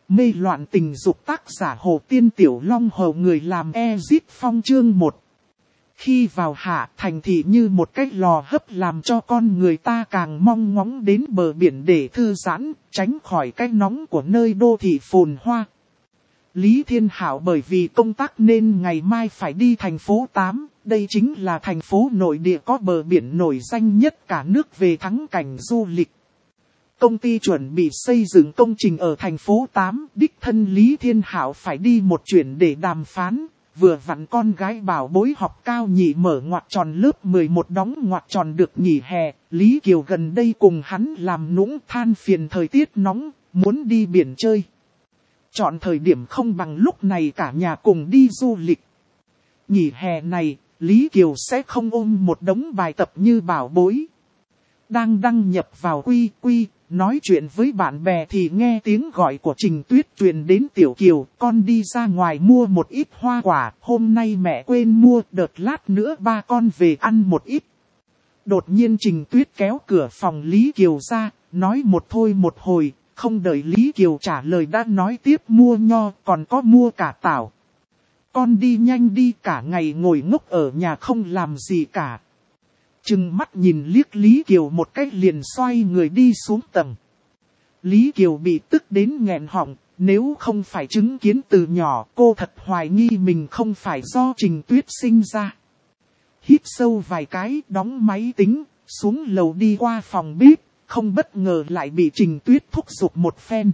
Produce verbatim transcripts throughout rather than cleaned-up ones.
Mê loạn tình dục tác giả Hồ Tiên Tiểu Long Hầu người làm Ezit Phong chương một. Khi vào hạ thành thị như một cái lò hấp làm cho con người ta càng mong ngóng đến bờ biển để thư giãn, tránh khỏi cái nóng của nơi đô thị phồn hoa. Lý Thiên Hảo bởi vì công tác nên ngày mai phải đi thành phố tám, đây chính là thành phố nội địa có bờ biển nổi danh nhất cả nước về thắng cảnh du lịch. Công ty chuẩn bị xây dựng công trình ở thành phố tám, đích thân Lý Thiên Hảo phải đi một chuyện để đàm phán, vừa vặn con gái bảo bối học cao nhị mở ngoặc tròn lớp mười một đóng ngoặc tròn được nghỉ hè, Lý Kiều gần đây cùng hắn làm nũng than phiền thời tiết nóng, muốn đi biển chơi. Chọn thời điểm không bằng lúc này cả nhà cùng đi du lịch. Nghỉ hè này, Lý Kiều sẽ không ôm một đống bài tập như bảo bối. Đang đăng nhập vào quy quy, nói chuyện với bạn bè thì nghe tiếng gọi của Trình Tuyết truyền đến Tiểu Kiều, con đi ra ngoài mua một ít hoa quả, hôm nay mẹ quên mua, đợt lát nữa ba con về ăn một ít. Đột nhiên Trình Tuyết kéo cửa phòng Lý Kiều ra, nói một thôi một hồi, không đợi Lý Kiều trả lời đã nói tiếp mua nho, còn có mua cả tảo. Con đi nhanh đi, cả ngày ngồi ngốc ở nhà không làm gì cả. Trừng mắt nhìn liếc Lý Kiều một cách liền xoay người đi xuống tầng. Lý Kiều bị tức đến nghẹn họng, nếu không phải chứng kiến từ nhỏ cô thật hoài nghi mình không phải do Trình Tuyết sinh ra. Hít sâu vài cái, đóng máy tính, xuống lầu đi qua phòng bếp, không bất ngờ lại bị Trình Tuyết thúc giục một phen.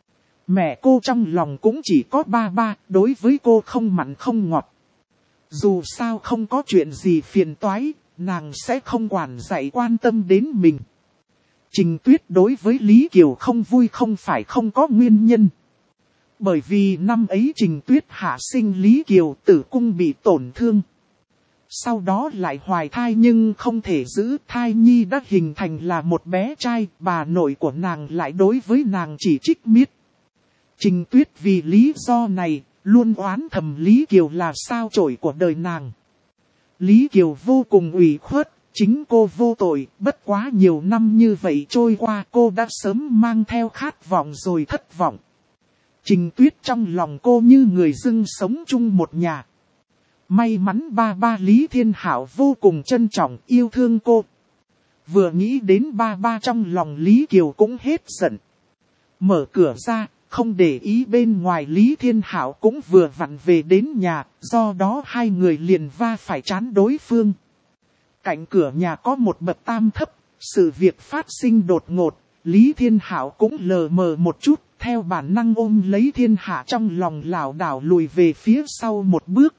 Mẹ cô trong lòng cũng chỉ có ba ba, đối với cô không mặn không ngọt. Dù sao không có chuyện gì phiền toái, nàng sẽ không quản dạy quan tâm đến mình. Trình Tuyết đối với Lý Kiều không vui không phải không có nguyên nhân. Bởi vì năm ấy Trình Tuyết hạ sinh Lý Kiều tử cung bị tổn thương. Sau đó lại hoài thai nhưng không thể giữ, thai nhi đã hình thành là một bé trai, bà nội của nàng lại đối với nàng chỉ trích miết. Trình Tuyết vì lý do này, luôn oán thầm Lý Kiều là sao chổi của đời nàng. Lý Kiều vô cùng ủy khuất, chính cô vô tội, bất quá nhiều năm như vậy trôi qua cô đã sớm mang theo khát vọng rồi thất vọng. Trình Tuyết trong lòng cô như người dưng sống chung một nhà. May mắn ba ba Lý Thiên Hảo vô cùng trân trọng yêu thương cô. Vừa nghĩ đến ba ba trong lòng Lý Kiều cũng hết giận. Mở cửa ra, không để ý bên ngoài Lý Thiên Hảo cũng vừa vặn về đến nhà, do đó hai người liền va phải chán đối phương. Cạnh cửa nhà có một bậc tam thấp, sự việc phát sinh đột ngột, Lý Thiên Hảo cũng lờ mờ một chút, theo bản năng ôm lấy Thiên Hạ trong lòng lảo đảo lùi về phía sau một bước.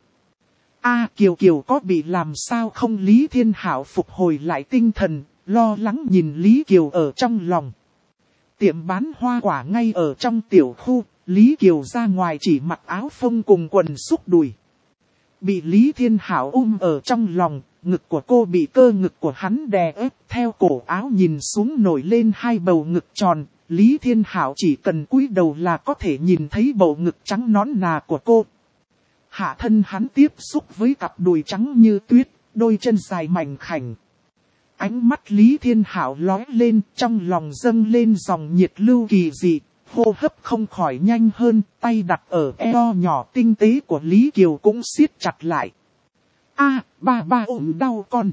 A Kiều Kiều có bị làm sao không? Lý Thiên Hảo phục hồi lại tinh thần, lo lắng nhìn Lý Kiều ở trong lòng. Tiệm bán hoa quả ngay ở trong tiểu khu, Lý Kiều ra ngoài chỉ mặc áo phông cùng quần xúc đùi. Bị Lý Thiên Hảo ôm ở trong lòng, ngực của cô bị cơ ngực của hắn đè ép, theo cổ áo nhìn xuống nổi lên hai bầu ngực tròn. Lý Thiên Hảo chỉ cần cúi đầu là có thể nhìn thấy bầu ngực trắng nõn nà của cô. Hạ thân hắn tiếp xúc với cặp đùi trắng như tuyết, đôi chân dài mảnh khảnh. Ánh mắt Lý Thiên Hảo lóe lên, trong lòng dâng lên dòng nhiệt lưu kỳ dị, hô hấp không khỏi nhanh hơn, tay đặt ở eo nhỏ tinh tế của Lý Kiều cũng siết chặt lại. A, ba ba ôm đau con.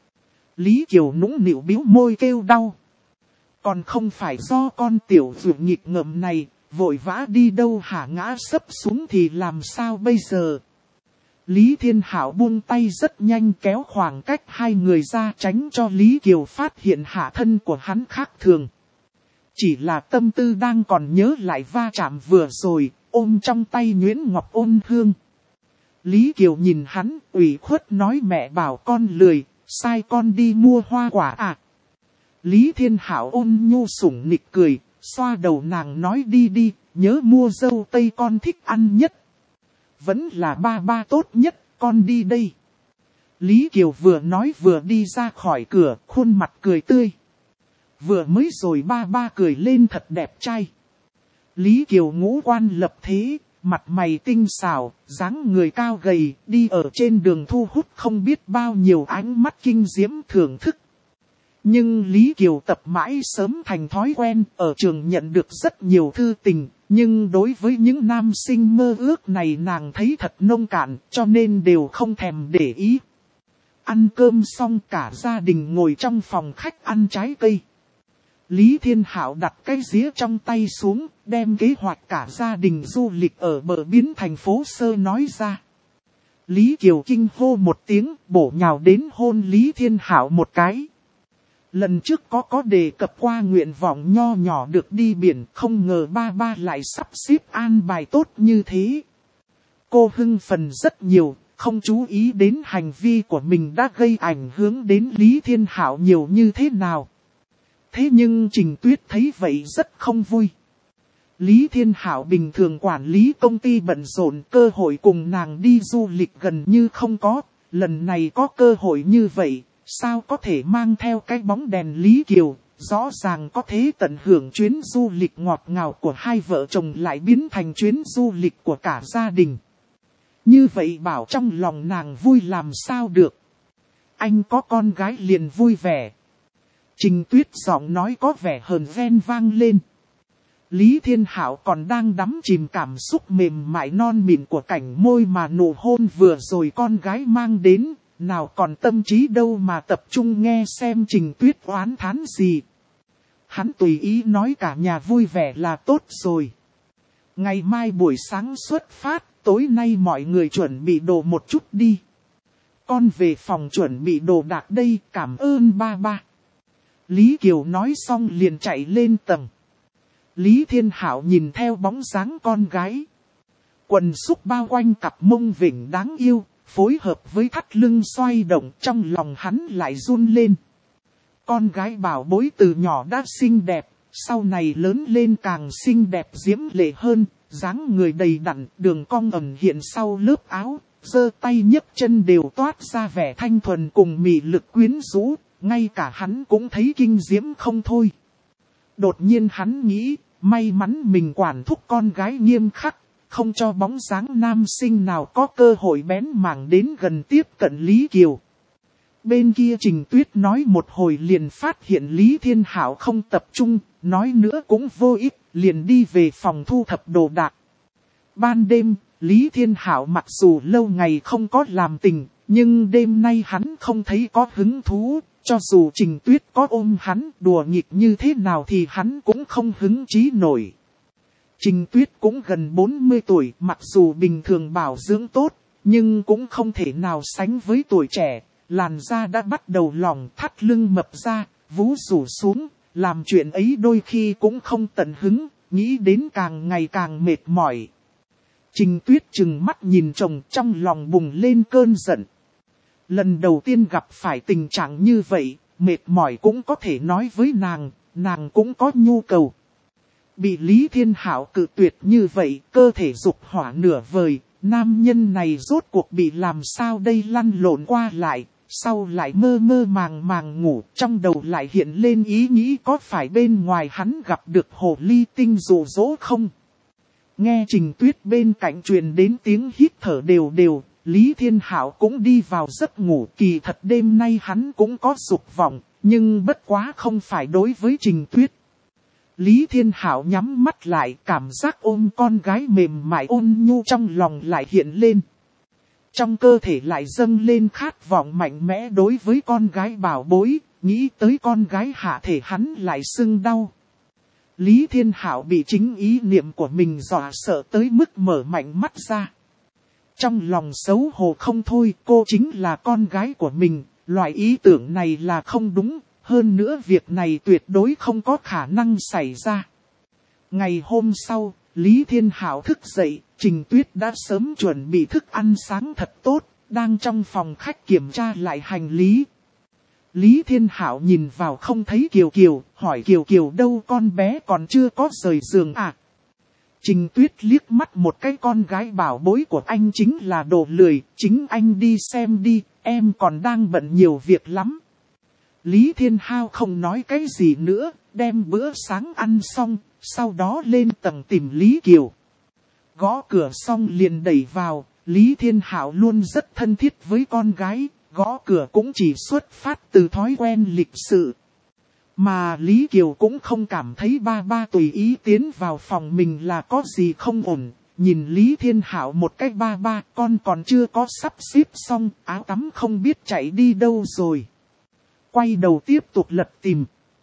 Lý Kiều nũng nịu bĩu môi kêu đau. Còn không phải do con tiểu dược nghịch ngợm này, vội vã đi đâu hả, ngã sấp xuống thì làm sao bây giờ? Lý Thiên Hảo buông tay rất nhanh kéo khoảng cách hai người ra tránh cho Lý Kiều phát hiện hạ thân của hắn khác thường. Chỉ là tâm tư đang còn nhớ lại va chạm vừa rồi, ôm trong tay nhuyễn ngọc ôn hương. Lý Kiều nhìn hắn, ủy khuất nói mẹ bảo con lười, sai con đi mua hoa quả à. Lý Thiên Hảo ôn nhu sủng nịch cười, xoa đầu nàng nói đi đi, nhớ mua dâu tây con thích ăn nhất. Vẫn là ba ba tốt nhất, con đi đây. Lý Kiều vừa nói vừa đi ra khỏi cửa, khuôn mặt cười tươi. Vừa mới rồi ba ba cười lên thật đẹp trai. Lý Kiều ngũ quan lập thế, mặt mày tinh xảo, dáng người cao gầy, đi ở trên đường thu hút không biết bao nhiêu ánh mắt kinh diễm thưởng thức. Nhưng Lý Kiều tập mãi sớm thành thói quen, ở trường nhận được rất nhiều thư tình, Nhưng đối với những nam sinh mơ ước này nàng thấy thật nông cạn, cho nên đều không thèm để ý. Ăn cơm xong cả gia đình ngồi trong phòng khách ăn trái cây. Lý Thiên Hạo đặt cái dĩa trong tay xuống, đem kế hoạch cả gia đình du lịch ở bờ biển thành phố Sơ nói ra. Lý Kiều kinh hô một tiếng, bổ nhào đến hôn Lý Thiên Hạo một cái. Lần trước có có đề cập qua nguyện vọng nho nhỏ được đi biển, không ngờ ba ba lại sắp xếp an bài tốt như thế. Cô hưng phấn rất nhiều, không chú ý đến hành vi của mình đã gây ảnh hưởng đến Lý Thiên Hạo nhiều như thế nào. Thế nhưng Trình Tuyết thấy vậy rất không vui. Lý Thiên Hạo bình thường quản lý công ty bận rộn, cơ hội cùng nàng đi du lịch gần như không có, lần này có cơ hội như vậy, sao có thể mang theo cái bóng đèn Lý Kiều, rõ ràng có thể tận hưởng chuyến du lịch ngọt ngào của hai vợ chồng lại biến thành chuyến du lịch của cả gia đình. Như vậy bảo trong lòng nàng vui làm sao được. Anh có con gái liền vui vẻ. Trình Tuyết giọng nói có vẻ hờn ven vang lên. Lý Thiên Hạo còn đang đắm chìm cảm xúc mềm mại non mịn của cảnh môi mà nụ hôn vừa rồi con gái mang đến, nào còn tâm trí đâu mà tập trung nghe xem Trình Tuyết oán thán gì. Hắn tùy ý nói cả nhà vui vẻ là tốt rồi. Ngày mai buổi sáng xuất phát, tối nay mọi người chuẩn bị đồ một chút đi. Con về phòng chuẩn bị đồ đạc đây, cảm ơn ba ba. Lý Kiều nói xong liền chạy lên tầng. Lý Thiên Hạo nhìn theo bóng dáng con gái. Quần xúc bao quanh cặp mông vỉnh đáng yêu, phối hợp với thắt lưng xoay động, trong lòng hắn lại run lên. Con gái bảo bối từ nhỏ đã xinh đẹp, sau này lớn lên càng xinh đẹp diễm lệ hơn, dáng người đầy đặn, đường cong ẩn hiện sau lớp áo, giơ tay nhấc chân đều toát ra vẻ thanh thuần cùng mị lực quyến rũ, ngay cả hắn cũng thấy kinh diễm không thôi. Đột nhiên hắn nghĩ, may mắn mình quản thúc con gái nghiêm khắc, không cho bóng dáng nam sinh nào có cơ hội bén mảng đến gần tiếp cận Lý Kiều. Bên kia Trình Tuyết nói một hồi liền phát hiện Lý Thiên Hạo không tập trung, nói nữa cũng vô ích, liền đi về phòng thu thập đồ đạc. Ban đêm, Lý Thiên Hạo mặc dù lâu ngày không có làm tình, nhưng đêm nay hắn không thấy có hứng thú, cho dù Trình Tuyết có ôm hắn đùa nghịch như thế nào thì hắn cũng không hứng chí nổi. Trình Tuyết cũng gần bốn mươi tuổi, mặc dù bình thường bảo dưỡng tốt, nhưng cũng không thể nào sánh với tuổi trẻ. Làn da đã bắt đầu lỏng, thắt lưng mập ra, vú rủ xuống, làm chuyện ấy đôi khi cũng không tận hứng, nghĩ đến càng ngày càng mệt mỏi. Trình Tuyết trừng mắt nhìn chồng, trong lòng bùng lên cơn giận. Lần đầu tiên gặp phải tình trạng như vậy, mệt mỏi cũng có thể nói với nàng, nàng cũng có nhu cầu. Bị Lý Thiên Hạo cự tuyệt như vậy, cơ thể dục hỏa nửa vời, nam nhân này rốt cuộc bị làm sao đây, lăn lộn qua lại. Sau lại mơ mơ màng màng ngủ, trong đầu lại hiện lên ý nghĩ có phải bên ngoài hắn gặp được hồ ly tinh dụ dỗ không. Nghe Trình Tuyết bên cạnh truyền đến tiếng hít thở đều đều, Lý Thiên Hạo cũng đi vào giấc ngủ. Kỳ thật đêm nay hắn cũng có dục vọng, nhưng bất quá không phải đối với Trình Tuyết. Lý Thiên Hạo nhắm mắt lại, cảm giác ôm con gái mềm mại ôn nhu trong lòng lại hiện lên. Trong cơ thể lại dâng lên khát vọng mạnh mẽ đối với con gái bảo bối, nghĩ tới con gái hạ thể hắn lại sưng đau. Lý Thiên Hạo bị chính ý niệm của mình dọa sợ tới mức mở mạnh mắt ra. Trong lòng xấu hổ không thôi, cô chính là con gái của mình, loại ý tưởng này là không đúng, hơn nữa việc này tuyệt đối không có khả năng xảy ra. Ngày hôm sau, Lý Thiên Hạo thức dậy, Trình Tuyết đã sớm chuẩn bị thức ăn sáng thật tốt, đang trong phòng khách kiểm tra lại hành lý. Lý Thiên Hạo nhìn vào không thấy Kiều Kiều, hỏi Kiều Kiều đâu, con bé còn chưa có rời giường à? Trình Tuyết liếc mắt một cái, con gái bảo bối của anh chính là đồ lười, chính anh đi xem đi, em còn đang bận nhiều việc lắm. Lý Thiên Hạo không nói cái gì nữa, đem bữa sáng ăn xong, sau đó lên tầng tìm Lý Kiều. Gõ cửa xong liền đẩy vào, Lý Thiên Hạo luôn rất thân thiết với con gái, gõ cửa cũng chỉ xuất phát từ thói quen lịch sự. Mà Lý Kiều cũng không cảm thấy ba ba tùy ý tiến vào phòng mình là có gì không ổn. Nhìn Lý Thiên Hạo một cách ba ba, con còn chưa có sắp xếp xong, áo tắm không biết chạy đi đâu rồi. Quay đầu tiếp tục lật tìm.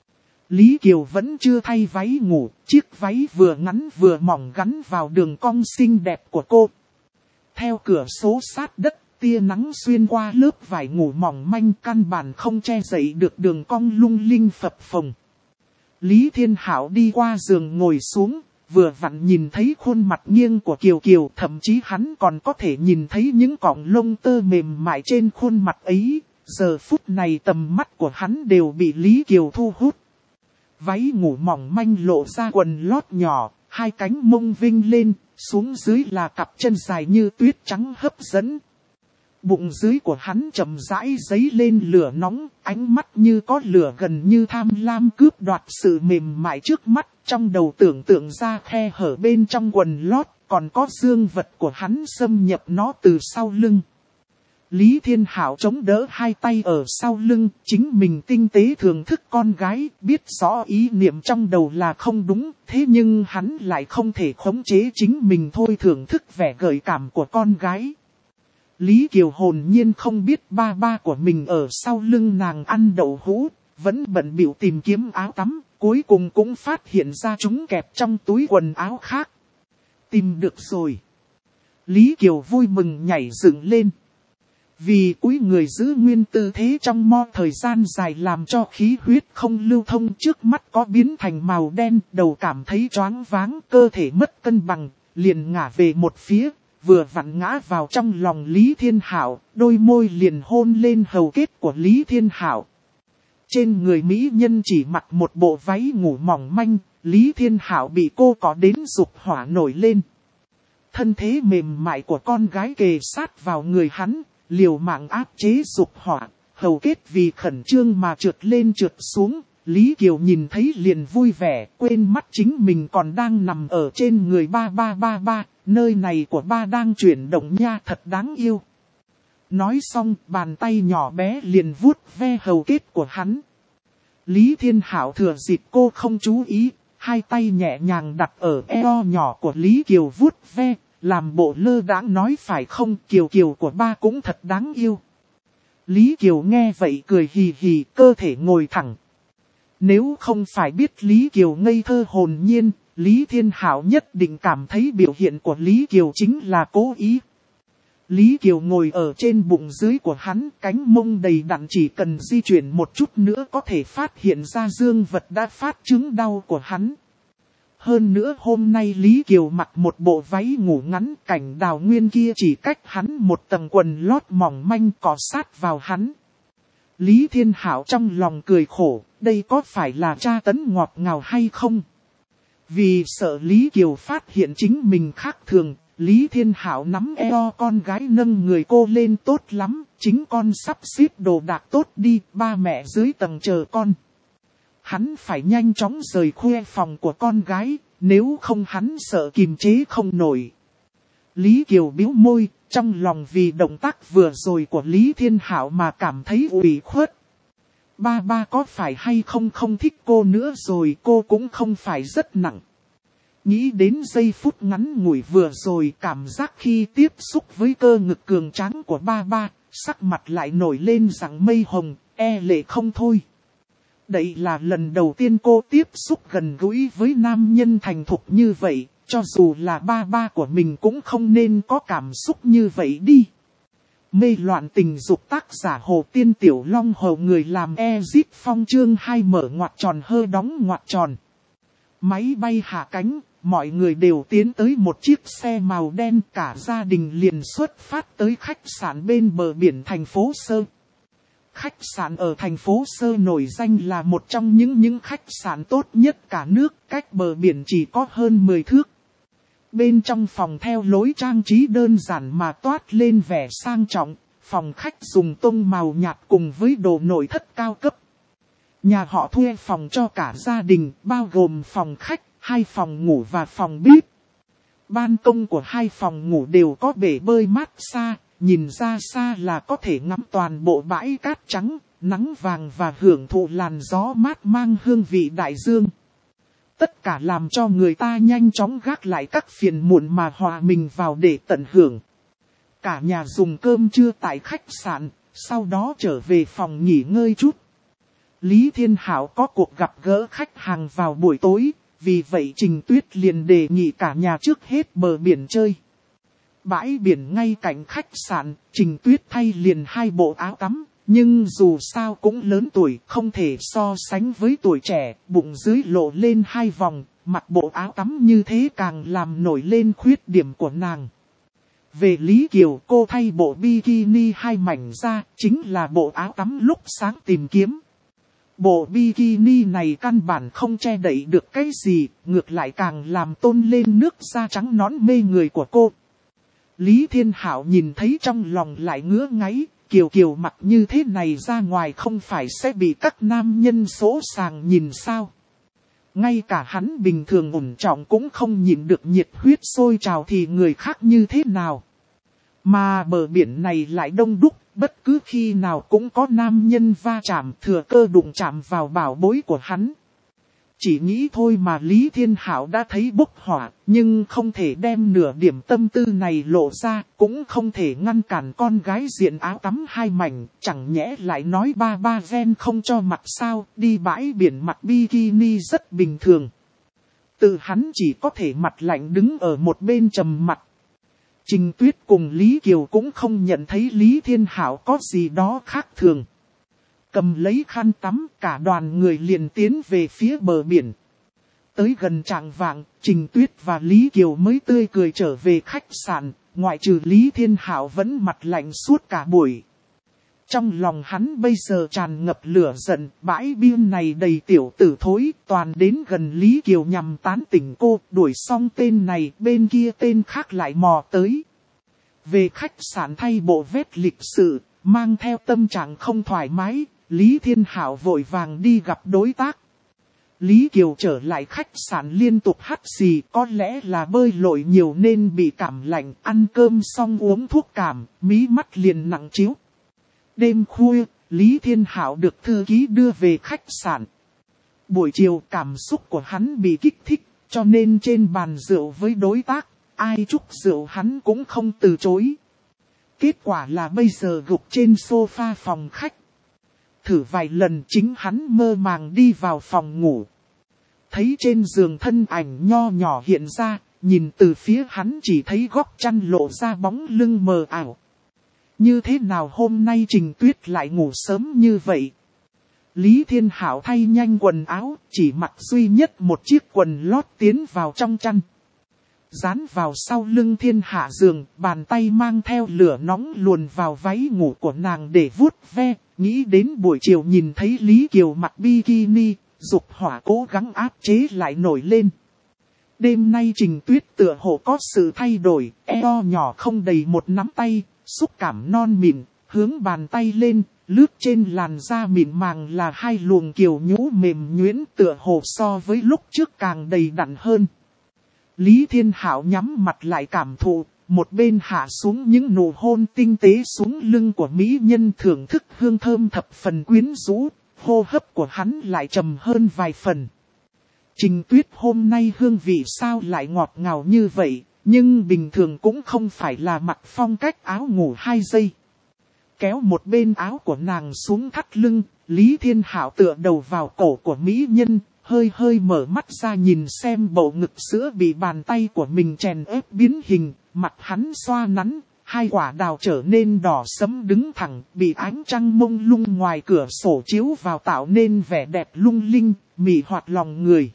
Lý Kiều vẫn chưa thay váy ngủ, chiếc váy vừa ngắn vừa mỏng gắn vào đường cong xinh đẹp của cô. Theo cửa sổ sát đất, tia nắng xuyên qua lớp vải ngủ mỏng manh căn bản không che dậy được đường cong lung linh phập phồng. Lý Thiên Hạo đi qua giường ngồi xuống, vừa vặn nhìn thấy khuôn mặt nghiêng của Kiều Kiều, thậm chí hắn còn có thể nhìn thấy những cọng lông tơ mềm mại trên khuôn mặt ấy. Giờ phút này tầm mắt của hắn đều bị Lý Kiều thu hút. Váy ngủ mỏng manh lộ ra quần lót nhỏ, hai cánh mông vinh lên, xuống dưới là cặp chân dài như tuyết trắng hấp dẫn. Bụng dưới của hắn chậm rãi dấy lên lửa nóng, ánh mắt như có lửa gần như tham lam cướp đoạt sự mềm mại trước mắt, trong đầu tưởng tượng ra khe hở bên trong quần lót, còn có dương vật của hắn xâm nhập nó từ sau lưng. Lý Thiên Hạo chống đỡ hai tay ở sau lưng, chính mình tinh tế thưởng thức con gái, biết rõ ý niệm trong đầu là không đúng, thế nhưng hắn lại không thể khống chế chính mình thôi thưởng thức vẻ gợi cảm của con gái. Lý Kiều hồn nhiên không biết ba ba của mình ở sau lưng nàng ăn đậu hũ, vẫn bận bịu tìm kiếm áo tắm, cuối cùng cũng phát hiện ra chúng kẹp trong túi quần áo khác. Tìm được rồi. Lý Kiều vui mừng nhảy dựng lên. Vì cúi người giữ nguyên tư thế trong mo thời gian dài làm cho khí huyết không lưu thông, trước mắt có biến thành màu đen, đầu cảm thấy choáng váng, cơ thể mất cân bằng, liền ngả về một phía, vừa vặn ngã vào trong lòng Lý Thiên Hạo, đôi môi liền hôn lên hầu kết của Lý Thiên Hạo. Trên người mỹ nhân chỉ mặc một bộ váy ngủ mỏng manh, Lý Thiên Hạo bị cô có đến dục hỏa nổi lên. Thân thế mềm mại của con gái kề sát vào người hắn, liều mạng áp chế dục hỏa, hầu kết vì khẩn trương mà trượt lên trượt xuống. Lý Kiều nhìn thấy liền vui vẻ, quên mất chính mình còn đang nằm ở trên người ba ba ba ba, nơi này của ba đang chuyển động nha, thật đáng yêu. Nói xong, bàn tay nhỏ bé liền vuốt ve hầu kết của hắn. Lý Thiên Hạo thừa dịp cô không chú ý, hai tay nhẹ nhàng đặt ở eo nhỏ của Lý Kiều vuốt ve, làm bộ lơ đãng nói phải không, Kiều Kiều của ba cũng thật đáng yêu. Lý Kiều nghe vậy cười hì hì, cơ thể ngồi thẳng. Nếu không phải biết Lý Kiều ngây thơ hồn nhiên, Lý Thiên Hạo nhất định cảm thấy biểu hiện của Lý Kiều chính là cố ý. Lý Kiều ngồi ở trên bụng dưới của hắn, cánh mông đầy đặn, chỉ cần di chuyển một chút nữa có thể phát hiện ra dương vật đã phát chứng đau của hắn. Hơn nữa hôm nay Lý Kiều mặc một bộ váy ngủ ngắn, cảnh đào nguyên kia chỉ cách hắn một tầng quần lót mỏng manh cọ sát vào hắn. Lý Thiên Hạo trong lòng cười khổ, đây có phải là tra tấn ngọt ngào hay không? Vì sợ Lý Kiều phát hiện chính mình khác thường, Lý Thiên Hạo nắm eo con gái nâng người cô lên, tốt lắm, chính con sắp xếp đồ đạc tốt đi, ba mẹ dưới tầng chờ con. Hắn phải nhanh chóng rời khuê phòng của con gái, nếu không hắn sợ kìm chế không nổi. Lý Kiều bĩu môi, trong lòng vì động tác vừa rồi của Lý Thiên Hạo mà cảm thấy ủy khuất. Ba ba có phải hay không không thích cô nữa rồi, cô cũng không phải rất nặng. Nghĩ đến giây phút ngắn ngủi vừa rồi, cảm giác khi tiếp xúc với cơ ngực cường tráng của ba ba, sắc mặt lại nổi lên rằng mây hồng, e lệ không thôi. Đây là lần đầu tiên cô tiếp xúc gần gũi với nam nhân thành thục như vậy, cho dù là ba ba của mình cũng không nên có cảm xúc như vậy đi. Mê loạn tình dục, tác giả Hồ Tiên Tiểu Long Hầu, người làm Ezip Phong, chương hai mở ngoặc tròn hơ đóng ngoặc tròn. Máy bay hạ cánh, mọi người đều tiến tới một chiếc xe màu đen, cả gia đình liền xuất phát tới khách sạn bên bờ biển thành phố Sơ. Khách sạn ở thành phố Sơ nổi danh là một trong những những khách sạn tốt nhất cả nước, cách bờ biển chỉ có hơn mười thước. Bên trong phòng theo lối trang trí đơn giản mà toát lên vẻ sang trọng, phòng khách dùng tông màu nhạt cùng với đồ nội thất cao cấp. Nhà họ thuê phòng cho cả gia đình, bao gồm phòng khách, hai phòng ngủ và phòng bếp. Ban công của hai phòng ngủ đều có bể bơi mát xa, nhìn ra xa là có thể ngắm toàn bộ bãi cát trắng, nắng vàng và hưởng thụ làn gió mát mang hương vị đại dương. Tất cả làm cho người ta nhanh chóng gác lại các phiền muộn mà hòa mình vào để tận hưởng. Cả nhà dùng cơm trưa tại khách sạn, sau đó trở về phòng nghỉ ngơi chút. Lý Thiên Hảo có cuộc gặp gỡ khách hàng vào buổi tối, vì vậy Trình Tuyết liền đề nghị cả nhà trước hết bờ biển chơi. Bãi biển ngay cạnh khách sạn, Trình Tuyết thay liền hai bộ áo tắm, nhưng dù sao cũng lớn tuổi, không thể so sánh với tuổi trẻ, bụng dưới lộ lên hai vòng, mặc bộ áo tắm như thế càng làm nổi lên khuyết điểm của nàng. Về Lý Kiều, cô thay bộ bikini hai mảnh ra, chính là bộ áo tắm lúc sáng tìm kiếm. Bộ bikini này căn bản không che đậy được cái gì, ngược lại càng làm tôn lên nước da trắng nõn mê người của cô. Lý Thiên Hảo nhìn thấy trong lòng lại ngứa ngáy, Kiều Kiều mặc như thế này ra ngoài không phải sẽ bị các nam nhân sỗ sàng nhìn sao. Ngay cả hắn bình thường ổn trọng cũng không nhìn được nhiệt huyết sôi trào thì người khác như thế nào. Mà bờ biển này lại đông đúc, bất cứ khi nào cũng có nam nhân va chạm thừa cơ đụng chạm vào bảo bối của hắn. Chỉ nghĩ thôi mà Lý Thiên Hảo đã thấy bốc hỏa, nhưng không thể đem nửa điểm tâm tư này lộ ra, cũng không thể ngăn cản con gái diện áo tắm hai mảnh, chẳng nhẽ lại nói ba ba ven không cho mặc sao, đi bãi biển mặc bikini rất bình thường. Từ hắn chỉ có thể mặt lạnh đứng ở một bên trầm mặt. Trình Tuyết cùng Lý Kiều cũng không nhận thấy Lý Thiên Hảo có gì đó khác thường. Cầm lấy khăn tắm, cả đoàn người liền tiến về phía bờ biển. Tới gần chạng vạng, Trình Tuyết và Lý Kiều mới tươi cười trở về khách sạn, ngoại trừ Lý Thiên Hảo vẫn mặt lạnh suốt cả buổi. Trong lòng hắn bây giờ tràn ngập lửa giận, bãi biển này đầy tiểu tử thối, toàn đến gần Lý Kiều nhằm tán tỉnh cô, đuổi xong tên này, bên kia tên khác lại mò tới. Về khách sạn thay bộ vest lịch sự, mang theo tâm trạng không thoải mái, Lý Thiên Hảo vội vàng đi gặp đối tác. Lý Kiều trở lại khách sạn liên tục hắt xì, có lẽ là bơi lội nhiều nên bị cảm lạnh, ăn cơm xong uống thuốc cảm, mí mắt liền nặng trĩu. Đêm khuya, Lý Thiên Hảo được thư ký đưa về khách sạn. Buổi chiều cảm xúc của hắn bị kích thích, cho nên trên bàn rượu với đối tác, ai chúc rượu hắn cũng không từ chối. Kết quả là bây giờ gục trên sofa phòng khách. Thử vài lần chính hắn mơ màng đi vào phòng ngủ. Thấy trên giường thân ảnh nho nhỏ hiện ra, nhìn từ phía hắn chỉ thấy góc chăn lộ ra bóng lưng mờ ảo. Như thế nào hôm nay Trình Tuyết lại ngủ sớm như vậy? Lý Thiên Hảo thay nhanh quần áo, chỉ mặc duy nhất một chiếc quần lót tiến vào trong chăn. Dán vào sau lưng Thiên Hạ giường, bàn tay mang theo lửa nóng luồn vào váy ngủ của nàng để vuốt ve, nghĩ đến buổi chiều nhìn thấy Lý Kiều mặc bikini, dục hỏa cố gắng áp chế lại nổi lên. Đêm nay Trình Tuyết tựa hồ có sự thay đổi, eo nhỏ không đầy một nắm tay, xúc cảm non mịn, hướng bàn tay lên, lướt trên làn da mịn màng là hai luồng kiều nhũ mềm nhuyễn tựa hồ so với lúc trước càng đầy đặn hơn. Lý Thiên Hảo nhắm mặt lại cảm thụ, một bên hạ xuống những nụ hôn tinh tế xuống lưng của mỹ nhân thưởng thức hương thơm thập phần quyến rũ, hô hấp của hắn lại trầm hơn vài phần. Trình Tuyết hôm nay hương vị sao lại ngọt ngào như vậy, nhưng bình thường cũng không phải là mặc phong cách áo ngủ hai giây. Kéo một bên áo của nàng xuống thắt lưng, Lý Thiên Hảo tựa đầu vào cổ của mỹ nhân, hơi hơi mở mắt ra nhìn xem bầu ngực sữa bị bàn tay của mình chèn ép biến hình, mặt hắn xoa nắn, hai quả đào trở nên đỏ sẫm đứng thẳng, bị ánh trăng mông lung ngoài cửa sổ chiếu vào tạo nên vẻ đẹp lung linh, mị hoạt lòng người.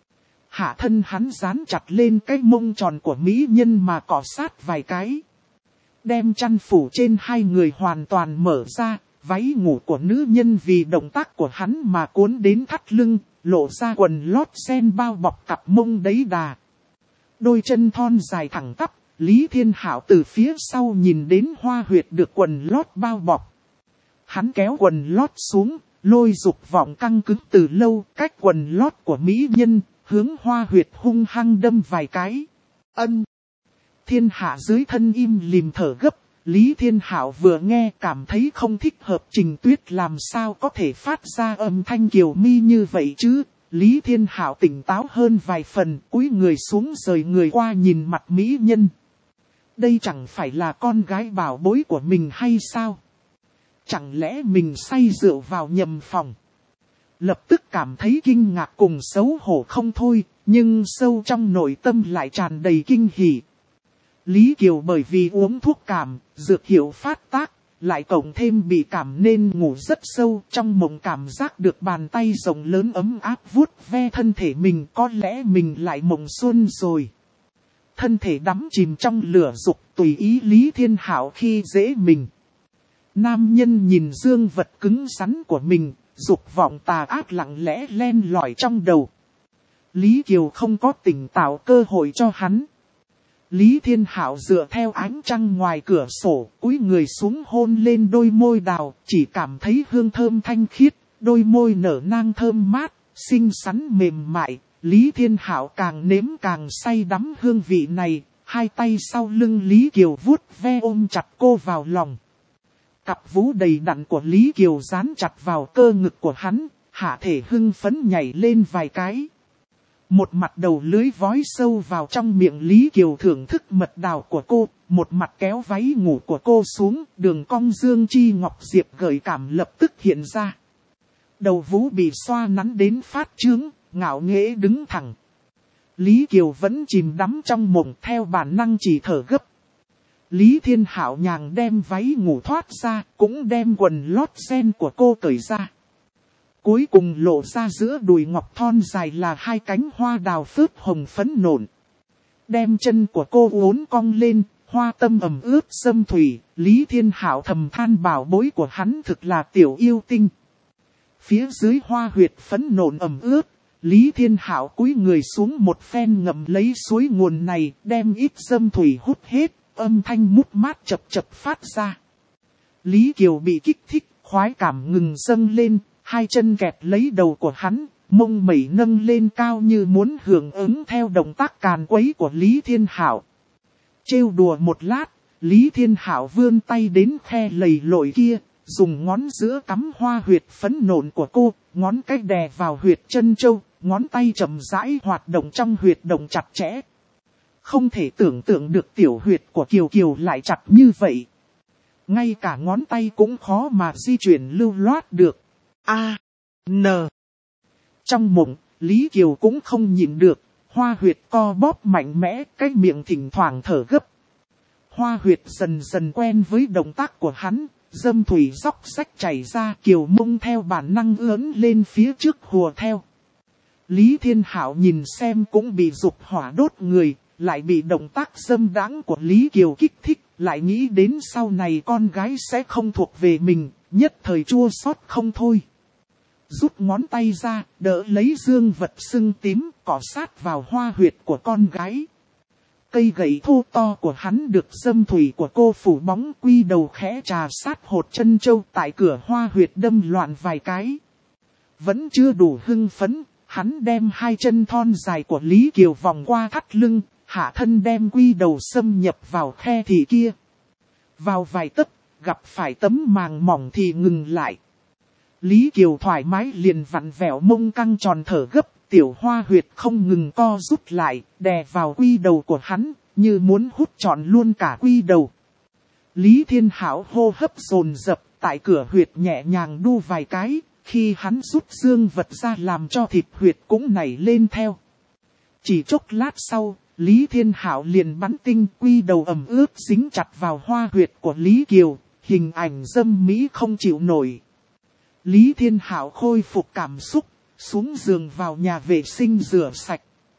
Hạ thân hắn dán chặt lên cái mông tròn của mỹ nhân mà cọ sát vài cái. Đem chăn phủ trên hai người hoàn toàn mở ra, váy ngủ của nữ nhân vì động tác của hắn mà cuốn đến thắt lưng, lộ ra quần lót sen bao bọc cặp mông đấy đà. Đôi chân thon dài thẳng tắp, Lý Thiên Hảo từ phía sau nhìn đến hoa huyệt được quần lót bao bọc. Hắn kéo quần lót xuống, lôi dục vọng căng cứng từ lâu cách quần lót của mỹ nhân, hướng hoa huyệt hung hăng đâm vài cái. Ân! Thiên Hạ dưới thân im lìm thở gấp, Lý Thiên Hạo vừa nghe cảm thấy không thích hợp, Trình Tuyết làm sao có thể phát ra âm thanh kiều mi như vậy chứ. Lý Thiên Hạo tỉnh táo hơn vài phần, cúi người xuống rời người qua nhìn mặt mỹ nhân. Đây chẳng phải là con gái bảo bối của mình hay sao? Chẳng lẽ mình say rượu vào nhầm phòng? Lập tức cảm thấy kinh ngạc cùng xấu hổ không thôi, nhưng sâu trong nội tâm lại tràn đầy kinh hỉ. Lý Kiều bởi vì uống thuốc cảm, dược hiệu phát tác, lại cộng thêm bị cảm nên ngủ rất sâu, trong mộng cảm giác được bàn tay rộng lớn ấm áp vuốt ve thân thể mình, có lẽ mình lại mộng xuân rồi. Thân thể đắm chìm trong lửa dục, tùy ý Lý Thiên Hạo khi dễ mình. Nam nhân nhìn dương vật cứng rắn của mình, dục vọng tà ác lặng lẽ len lỏi trong đầu. Lý Kiều không có tỉnh tạo cơ hội cho hắn. Lý Thiên Hạo dựa theo ánh trăng ngoài cửa sổ, cúi người xuống hôn lên đôi môi đào, chỉ cảm thấy hương thơm thanh khiết, đôi môi nở nang thơm mát, xinh xắn mềm mại. Lý Thiên Hạo càng nếm càng say đắm hương vị này, hai tay sau lưng Lý Kiều vuốt ve ôm chặt cô vào lòng. Cặp vú đầy đặn của Lý Kiều dán chặt vào cơ ngực của hắn, hạ thể hưng phấn nhảy lên vài cái. Một mặt đầu lưới vói sâu vào trong miệng Lý Kiều thưởng thức mật đào của cô, một mặt kéo váy ngủ của cô xuống, đường cong dương chi ngọc diệp gợi cảm lập tức hiện ra. Đầu vú bị xoa nắn đến phát trướng, ngạo nghễ đứng thẳng. Lý Kiều vẫn chìm đắm trong mộng, theo bản năng chỉ thở gấp. Lý Thiên Hạo nhàng đem váy ngủ thoát ra, cũng đem quần lót ren của cô cởi ra. Cuối cùng lộ ra giữa đùi ngọc thon dài là hai cánh hoa đào phớt hồng phấn nộn. Đem chân của cô uốn cong lên, hoa tâm ẩm ướt xâm thủy, Lý Thiên Hạo thầm than bảo bối của hắn thực là tiểu yêu tinh. Phía dưới hoa huyệt phấn nộn ẩm ướt, Lý Thiên Hạo cúi người xuống một phen ngậm lấy suối nguồn này, đem ít xâm thủy hút hết, âm thanh mút mát chập chập phát ra. Lý Kiều bị kích thích, khoái cảm ngừng dâng lên, hai chân kẹp lấy đầu của hắn, mông mẩy nâng lên cao như muốn hưởng ứng theo động tác càn quấy của Lý Thiên Hạo. Trêu đùa một lát, Lý Thiên Hạo vươn tay đến khe lầy lội kia, dùng ngón giữa cắm hoa huyệt phấn nộn của cô, ngón cái đè vào huyệt chân châu, ngón tay chậm rãi hoạt động trong huyệt động chặt chẽ. Không thể tưởng tượng được tiểu huyệt của Kiều Kiều lại chặt như vậy. Ngay cả ngón tay cũng khó mà di chuyển lưu loát được. A. N. Trong mộng, Lý Kiều cũng không nhịn được, hoa huyệt co bóp mạnh mẽ, cái miệng thỉnh thoảng thở gấp. Hoa huyệt dần dần quen với động tác của hắn, dâm thủy róc rách chảy ra, Kiều mông theo bản năng ướn lên phía trước hùa theo. Lý Thiên Hạo nhìn xem cũng bị dục hỏa đốt người, lại bị động tác dâm đãng của Lý Kiều kích thích, lại nghĩ đến sau này con gái sẽ không thuộc về mình, nhất thời chua xót không thôi. Rút ngón tay ra, đỡ lấy dương vật sưng tím, cọ sát vào hoa huyệt của con gái. Cây gậy thô to của hắn được dâm thủy của cô phủ bóng, quy đầu khẽ trà sát hột chân châu, tại cửa hoa huyệt đâm loạn vài cái. Vẫn chưa đủ hưng phấn, hắn đem hai chân thon dài của Lý Kiều vòng qua thắt lưng, hạ thân đem quy đầu xâm nhập vào khe thị kia. Vào vài tấc, gặp phải tấm màng mỏng thì ngừng lại. Lý Kiều thoải mái liền vặn vẹo mông căng tròn thở gấp, tiểu hoa huyệt không ngừng co rút lại, đè vào quy đầu của hắn, như muốn hút trọn luôn cả quy đầu. Lý Thiên Hạo hô hấp dồn dập, tại cửa huyệt nhẹ nhàng đu vài cái, khi hắn rút dương vật ra làm cho thịt huyệt cũng nảy lên theo. Chỉ chốc lát sau, Lý Thiên Hạo liền bắn tinh, quy đầu ẩm ướt dính chặt vào hoa huyệt của Lý Kiều, hình ảnh dâm mỹ không chịu nổi. Lý Thiên Hạo khôi phục cảm xúc, xuống giường vào nhà vệ sinh rửa sạch.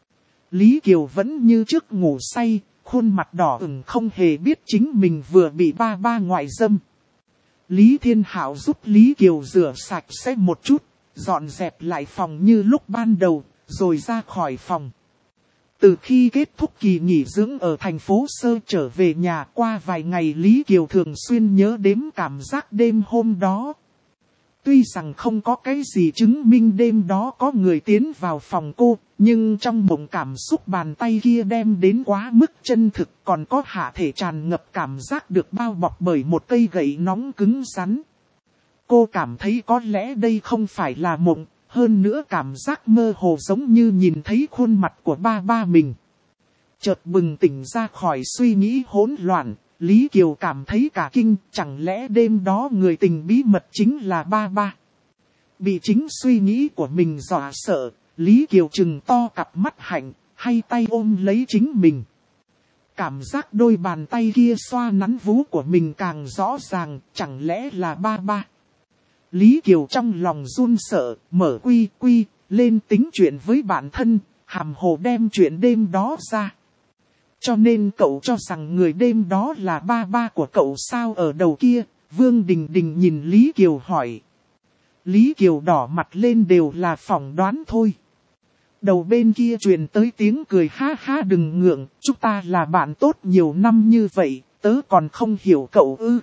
Lý Kiều vẫn như trước ngủ say, khuôn mặt đỏ ửng không hề biết chính mình vừa bị ba ba ngoại dâm. Lý Thiên Hạo giúp Lý Kiều rửa sạch sẽ một chút, dọn dẹp lại phòng như lúc ban đầu, rồi ra khỏi phòng. Từ khi kết thúc kỳ nghỉ dưỡng ở thành phố Sơ trở về nhà, qua vài ngày Lý Kiều thường xuyên nhớ đếm cảm giác đêm hôm đó. Tuy rằng không có cái gì chứng minh đêm đó có người tiến vào phòng cô, nhưng trong mộng cảm xúc bàn tay kia đem đến quá mức chân thực, còn có hạ thể tràn ngập cảm giác được bao bọc bởi một cây gậy nóng cứng rắn. Cô cảm thấy có lẽ đây không phải là mộng, hơn nữa cảm giác mơ hồ giống như nhìn thấy khuôn mặt của ba ba mình. Chợt bừng tỉnh ra khỏi suy nghĩ hỗn loạn, Lý Kiều cảm thấy cả kinh, chẳng lẽ đêm đó người tình bí mật chính là ba ba. Bị chính suy nghĩ của mình dọa sợ, Lý Kiều trừng to cặp mắt hạnh, hay tay ôm lấy chính mình. Cảm giác đôi bàn tay kia xoa nắn vú của mình càng rõ ràng, chẳng lẽ là ba ba. Lý Kiều trong lòng run sợ, mở quy quy, lên tính chuyện với bản thân, hàm hồ đem chuyện đêm đó ra. Cho nên cậu cho rằng người đêm đó là ba ba của cậu sao? Ở đầu kia, Vương Đình Đình nhìn Lý Kiều hỏi. Lý Kiều đỏ mặt lên, đều là phỏng đoán thôi. Đầu bên kia truyền tới tiếng cười, ha ha đừng ngượng, chúng ta là bạn tốt nhiều năm như vậy, tớ còn không hiểu cậu ư.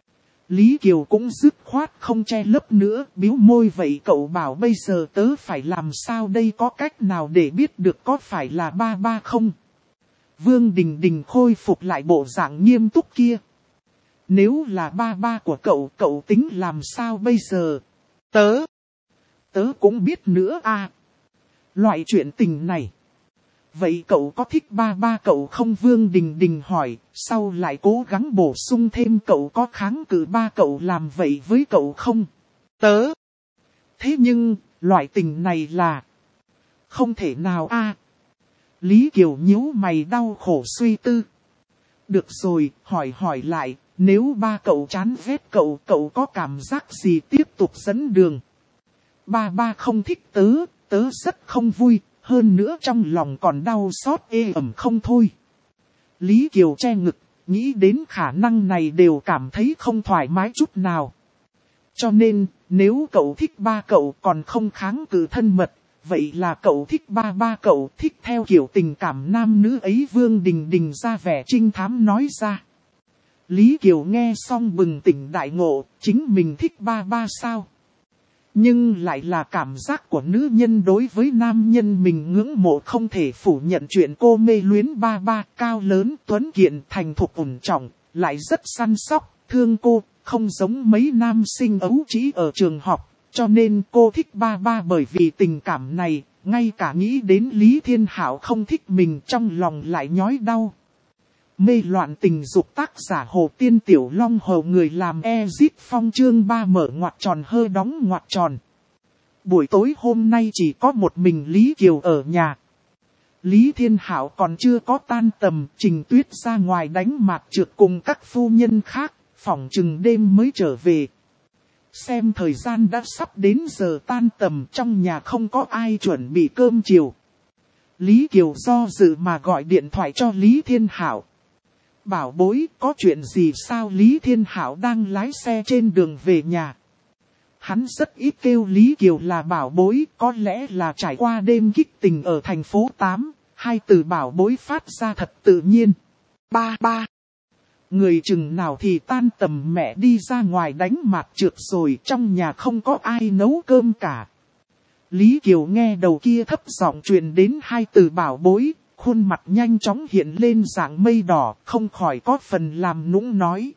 Lý Kiều cũng dứt khoát không che lấp nữa, bĩu môi, vậy cậu bảo bây giờ tớ phải làm sao đây, có cách nào để biết được có phải là ba ba không? Vương Đình Đình khôi phục lại bộ dạng nghiêm túc kia. Nếu là ba ba của cậu, cậu tính làm sao bây giờ? Tớ, tớ cũng biết nữa à. Loại chuyện tình này. Vậy cậu có thích ba ba cậu không? Vương Đình Đình hỏi, sau lại cố gắng bổ sung thêm, cậu có kháng cự ba cậu làm vậy với cậu không? Tớ. Thế nhưng, loại tình này là không thể nào a. Lý Kiều nhíu mày đau khổ suy tư. Được rồi, hỏi hỏi lại, nếu ba cậu chán ghét cậu, cậu có cảm giác gì tiếp tục dẫn đường? Ba ba không thích tớ, tớ rất không vui, hơn nữa trong lòng còn đau xót ê ẩm không thôi. Lý Kiều che ngực, nghĩ đến khả năng này đều cảm thấy không thoải mái chút nào. Cho nên, nếu cậu thích ba cậu còn không kháng cự thân mật, vậy là cậu thích ba ba cậu, thích theo kiểu tình cảm nam nữ ấy. Vương Đình Đình ra vẻ trinh thám nói ra. Lý Kiều nghe xong bừng tỉnh đại ngộ, chính mình thích ba ba sao? Nhưng lại là cảm giác của nữ nhân đối với nam nhân mình ngưỡng mộ, không thể phủ nhận chuyện cô mê luyến ba ba, cao lớn, tuấn kiệt, thành thục ổn trọng, lại rất săn sóc, thương cô, không giống mấy nam sinh ấu trĩ ở trường học. Cho nên cô thích ba ba bởi vì tình cảm này, ngay cả nghĩ đến Lý Thiên Hạo không thích mình trong lòng lại nhói đau. Mê loạn tình dục, tác giả Hồ Tiên Tiểu Long Hầu, người làm Ezit Phong, chương ba mở ngoặc tròn hơ đóng ngoặc tròn. Buổi tối hôm nay chỉ có một mình Lý Kiều ở nhà. Lý Thiên Hạo còn chưa có tan tầm, Trình Tuyết ra ngoài đánh mạc trượt cùng các phu nhân khác, phỏng chừng đêm mới trở về. Xem thời gian đã sắp đến giờ tan tầm, trong nhà không có ai chuẩn bị cơm chiều. Lý Kiều do dự mà gọi điện thoại cho Lý Thiên Hạo. Bảo bối, có chuyện gì sao? Lý Thiên Hạo đang lái xe trên đường về nhà. Hắn rất ít kêu Lý Kiều là bảo bối, có lẽ là trải qua đêm kích tình ở thành phố tám, hai từ bảo bối phát ra thật tự nhiên. Ba ba. Người chừng nào thì tan tầm mẹ đi ra ngoài đánh mạc trượt rồi, trong nhà không có ai nấu cơm cả. Lý Kiều nghe đầu kia thấp giọng truyền đến hai từ bảo bối, khuôn mặt nhanh chóng hiện lên dạng mây đỏ, không khỏi có phần làm nũng nói.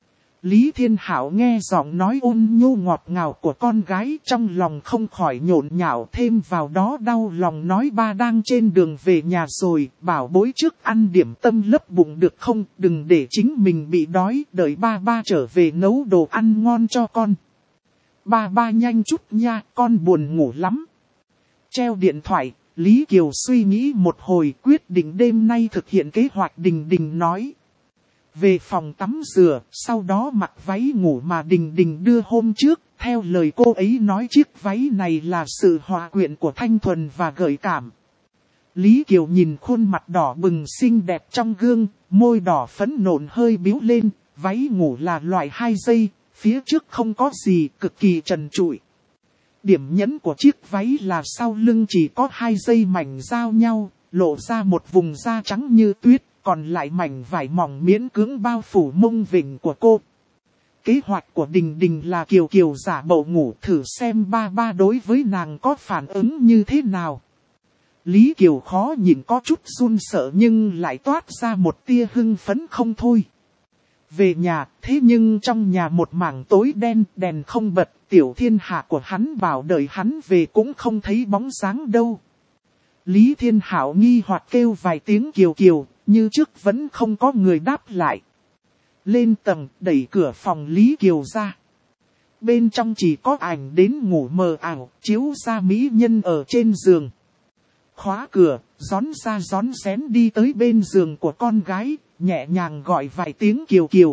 Lý Thiên Hạo nghe giọng nói ôn nhu ngọt ngào của con gái, trong lòng không khỏi nhộn nhạo, thêm vào đó đau lòng nói ba đang trên đường về nhà rồi, bảo bối trước ăn điểm tâm lấp bụng được không, đừng để chính mình bị đói, đợi ba ba trở về nấu đồ ăn ngon cho con. Ba ba nhanh chút nha, con buồn ngủ lắm. Treo điện thoại, Lý Kiều suy nghĩ một hồi, quyết định đêm nay thực hiện kế hoạch Đình Đình nói. Về phòng tắm rửa, sau đó mặc váy ngủ mà Đình Đình đưa hôm trước, theo lời cô ấy nói chiếc váy này là sự hòa quyện của thanh thuần và gợi cảm. Lý Kiều nhìn khuôn mặt đỏ bừng xinh đẹp trong gương, môi đỏ phấn nộn hơi biếu lên, váy ngủ là loại hai dây, phía trước không có gì, cực kỳ trần trụi. Điểm nhấn của chiếc váy là sau lưng chỉ có hai dây mảnh giao nhau, lộ ra một vùng da trắng như tuyết, còn lại mảnh vải mỏng miễn cưỡng bao phủ mông vịnh của cô. Kế hoạch của Đình Đình là Kiều Kiều giả bộ ngủ thử xem ba ba đối với nàng có phản ứng như thế nào. Lý Kiều khó nhìn có chút run sợ nhưng lại toát ra một tia hưng phấn không thôi. Về nhà, thế nhưng trong nhà một mảng tối đen, đèn không bật, tiểu thiên hạ của hắn bảo đợi hắn về cũng không thấy bóng dáng đâu. Lý Thiên Hảo nghi hoặc kêu vài tiếng Kiều Kiều, như trước vẫn không có người đáp lại. Lên tầng, đẩy cửa phòng Lý Kiều ra. Bên trong chỉ có ảnh đến ngủ mờ ảo, chiếu ra mỹ nhân ở trên giường. Khóa cửa, rón ra rón rén đi tới bên giường của con gái, nhẹ nhàng gọi vài tiếng Kiều Kiều.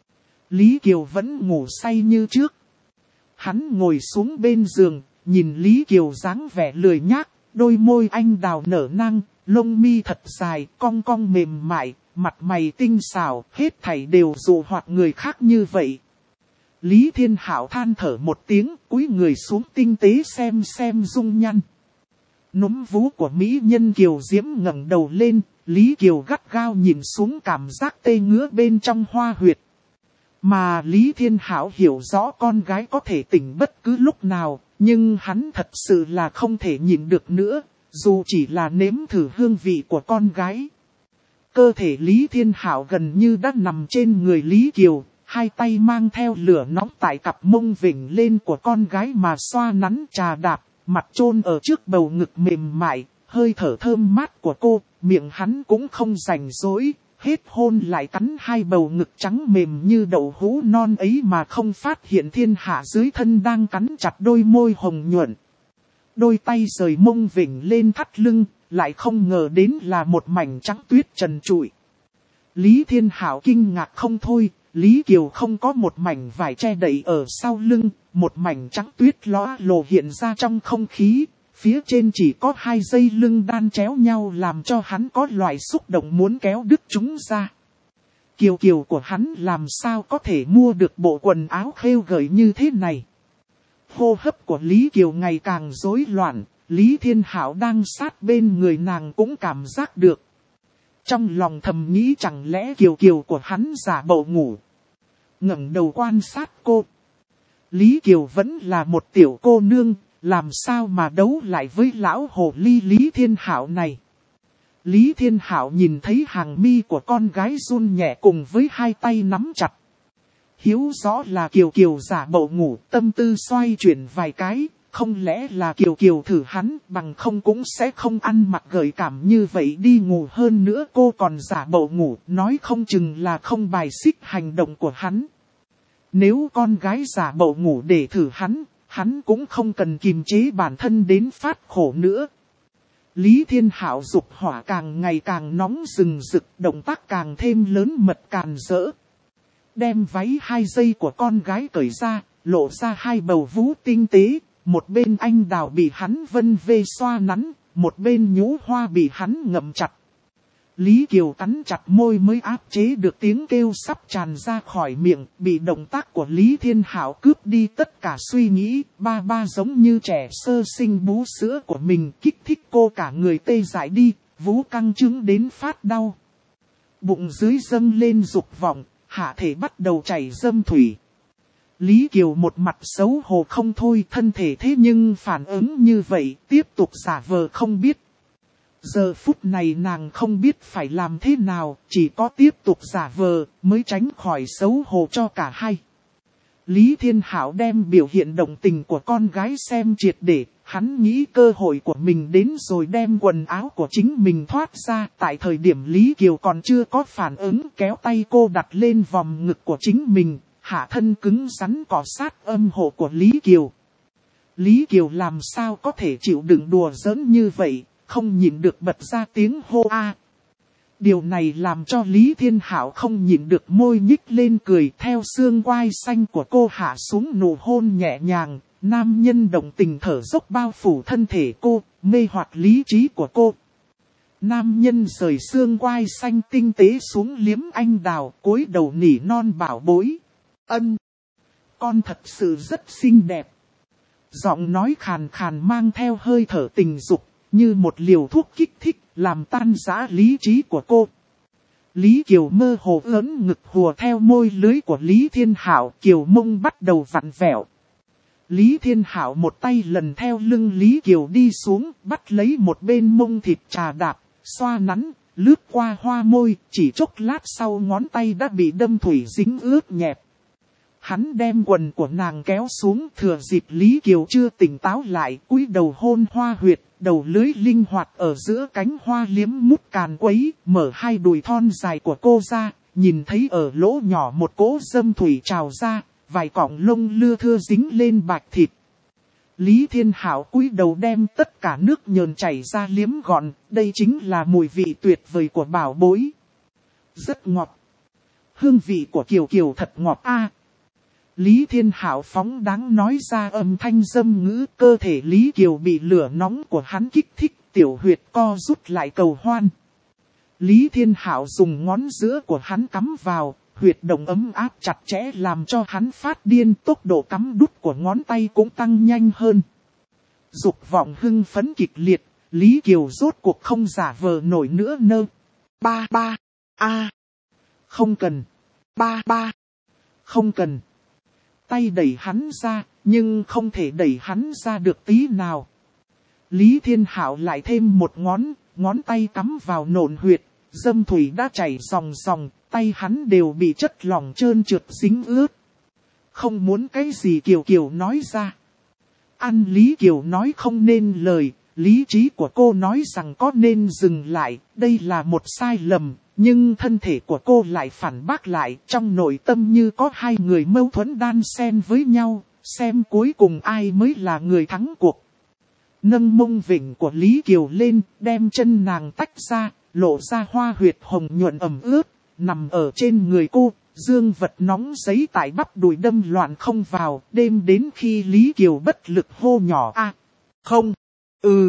Lý Kiều vẫn ngủ say như trước. Hắn ngồi xuống bên giường, nhìn Lý Kiều dáng vẻ lười nhác, đôi môi anh đào nở nang, lông mi thật dài, cong cong mềm mại, mặt mày tinh xảo, hết thảy đều dụ hoặc người khác như vậy. Lý Thiên Hảo than thở một tiếng, cúi người xuống tinh tế xem xem dung nhăn. Núm vú của mỹ nhân Kiều Diễm ngẩng đầu lên, Lý Kiều gắt gao nhìn xuống cảm giác tê ngứa bên trong hoa huyệt. Mà Lý Thiên Hảo hiểu rõ con gái có thể tỉnh bất cứ lúc nào, nhưng hắn thật sự là không thể nhịn được nữa, dù chỉ là nếm thử hương vị của con gái. Cơ thể Lý Thiên Hảo gần như đã nằm trên người Lý Kiều, hai tay mang theo lửa nóng tại cặp mông vểnh lên của con gái mà xoa nắn trà đạp, mặt chôn ở trước bầu ngực mềm mại, hơi thở thơm mát của cô, miệng hắn cũng không rảnh rỗi, hết hôn lại cắn hai bầu ngực trắng mềm như đậu hũ non ấy mà không phát hiện thiên hạ dưới thân đang cắn chặt đôi môi hồng nhuận. Đôi tay rời mông vểnh lên thắt lưng, lại không ngờ đến là một mảnh trắng tuyết trần trụi. Lý Thiên Hảo kinh ngạc không thôi, Lý Kiều không có một mảnh vải che đậy ở sau lưng, một mảnh trắng tuyết lóa lồ hiện ra trong không khí, phía trên chỉ có hai dây lưng đan chéo nhau làm cho hắn có loại xúc động muốn kéo đứt chúng ra. Kiều Kiều của hắn làm sao có thể mua được bộ quần áo khêu gợi như thế này. Hô hấp của Lý Kiều ngày càng rối loạn, Lý Thiên Hảo đang sát bên người nàng cũng cảm giác được. Trong lòng thầm nghĩ chẳng lẽ Kiều Kiều của hắn giả bộ ngủ. Ngẩng đầu quan sát cô. Lý Kiều vẫn là một tiểu cô nương, làm sao mà đấu lại với lão hồ ly Lý Thiên Hảo này. Lý Thiên Hảo nhìn thấy hàng mi của con gái run nhẹ cùng với hai tay nắm chặt. Hiếu rõ là Kiều Kiều giả bộ ngủ, tâm tư xoay chuyển vài cái, không lẽ là Kiều Kiều thử hắn, bằng không cũng sẽ không ăn mặc gợi cảm như vậy đi ngủ. Hơn nữa cô còn giả bộ ngủ, nói không chừng là không bài xích hành động của hắn. Nếu con gái giả bộ ngủ để thử hắn, hắn cũng không cần kiềm chế bản thân đến phát khổ nữa. Lý Thiên Hảo dục hỏa càng ngày càng nóng rừng rực, động tác càng thêm lớn mật càn rỡ. Đem váy hai dây của con gái cởi ra, lộ ra hai bầu vú tinh tế, một bên anh đào bị hắn vân vê xoa nắn, một bên nhũ hoa bị hắn ngậm chặt. Lý Kiều cắn chặt môi mới áp chế được tiếng kêu sắp tràn ra khỏi miệng, bị động tác của Lý Thiên Hảo cướp đi tất cả suy nghĩ, ba ba giống như trẻ sơ sinh bú sữa của mình kích thích cô cả người tê dại đi, vú căng trứng đến phát đau. Bụng dưới dâng lên dục vọng, hạ thể bắt đầu chảy dâm thủy. Lý Kiều một mặt xấu hổ không thôi, thân thể thế nhưng phản ứng như vậy, tiếp tục giả vờ không biết. Giờ phút này nàng không biết phải làm thế nào, chỉ có tiếp tục giả vờ mới tránh khỏi xấu hổ cho cả hai. Lý Thiên Hảo đem biểu hiện động tình của con gái xem triệt để, hắn nghĩ cơ hội của mình đến rồi đem quần áo của chính mình thoát ra. Tại thời điểm Lý Kiều còn chưa có phản ứng, kéo tay cô đặt lên vòng ngực của chính mình, hạ thân cứng rắn cọ sát âm hộ của Lý Kiều. Lý Kiều làm sao có thể chịu đựng đùa giỡn như vậy, không nhịn được bật ra tiếng hô a. Điều này làm cho Lý Thiên Hảo không nhịn được môi nhích lên cười, theo xương quai xanh của cô hạ xuống nụ hôn nhẹ nhàng, nam nhân động tình thở dốc bao phủ thân thể cô, mê hoặc lý trí của cô. Nam nhân rời xương quai xanh tinh tế xuống liếm anh đào, cúi đầu nỉ non bảo bối. Ân, con thật sự rất xinh đẹp. Giọng nói khàn khàn mang theo hơi thở tình dục, như một liều thuốc kích thích, làm tan rã lý trí của cô. Lý Kiều mơ hồ ớn ngực hùa theo môi lưới của Lý Thiên Hạo, Kiều mông bắt đầu vặn vẹo. Lý Thiên Hạo một tay lần theo lưng Lý Kiều đi xuống, bắt lấy một bên mông thịt trà đạp, xoa nắn, lướt qua hoa môi, chỉ chốc lát sau ngón tay đã bị đâm thủy dính ướt nhẹp. Hắn đem quần của nàng kéo xuống, thừa dịp Lý Kiều chưa tỉnh táo lại, cúi đầu hôn hoa huyệt, đầu lưới linh hoạt ở giữa cánh hoa liếm mút càn quấy, mở hai đùi thon dài của cô ra, nhìn thấy ở lỗ nhỏ một cỗ dâm thủy trào ra, vài cọng lông lưa thưa dính lên bạch thịt. Lý Thiên Hạo cúi đầu đem tất cả nước nhờn chảy ra liếm gọn, đây chính là mùi vị tuyệt vời của bảo bối. Rất ngọt. Hương vị của Kiều Kiều thật ngọt a. Lý Thiên Hạo phóng đáng nói ra âm thanh dâm ngữ, cơ thể Lý Kiều bị lửa nóng của hắn kích thích, tiểu huyệt co rút lại cầu hoan. Lý Thiên Hạo dùng ngón giữa của hắn cắm vào, huyệt động ấm áp chặt chẽ làm cho hắn phát điên, tốc độ cắm đút của ngón tay cũng tăng nhanh hơn. Dục vọng hưng phấn kịch liệt, Lý Kiều rốt cuộc không giả vờ nổi nữa nơ. Ba ba, a, không cần, ba ba, không cần. Tay đẩy hắn ra, nhưng không thể đẩy hắn ra được tí nào. Lý Thiên Hạo lại thêm một ngón, ngón tay cắm vào nộn huyệt, dâm thủy đã chảy ròng ròng, tay hắn đều bị chất lỏng trơn trượt dính ướt. Không muốn cái gì Kiều Kiều nói ra. Ăn Lý Kiều nói không nên lời, lý trí của cô nói rằng có nên dừng lại, đây là một sai lầm. Nhưng thân thể của cô lại phản bác lại, trong nội tâm như có hai người mâu thuẫn đan xen với nhau, xem cuối cùng ai mới là người thắng cuộc. Nâng mông vịnh của Lý Kiều lên, đem chân nàng tách ra, lộ ra hoa huyệt hồng nhuận ẩm ướt, nằm ở trên người cô, dương vật nóng giấy tại bắp đùi đâm loạn không vào, đêm đến khi Lý Kiều bất lực hô nhỏ a, không, ừ.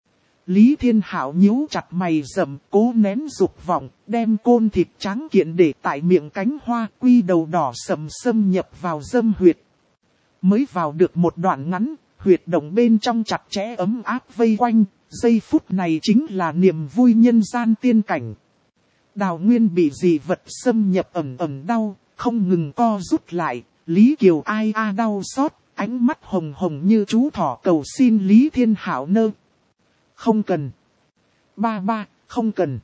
Lý Thiên Hạo nhíu chặt mày rậm, cố nén dục vọng, đem côn thịt trắng kiện để tại miệng cánh hoa, quy đầu đỏ sầm xâm nhập vào dâm huyệt. Mới vào được một đoạn ngắn, huyệt động bên trong chặt chẽ ấm áp vây quanh, giây phút này chính là niềm vui nhân gian tiên cảnh. Đào Nguyên bị dị vật xâm nhập ẩm ẩm đau, không ngừng co rút lại, Lý Kiều ai a đau xót, ánh mắt hồng hồng như chú thỏ cầu xin Lý Thiên Hạo nơ. Không cần. Ba ba, không cần.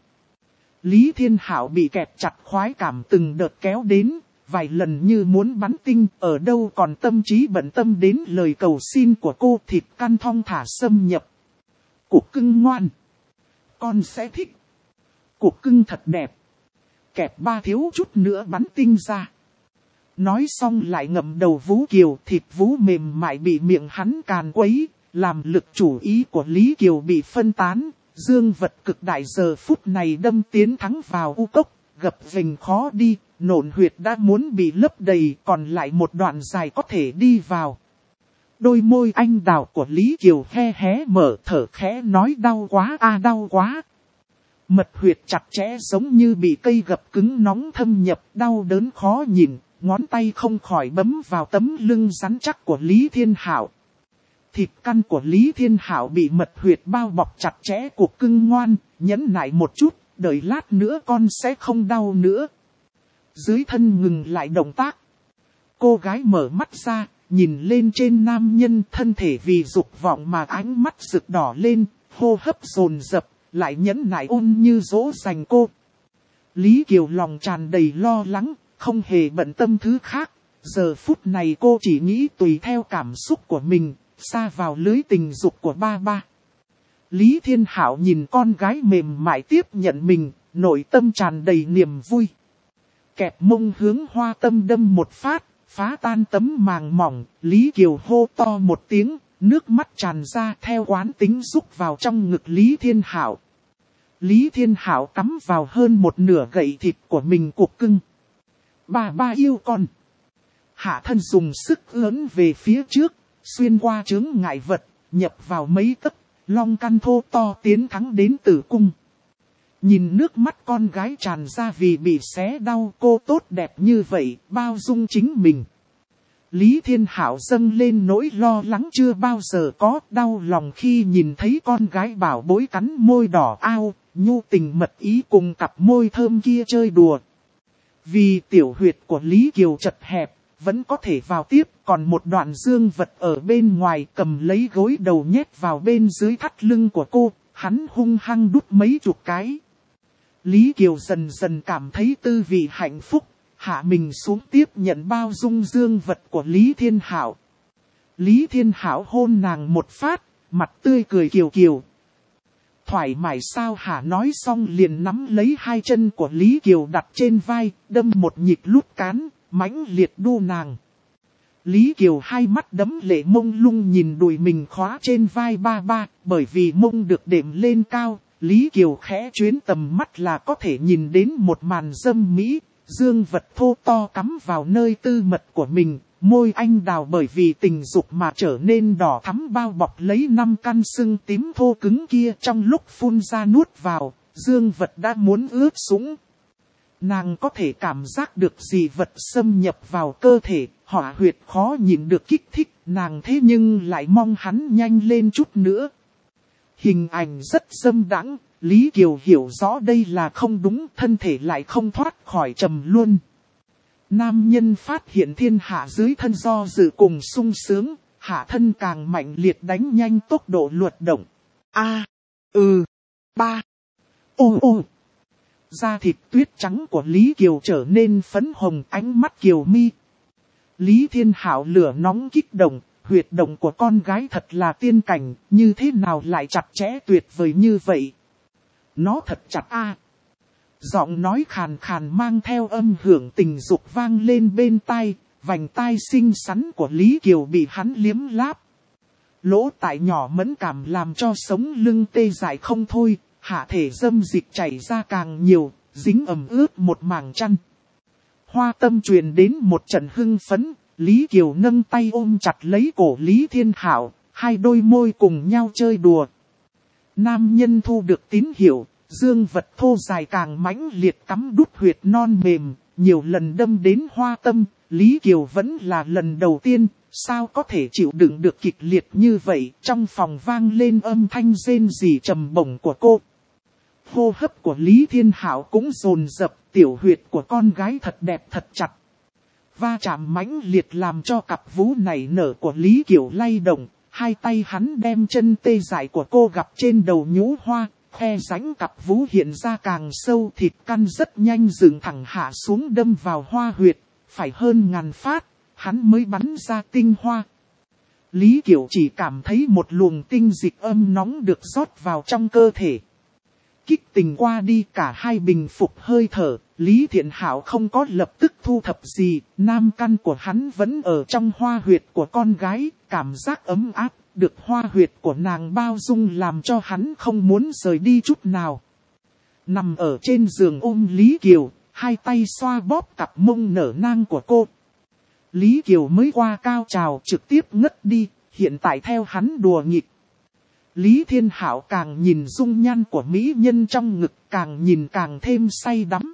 Lý Thiên Hạo bị kẹp chặt khoái cảm từng đợt kéo đến, vài lần như muốn bắn tinh, ở đâu còn tâm trí bận tâm đến lời cầu xin của cô, thịt căn thong thả xâm nhập. Cục cưng ngoan. Con sẽ thích. Cục cưng thật đẹp. Kẹp ba thiếu chút nữa bắn tinh ra. Nói xong lại ngậm đầu vú Kiều, thịt vú mềm mại bị miệng hắn càn quấy. Làm lực chủ ý của Lý Kiều bị phân tán, dương vật cực đại giờ phút này đâm tiến thắng vào u cốc, gập ghềnh khó đi, nộn huyệt đã muốn bị lấp đầy, còn lại một đoạn dài có thể đi vào. Đôi môi anh đào của Lý Kiều he hé mở, thở khẽ nói đau quá a đau quá. Mật huyệt chặt chẽ giống như bị cây gập cứng nóng thâm nhập, đau đớn khó nhìn, ngón tay không khỏi bấm vào tấm lưng rắn chắc của Lý Thiên Hạo. Thịt căn của Lý Thiên Hạo bị mật huyệt bao bọc chặt chẽ, cuộc cưng ngoan, nhẫn nại một chút, đợi lát nữa con sẽ không đau nữa. Dưới thân ngừng lại động tác. Cô gái mở mắt ra, nhìn lên trên nam nhân, thân thể vì dục vọng mà ánh mắt rực đỏ lên, hô hấp dồn dập, lại nhẫn nại ôn như dỗ dành cô. Lý Kiều lòng tràn đầy lo lắng, không hề bận tâm thứ khác. Giờ phút này cô chỉ nghĩ tùy theo cảm xúc của mình. Xa vào lưới tình dục của ba ba. Lý Thiên Hạo nhìn con gái mềm mại tiếp nhận mình, nội tâm tràn đầy niềm vui. Kẹp mông hướng hoa tâm đâm một phát, phá tan tấm màng mỏng, Lý Kiều hô to một tiếng, nước mắt tràn ra theo quán tính rúc vào trong ngực Lý Thiên Hạo. Lý Thiên Hạo cắm vào hơn một nửa gậy thịt của mình cục cưng. Ba ba yêu con. Hạ thân dùng sức ướn về phía trước. Xuyên qua chướng ngại vật, nhập vào mấy tấc, long căn thô to tiến thắng đến tử cung. Nhìn nước mắt con gái tràn ra vì bị xé đau, cô tốt đẹp như vậy, bao dung chính mình. Lý Thiên Hạo dâng lên nỗi lo lắng chưa bao giờ có, đau lòng khi nhìn thấy con gái bảo bối cắn môi đỏ ao, nhu tình mật ý cùng cặp môi thơm kia chơi đùa. Vì tiểu huyệt của Lý Kiều chật hẹp, vẫn có thể vào tiếp, còn một đoạn dương vật ở bên ngoài cầm lấy gối đầu nhét vào bên dưới thắt lưng của cô, hắn hung hăng đút mấy chục cái. Lý Kiều dần dần cảm thấy tư vị hạnh phúc, hạ mình xuống tiếp nhận bao dung dương vật của Lý Thiên Hạo. Lý Thiên Hạo hôn nàng một phát, mặt tươi cười kiều kiều. Thoải mái sao hả, nói xong liền nắm lấy hai chân của Lý Kiều đặt trên vai, đâm một nhịp lút cán, mãnh liệt đu nàng. Lý Kiều hai mắt đẫm lệ mông lung nhìn đùi mình khóa trên vai ba ba, bởi vì mông được đệm lên cao, Lý Kiều khẽ chuyến tầm mắt là có thể nhìn đến một màn dâm mỹ, dương vật thô to cắm vào nơi tư mật của mình, môi anh đào bởi vì tình dục mà trở nên đỏ thắm bao bọc lấy năm căn sưng tím thô cứng kia, trong lúc phun ra nuốt vào, dương vật đã muốn ướt sũng. Nàng có thể cảm giác được dị vật xâm nhập vào cơ thể, hỏa huyệt khó nhịn được kích thích, nàng thế nhưng lại mong hắn nhanh lên chút nữa. Hình ảnh rất dâm đãng, Lý Kiều hiểu rõ đây là không đúng, thân thể lại không thoát khỏi trầm luân. Nam nhân phát hiện thiên hạ dưới thân do dự cùng sung sướng, hạ thân càng mạnh liệt đánh nhanh tốc độ luật động. A, ừ, ba, ô ô. Da thịt tuyết trắng của Lý Kiều trở nên phấn hồng, ánh mắt kiều mi. Lý Thiên Hạo lửa nóng kích động, huyệt động của con gái thật là tiên cảnh, như thế nào lại chặt chẽ tuyệt vời như vậy. Nó thật chặt a. À. Giọng nói khàn khàn mang theo âm hưởng tình dục vang lên bên tai, vành tai xinh xắn của Lý Kiều bị hắn liếm láp. Lỗ tai nhỏ mẫn cảm làm cho sống lưng tê dại không thôi, hạ thể dâm dịch chảy ra càng nhiều, dính ẩm ướt một mảng chăn. Hoa tâm truyền đến một trận hưng phấn, Lý Kiều nâng tay ôm chặt lấy cổ Lý Thiên Hạo, hai đôi môi cùng nhau chơi đùa. Nam nhân thu được tín hiệu, dương vật thô dài càng mãnh liệt cắm đút huyệt non mềm, nhiều lần đâm đến hoa tâm, Lý Kiều vẫn là lần đầu tiên, sao có thể chịu đựng được kịch liệt như vậy, trong phòng vang lên âm thanh rên rỉ trầm bổng của cô. Hô hấp của Lý Thiên Hạo cũng dồn dập, tiểu huyệt của con gái thật đẹp thật chặt. Va chạm mãnh liệt làm cho cặp vú nảy nở của Lý Kiều lay động, hai tay hắn đem chân tê dại của cô gặp trên đầu nhũ hoa, khe rãnh cặp vú hiện ra càng sâu, thịt căn rất nhanh dựng thẳng hạ xuống đâm vào hoa huyệt, phải hơn ngàn phát, hắn mới bắn ra tinh hoa. Lý Kiều chỉ cảm thấy một luồng tinh dịch âm nóng được rót vào trong cơ thể. Kích tình qua đi, cả hai bình phục hơi thở, Lý Thiện Hạo không có lập tức thu thập gì, nam căn của hắn vẫn ở trong hoa huyệt của con gái, cảm giác ấm áp, được hoa huyệt của nàng bao dung làm cho hắn không muốn rời đi chút nào. Nằm ở trên giường ôm Lý Kiều, hai tay xoa bóp cặp mông nở nang của cô. Lý Kiều mới qua cao trào trực tiếp ngất đi, hiện tại theo hắn đùa nghịch. Lý Thiên Hạo càng nhìn dung nhan của mỹ nhân trong ngực càng nhìn càng thêm say đắm.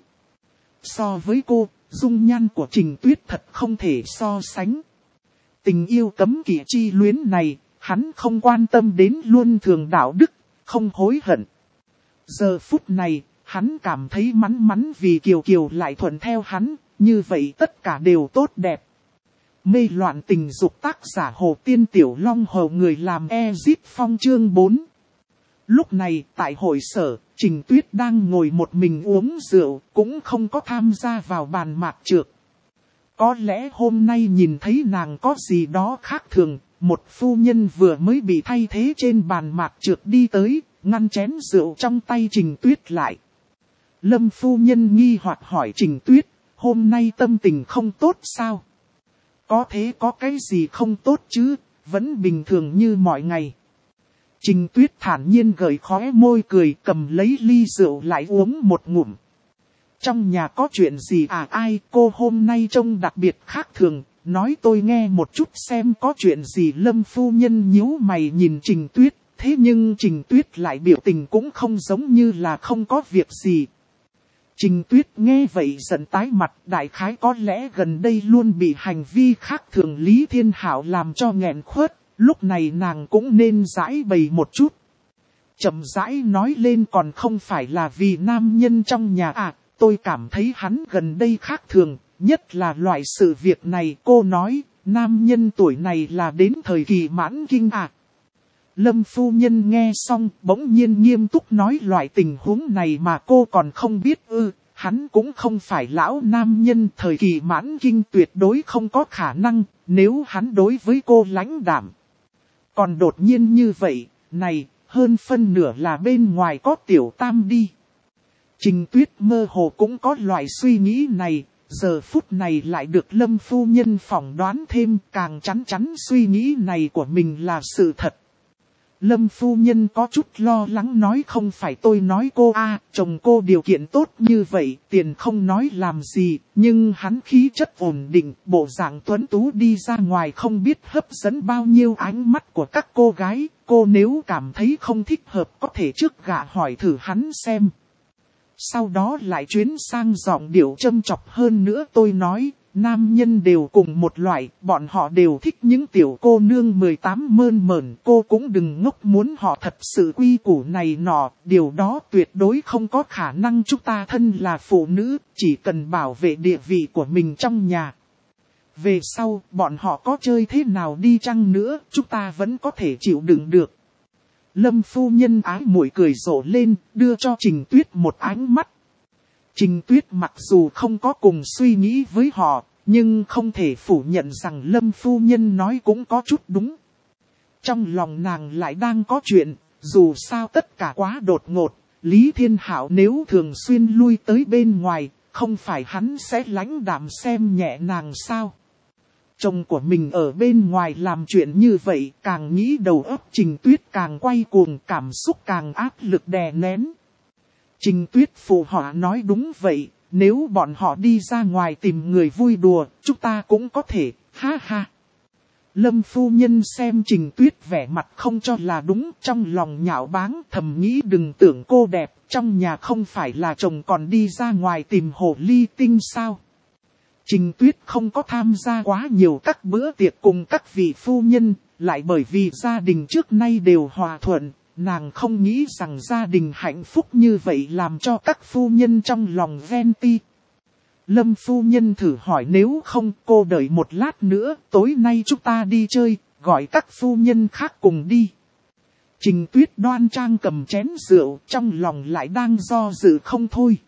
So với cô, dung nhan của Trình Tuyết thật không thể so sánh. Tình yêu cấm kỵ chi luyến này, hắn không quan tâm đến luân thường đạo đức, không hối hận. Giờ phút này, hắn cảm thấy mắn mắn vì Kiều Kiều lại thuận theo hắn, như vậy tất cả đều tốt đẹp. Mê loạn tình dục, tác giả Hồ Tiên Tiểu Long Hầu, người làm Ezip Phong, chương bốn. Lúc này, tại hội sở, Trình Tuyết đang ngồi một mình uống rượu, cũng không có tham gia vào bàn mạc trược. Có lẽ hôm nay nhìn thấy nàng có gì đó khác thường, một phu nhân vừa mới bị thay thế trên bàn mạc trược đi tới, ngăn chén rượu trong tay Trình Tuyết lại. Lâm phu nhân nghi hoặc hỏi Trình Tuyết, hôm nay tâm tình không tốt sao? Có thế có cái gì không tốt chứ, vẫn bình thường như mọi ngày. Trình Tuyết thản nhiên gợi khóe môi cười, cầm lấy ly rượu lại uống một ngụm. Trong nhà có chuyện gì à? Ai, cô hôm nay trông đặc biệt khác thường, nói tôi nghe một chút xem có chuyện gì. Lâm phu nhân nhíu mày nhìn Trình Tuyết, thế nhưng Trình Tuyết lại biểu tình cũng không giống như là không có việc gì. Trình Tuyết nghe vậy giận tái mặt, đại khái có lẽ gần đây luôn bị hành vi khác thường Lý Thiên Hạo làm cho nghẹn khuất, lúc này nàng cũng nên giải bày một chút. chậm rãi nói lên còn không phải là vì nam nhân trong nhà à, tôi cảm thấy hắn gần đây khác thường, nhất là loại sự việc này. Cô nói, nam nhân tuổi này là đến thời kỳ mãn kinh à. Lâm phu nhân nghe xong bỗng nhiên nghiêm túc nói loại tình huống này mà cô còn không biết ư, hắn cũng không phải lão nam nhân, thời kỳ mãn kinh tuyệt đối không có khả năng, nếu hắn đối với cô lãnh đạm. Còn đột nhiên như vậy, này, hơn phân nửa là bên ngoài có tiểu tam đi. Trình Tuyết mơ hồ cũng có loại suy nghĩ này, giờ phút này lại được Lâm phu nhân phỏng đoán thêm, càng chắn chắn suy nghĩ này của mình là sự thật. Lâm phu nhân có chút lo lắng nói không phải tôi nói cô a, chồng cô điều kiện tốt như vậy, tiền không nói làm gì, nhưng hắn khí chất ổn định, bộ dạng tuấn tú đi ra ngoài không biết hấp dẫn bao nhiêu ánh mắt của các cô gái, cô nếu cảm thấy không thích hợp có thể trước gạ hỏi thử hắn xem. Sau đó lại chuyến sang giọng điệu châm chọc hơn nữa, tôi nói, nam nhân đều cùng một loại, bọn họ đều thích những tiểu cô nương mười tám mơn mởn, cô cũng đừng ngốc muốn họ thật sự quy củ này nọ, điều đó tuyệt đối không có khả năng. Chúng ta thân là phụ nữ, chỉ cần bảo vệ địa vị của mình trong nhà. Về sau, bọn họ có chơi thế nào đi chăng nữa, chúng ta vẫn có thể chịu đựng được. Lâm phu nhân ái muội cười rộ lên, đưa cho Trình Tuyết một ánh mắt. Trình Tuyết mặc dù không có cùng suy nghĩ với họ, nhưng không thể phủ nhận rằng Lâm phu nhân nói cũng có chút đúng. Trong lòng nàng lại đang có chuyện, dù sao tất cả quá đột ngột, Lý Thiên Hạo nếu thường xuyên lui tới bên ngoài, không phải hắn sẽ lãnh đạm xem nhẹ nàng sao? Chồng của mình ở bên ngoài làm chuyện như vậy, càng nghĩ đầu óc Trình Tuyết càng quay cuồng, cảm xúc càng áp lực đè nén. Trình Tuyết phụ họa nói đúng vậy, nếu bọn họ đi ra ngoài tìm người vui đùa, chúng ta cũng có thể, ha ha. Lâm phu nhân xem Trình Tuyết vẻ mặt không cho là đúng, trong lòng nhạo báng, thầm nghĩ đừng tưởng cô đẹp, trong nhà không phải là chồng còn đi ra ngoài tìm hồ ly tinh sao. Trình Tuyết không có tham gia quá nhiều các bữa tiệc cùng các vị phu nhân, lại bởi vì gia đình trước nay đều hòa thuận, nàng không nghĩ rằng gia đình hạnh phúc như vậy làm cho các phu nhân trong lòng ghen ti. Lâm phu nhân thử hỏi nếu không cô đợi một lát nữa, tối nay chúng ta đi chơi, gọi các phu nhân khác cùng đi. Trình Tuyết đoan trang cầm chén rượu, trong lòng lại đang do dự không thôi.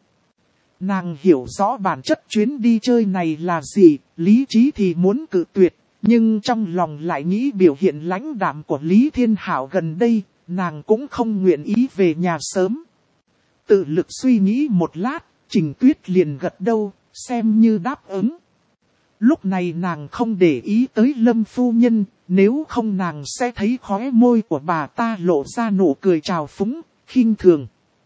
Nàng hiểu rõ bản chất chuyến đi chơi này là gì, lý trí thì muốn cự tuyệt, nhưng trong lòng lại nghĩ biểu hiện lãnh đạm của Lý Thiên Hạo gần đây, nàng cũng không nguyện ý về nhà sớm. Tự lực suy nghĩ một lát, Trình Tuyết liền gật đầu, xem như đáp ứng. Lúc này nàng không để ý tới Lâm phu nhân, nếu không nàng sẽ thấy khóe môi của bà ta lộ ra nụ cười trào phúng, khinh thường.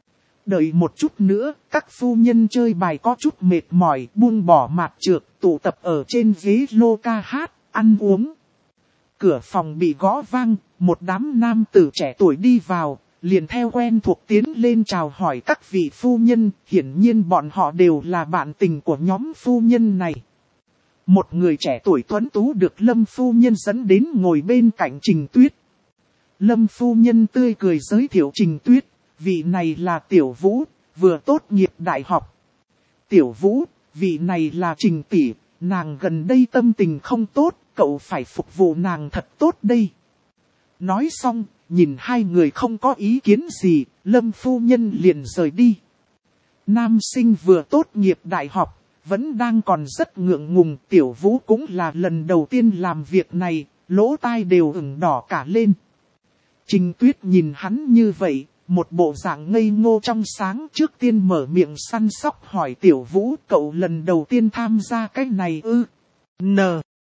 Đợi một chút nữa, các phu nhân chơi bài có chút mệt mỏi, buông bỏ mạt trược, tụ tập ở trên ghế lô ca hát, ăn uống. Cửa phòng bị gõ vang, một đám nam tử trẻ tuổi đi vào, liền theo quen thuộc tiến lên chào hỏi các vị phu nhân, hiển nhiên bọn họ đều là bạn tình của nhóm phu nhân này. Một người trẻ tuổi tuấn tú được Lâm phu nhân dẫn đến ngồi bên cạnh Trình Tuyết. Lâm phu nhân tươi cười giới thiệu Trình Tuyết, vị này là Tiểu Vũ, vừa tốt nghiệp đại học. Tiểu Vũ, vị này là Trình tỷ, nàng gần đây tâm tình không tốt, cậu phải phục vụ nàng thật tốt đây. Nói xong, nhìn hai người không có ý kiến gì, Lâm phu nhân liền rời đi. Nam sinh vừa tốt nghiệp đại học, vẫn đang còn rất ngượng ngùng, Tiểu Vũ cũng là lần đầu tiên làm việc này, lỗ tai đều ửng đỏ cả lên. Trình Tuyết nhìn hắn như vậy, một bộ dạng ngây ngô trong sáng, trước tiên mở miệng săn sóc hỏi Tiểu Vũ, cậu lần đầu tiên tham gia cái này ư? N.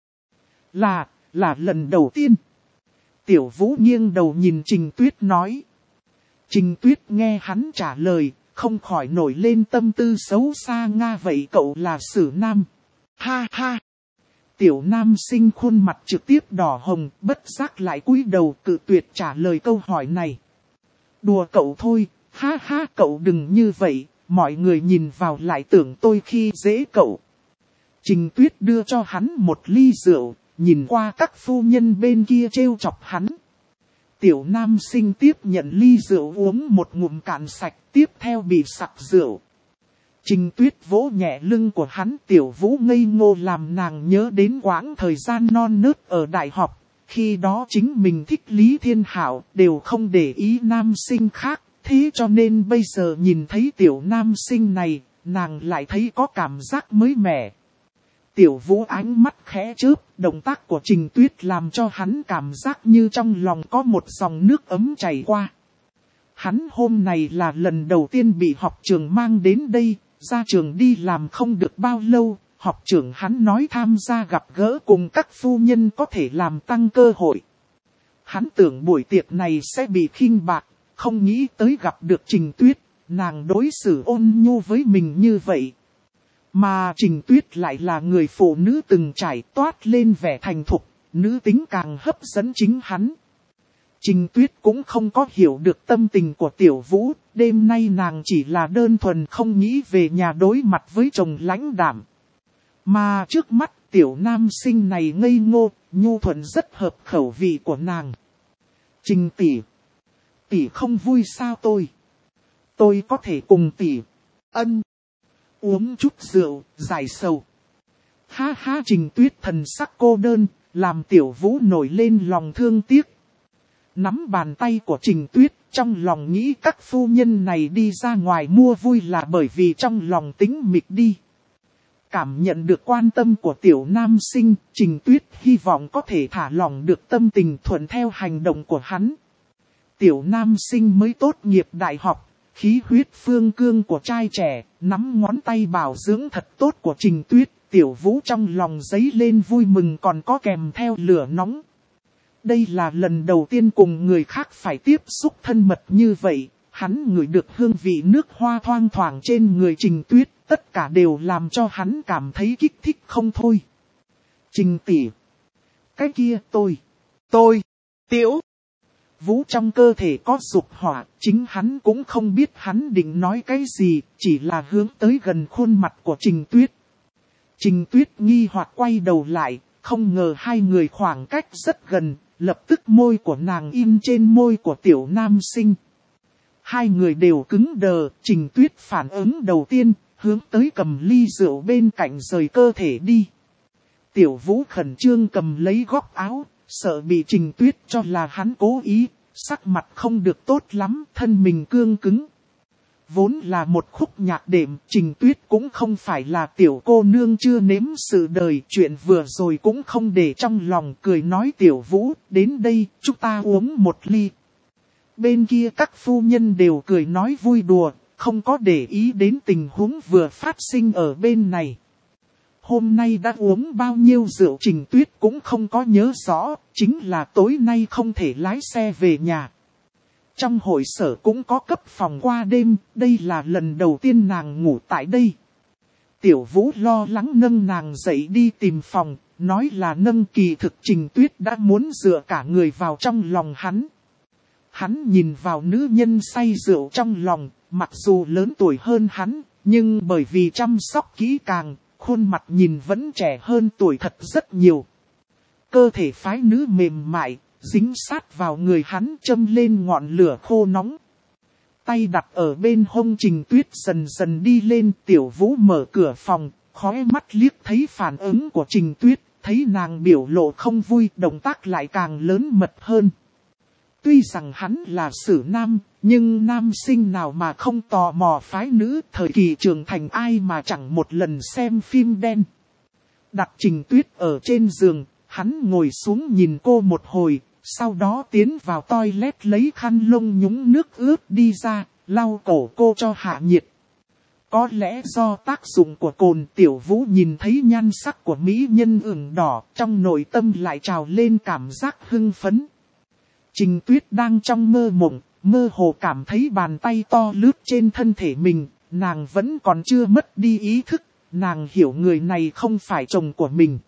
Là, là lần đầu tiên. Tiểu Vũ nghiêng đầu nhìn Trình Tuyết nói. Trình Tuyết nghe hắn trả lời, không khỏi nổi lên tâm tư xấu xa, nga vậy cậu là Sử Nam. Ha ha. Tiểu nam sinh khuôn mặt trực tiếp đỏ hồng, bất giác lại cúi đầu cự tuyệt trả lời câu hỏi này. Đùa cậu thôi, ha ha, cậu đừng như vậy, mọi người nhìn vào lại tưởng tôi khi dễ cậu. Trình Tuyết đưa cho hắn một ly rượu, nhìn qua các phu nhân bên kia trêu chọc hắn. Tiểu nam sinh tiếp nhận ly rượu uống một ngụm cạn sạch, tiếp theo bị sặc rượu. Trình Tuyết vỗ nhẹ lưng của hắn, Tiểu Vũ ngây ngô làm nàng nhớ đến quãng thời gian non nớt ở đại học. Khi đó chính mình thích Lý Thiên Hạo, đều không để ý nam sinh khác. Thế cho nên bây giờ nhìn thấy tiểu nam sinh này, nàng lại thấy có cảm giác mới mẻ. Tiểu Vũ ánh mắt khẽ chớp, động tác của Trình Tuyết làm cho hắn cảm giác như trong lòng có một dòng nước ấm chảy qua. Hắn hôm này là lần đầu tiên bị học trưởng mang đến đây, ra trường đi làm không được bao lâu, học trưởng hắn nói tham gia gặp gỡ cùng các phu nhân có thể làm tăng cơ hội. Hắn tưởng buổi tiệc này sẽ bị khinh bạc, không nghĩ tới gặp được Trình Tuyết, nàng đối xử ôn nhu với mình như vậy. Mà Trình Tuyết lại là người phụ nữ từng trải, toát lên vẻ thành thục, nữ tính càng hấp dẫn chính hắn. Trình Tuyết cũng không có hiểu được tâm tình của Tiểu Vũ, đêm nay nàng chỉ là đơn thuần không nghĩ về nhà đối mặt với chồng lãnh đạm. Mà trước mắt tiểu nam sinh này ngây ngô, nhu thuận rất hợp khẩu vị của nàng. Trình tỷ, tỷ không vui sao tôi? Tôi có thể cùng tỷ ân uống chút rượu, giải sầu. Ha ha, Trình Tuyết thần sắc cô đơn, làm Tiểu Vũ nổi lên lòng thương tiếc. Nắm bàn tay của Trình Tuyết, trong lòng nghĩ các phu nhân này đi ra ngoài mua vui là bởi vì trong lòng tính mịch đi. Cảm nhận được quan tâm của tiểu nam sinh, Trình Tuyết hy vọng có thể thả lỏng được tâm tình thuận theo hành động của hắn. Tiểu nam sinh mới tốt nghiệp đại học, khí huyết phương cương của trai trẻ, nắm ngón tay bảo dưỡng thật tốt của Trình Tuyết, Tiểu Vũ trong lòng dấy lên vui mừng còn có kèm theo lửa nóng. Đây là lần đầu tiên cùng người khác phải tiếp xúc thân mật như vậy, hắn ngửi được hương vị nước hoa thoang thoảng trên người Trình Tuyết, tất cả đều làm cho hắn cảm thấy kích thích không thôi. Trình tỷ, cái kia tôi, tôi, Tiểu Vũ trong cơ thể có dục hỏa, chính hắn cũng không biết hắn định nói cái gì, chỉ là hướng tới gần khuôn mặt của Trình Tuyết. Trình Tuyết nghi hoặc quay đầu lại, không ngờ hai người khoảng cách rất gần, lập tức môi của nàng in trên môi của tiểu nam sinh. Hai người đều cứng đờ, Trình Tuyết phản ứng đầu tiên, hướng tới cầm ly rượu bên cạnh rời cơ thể đi. Tiểu Vũ khẩn trương cầm lấy góc áo, sợ bị Trình Tuyết cho là hắn cố ý, sắc mặt không được tốt lắm, thân mình cương cứng. Vốn là một khúc nhạc đệm, Trình Tuyết cũng không phải là tiểu cô nương chưa nếm sự đời, chuyện vừa rồi cũng không để trong lòng, cười nói Tiểu Vũ, đến đây, chúng ta uống một ly. Bên kia các phu nhân đều cười nói vui đùa, không có để ý đến tình huống vừa phát sinh ở bên này. Hôm nay đã uống bao nhiêu rượu Trình Tuyết cũng không có nhớ rõ, chính là tối nay không thể lái xe về nhà. Trong hội sở cũng có cấp phòng qua đêm, đây là lần đầu tiên nàng ngủ tại đây. Tiểu Vũ lo lắng nâng nàng dậy đi tìm phòng, nói là nâng kỳ thực Trình Tuyết đã muốn dựa cả người vào trong lòng hắn. Hắn nhìn vào nữ nhân say rượu trong lòng, mặc dù lớn tuổi hơn hắn, nhưng bởi vì chăm sóc kỹ càng, khuôn mặt nhìn vẫn trẻ hơn tuổi thật rất nhiều. Cơ thể phái nữ mềm mại, dính sát vào người hắn châm lên ngọn lửa khô nóng. Tay đặt ở bên hông Trình Tuyết dần dần đi lên, Tiểu Vũ mở cửa phòng, khóe mắt liếc thấy phản ứng của Trình Tuyết, thấy nàng biểu lộ không vui, động tác lại càng lớn mật hơn. Tuy rằng hắn là sử nam, nhưng nam sinh nào mà không tò mò phái nữ, thời kỳ trưởng thành ai mà chẳng một lần xem phim đen. Đặt Trình Tuyết ở trên giường, hắn ngồi xuống nhìn cô một hồi, sau đó tiến vào toilet lấy khăn lông nhúng nước ướt đi ra, lau cổ cô cho hạ nhiệt. Có lẽ do tác dụng của cồn, Tiểu Vũ nhìn thấy nhan sắc của mỹ nhân ửng đỏ, trong nội tâm lại trào lên cảm giác hưng phấn. Trình Tuyết đang trong mơ mộng, mơ hồ cảm thấy bàn tay to lướt trên thân thể mình, nàng vẫn còn chưa mất đi ý thức, nàng hiểu người này không phải chồng của mình.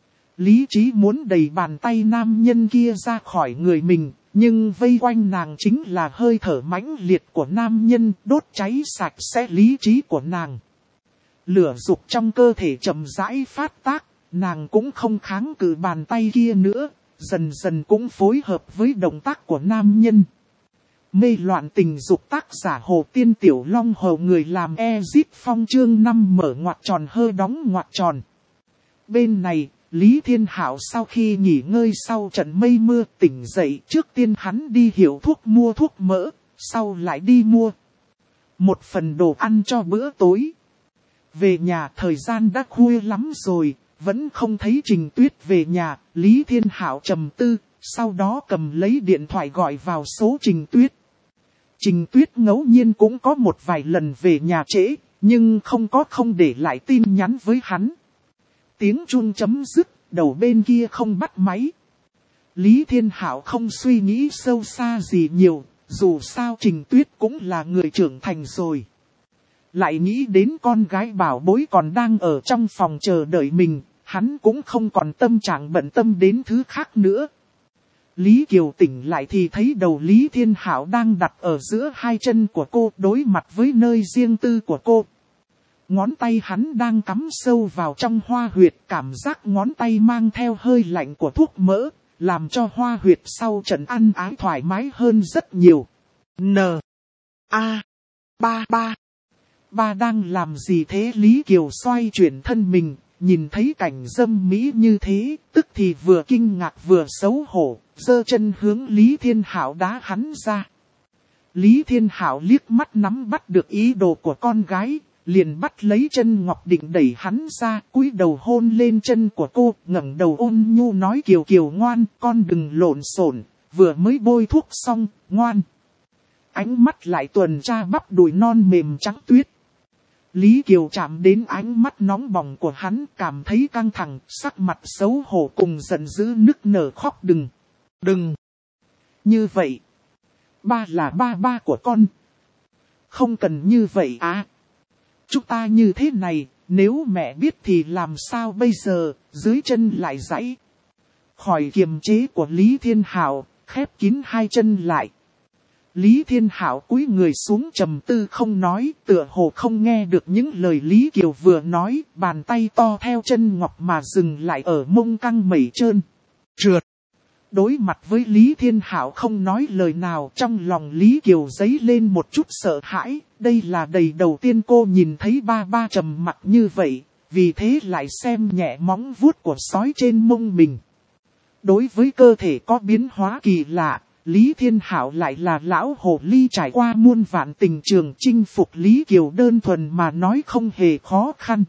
Lý trí muốn đẩy bàn tay nam nhân kia ra khỏi người mình, nhưng vây quanh nàng chính là hơi thở mãnh liệt của nam nhân, đốt cháy sạch sẽ lý trí của nàng. Lửa dục trong cơ thể chậm rãi phát tác, nàng cũng không kháng cự bàn tay kia nữa, dần dần cũng phối hợp với động tác của nam nhân. Mê loạn tình dục tác giả Hồ Tiên Tiểu Long Hầu người làm Exit Phong chương năm mở ngoặc tròn hơi đóng ngoặc tròn. Bên này, Lý Thiên Hạo sau khi nghỉ ngơi sau trận mây mưa tỉnh dậy, trước tiên hắn đi hiệu thuốc mua thuốc mỡ, sau lại đi mua một phần đồ ăn cho bữa tối. Về nhà thời gian đã khuya lắm rồi, vẫn không thấy Trình Tuyết về nhà. Lý Thiên Hạo trầm tư, sau đó cầm lấy điện thoại gọi vào số Trình Tuyết. Trình Tuyết ngẫu nhiên cũng có một vài lần về nhà trễ, nhưng không có không để lại tin nhắn với hắn. Tiếng chuông chấm dứt, đầu bên kia không bắt máy. Lý Thiên Hạo không suy nghĩ sâu xa gì nhiều, dù sao Trình Tuyết cũng là người trưởng thành rồi. Lại nghĩ đến con gái bảo bối còn đang ở trong phòng chờ đợi mình, hắn cũng không còn tâm trạng bận tâm đến thứ khác nữa. Lý Kiều tỉnh lại thì thấy đầu Lý Thiên Hạo đang đặt ở giữa hai chân của cô, đối mặt với nơi riêng tư của cô. Ngón tay hắn đang cắm sâu vào trong hoa huyệt, cảm giác ngón tay mang theo hơi lạnh của thuốc mỡ, làm cho hoa huyệt sau trận ăn ái thoải mái hơn rất nhiều. N. A. Ba ba. Ba đang làm gì thế? Lý Kiều xoay chuyển thân mình, nhìn thấy cảnh dâm mỹ như thế, tức thì vừa kinh ngạc vừa xấu hổ, giơ chân hướng Lý Thiên Hạo đá hắn ra. Lý Thiên Hạo liếc mắt nắm bắt được ý đồ của con gái, liền bắt lấy chân ngọc định đẩy hắn ra, cúi đầu hôn lên chân của cô, ngẩng đầu ôn nhu nói Kiều Kiều ngoan, con đừng lộn xộn, vừa mới bôi thuốc xong, ngoan. Ánh mắt lại tuần tra bắp đùi non mềm trắng tuyết. Lý Kiều chạm đến ánh mắt nóng bỏng của hắn, cảm thấy căng thẳng, sắc mặt xấu hổ cùng giận dữ nức nở khóc. Đừng, đừng, như vậy. Ba là ba ba của con. Không cần như vậy à. Chúng ta như thế này, nếu mẹ biết thì làm sao bây giờ, dưới chân lại giãy. Khỏi kiềm chế của Lý Thiên Hạo, khép kín hai chân lại. Lý Thiên Hạo cúi người xuống trầm tư không nói, tựa hồ không nghe được những lời Lý Kiều vừa nói, bàn tay to theo chân ngọc mà dừng lại ở mông căng mẩy trơn. Trượt. Đối mặt với Lý Thiên Hạo không nói lời nào, trong lòng Lý Kiều dấy lên một chút sợ hãi, đây là đầy đầu tiên cô nhìn thấy ba ba trầm mặc như vậy, vì thế lại xem nhẹ móng vuốt của sói trên mông mình. Đối với cơ thể có biến hóa kỳ lạ, Lý Thiên Hạo lại là lão hồ ly trải qua muôn vạn tình trường, chinh phục Lý Kiều đơn thuần mà nói không hề khó khăn.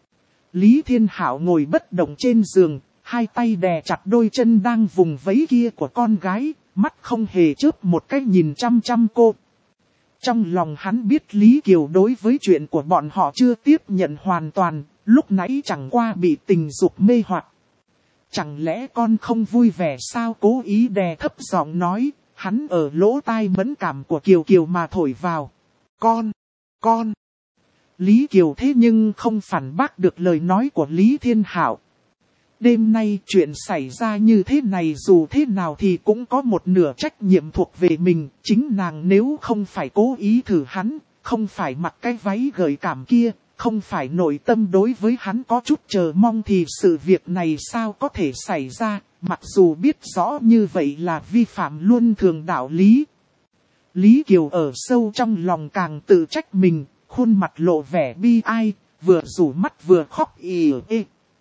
Lý Thiên Hạo ngồi bất động trên giường, hai tay đè chặt đôi chân đang vùng vẫy kia của con gái, mắt không hề chớp một cái nhìn chăm chăm cô. Trong lòng hắn biết Lý Kiều đối với chuyện của bọn họ chưa tiếp nhận hoàn toàn, lúc nãy chẳng qua bị tình dục mê hoặc. Chẳng lẽ con không vui vẻ sao? Cố ý đè thấp giọng nói, hắn ở lỗ tai mẫn cảm của Kiều Kiều mà thổi vào. Con, con. Lý Kiều thế nhưng không phản bác được lời nói của Lý Thiên Hạo. Đêm nay chuyện xảy ra như thế này dù thế nào thì cũng có một nửa trách nhiệm thuộc về mình. Chính nàng nếu không phải cố ý thử hắn, không phải mặc cái váy gợi cảm kia, không phải nội tâm đối với hắn có chút chờ mong thì sự việc này sao có thể xảy ra, mặc dù biết rõ như vậy là vi phạm luân thường đạo lý. Lý Kiều ở sâu trong lòng càng tự trách mình, khuôn mặt lộ vẻ bi ai, vừa rủ mắt vừa khóc ì ê.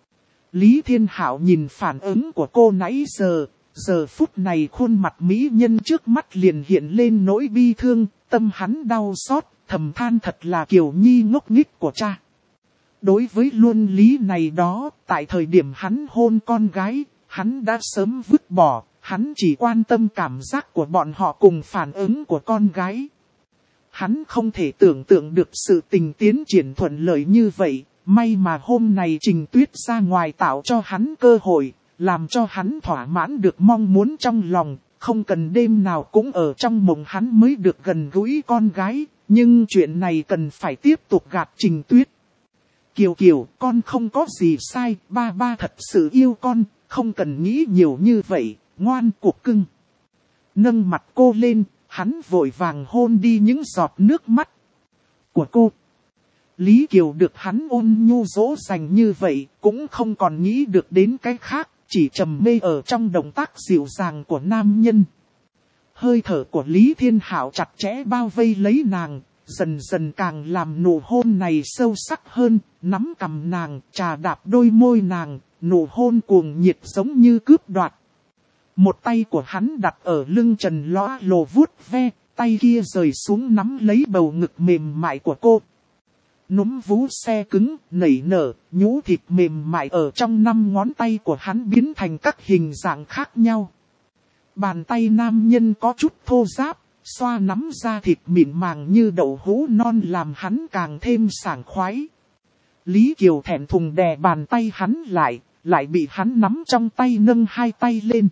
Lý Thiên Hạo nhìn phản ứng của cô nãy giờ, giờ phút này khuôn mặt mỹ nhân trước mắt liền hiện lên nỗi bi thương, tâm hắn đau xót, thầm than thật là Kiều Nhi ngốc nghếch của cha. Đối với luân lý này đó, tại thời điểm hắn hôn con gái, hắn đã sớm vứt bỏ, hắn chỉ quan tâm cảm giác của bọn họ cùng phản ứng của con gái. Hắn không thể tưởng tượng được sự tình tiến triển thuận lợi như vậy. May mà hôm nay Trình Tuyết ra ngoài tạo cho hắn cơ hội, làm cho hắn thỏa mãn được mong muốn trong lòng, không cần đêm nào cũng ở trong mộng hắn mới được gần gũi con gái, nhưng chuyện này cần phải tiếp tục gạt Trình Tuyết. Kiều Kiều, con không có gì sai, ba ba thật sự yêu con, không cần nghĩ nhiều như vậy, ngoan cuộc cưng. Nâng mặt cô lên, hắn vội vàng hôn đi những giọt nước mắt của cô. Lý Kiều được hắn ôn nhu dỗ dành như vậy, cũng không còn nghĩ được đến cái khác, chỉ trầm mê ở trong động tác dịu dàng của nam nhân. Hơi thở của Lý Thiên Hạo chặt chẽ bao vây lấy nàng, dần dần càng làm nụ hôn này sâu sắc hơn, nắm cằm nàng, trà đạp đôi môi nàng, nụ hôn cuồng nhiệt giống như cướp đoạt. Một tay của hắn đặt ở lưng trần lõa lồ vuốt ve, tay kia rời xuống nắm lấy bầu ngực mềm mại của cô. Núm vú xe cứng, nảy nở, nhũ thịt mềm mại ở trong năm ngón tay của hắn biến thành các hình dạng khác nhau. Bàn tay nam nhân có chút thô ráp, xoa nắm da thịt mịn màng như đậu hũ non làm hắn càng thêm sảng khoái. Lý Kiều thẹn thùng đè bàn tay hắn lại, lại bị hắn nắm trong tay nâng hai tay lên.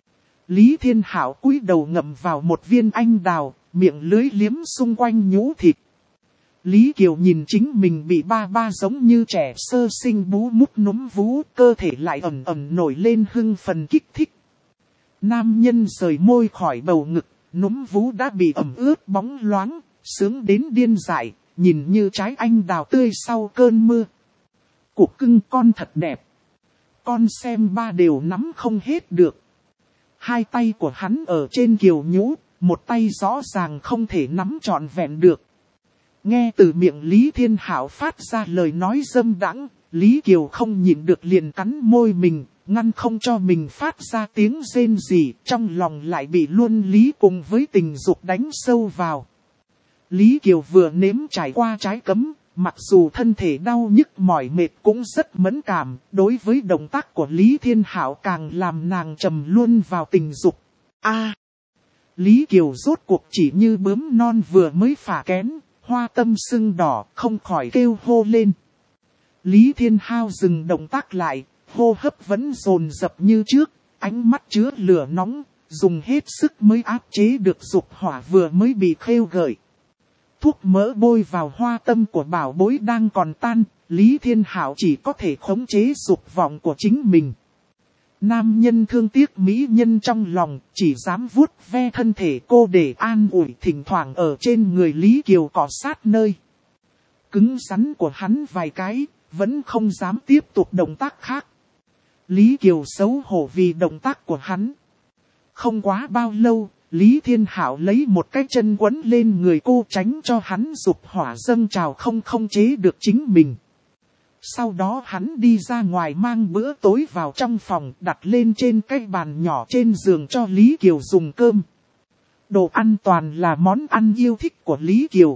Lý Thiên Hạo cúi đầu ngậm vào một viên anh đào, miệng lưới liếm xung quanh nhũ thịt. Lý Kiều nhìn chính mình bị ba ba giống như trẻ sơ sinh bú mút núm vú, cơ thể lại ẩm ẩm nổi lên hưng phần kích thích. Nam nhân rời môi khỏi bầu ngực, núm vú đã bị ẩm ướt bóng loáng, sướng đến điên dại, nhìn như trái anh đào tươi sau cơn mưa. Cục cưng con thật đẹp. Con xem ba đều nắm không hết được. Hai tay của hắn ở trên kiều nhũ, một tay rõ ràng không thể nắm trọn vẹn được. Nghe từ miệng Lý Thiên Hạo phát ra lời nói dâm đãng, Lý Kiều không nhịn được liền cắn môi mình, ngăn không cho mình phát ra tiếng rên rỉ, trong lòng lại bị luôn Lý cùng với tình dục đánh sâu vào. Lý Kiều vừa nếm trải qua trái cấm, mặc dù thân thể đau nhức mỏi mệt cũng rất mẫn cảm, đối với động tác của Lý Thiên Hạo càng làm nàng trầm luôn vào tình dục. A, Lý Kiều rốt cuộc chỉ như bướm non vừa mới phả kén, hoa tâm sưng đỏ, không khỏi kêu hô lên. Lý Thiên Hạo dừng động tác lại, hô hấp vẫn dồn dập như trước, ánh mắt chứa lửa nóng, dùng hết sức mới áp chế được dục hỏa vừa mới bị khêu gợi. Thuốc mỡ bôi vào hoa tâm của bảo bối đang còn tan, Lý Thiên Hạo chỉ có thể khống chế dục vọng của chính mình. Nam nhân thương tiếc mỹ nhân trong lòng, chỉ dám vuốt ve thân thể cô để an ủi, thỉnh thoảng ở trên người Lý Kiều cọ sát nơi cứng rắn của hắn vài cái, vẫn không dám tiếp tục động tác khác. Lý Kiều xấu hổ vì động tác của hắn. Không quá bao lâu, Lý Thiên Hạo lấy một cái chân quấn lên người cô tránh cho hắn dục hỏa dâng trào không không chế được chính mình. Sau đó hắn đi ra ngoài mang bữa tối vào trong phòng, đặt lên trên cái bàn nhỏ trên giường cho Lý Kiều dùng cơm. Đồ ăn toàn là món ăn yêu thích của Lý Kiều.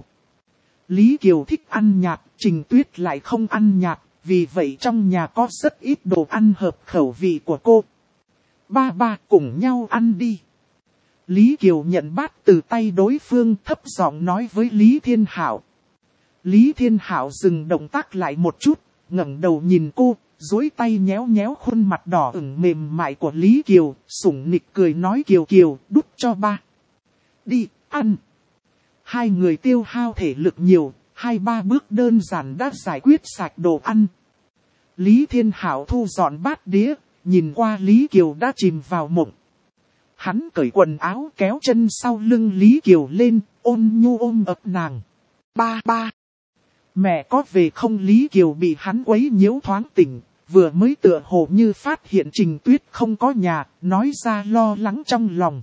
Lý Kiều thích ăn nhạt, Trình Tuyết lại không ăn nhạt, vì vậy trong nhà có rất ít đồ ăn hợp khẩu vị của cô. Ba ba cùng nhau ăn đi. Lý Kiều nhận bát từ tay đối phương, thấp giọng nói với Lý Thiên Hạo. Lý Thiên Hạo dừng động tác lại một chút, ngẩng đầu nhìn cô, duỗi tay nhéo nhéo khuôn mặt đỏ ửng mềm mại của Lý Kiều, sủng nịch cười nói Kiều Kiều, đút cho ba. Đi, ăn. Hai người tiêu hao thể lực nhiều, hai ba bước đơn giản đã giải quyết sạch đồ ăn. Lý Thiên Hạo thu dọn bát đĩa, nhìn qua Lý Kiều đã chìm vào mộng. Hắn cởi quần áo kéo chân sau lưng Lý Kiều lên, ôn nhu ôm ấp nàng. Ba ba. Mẹ có về không? Lý Kiều bị hắn quấy nhiễu thoáng tỉnh, vừa mới tựa hồ như phát hiện Trình Tuyết không có nhà, nói ra lo lắng trong lòng.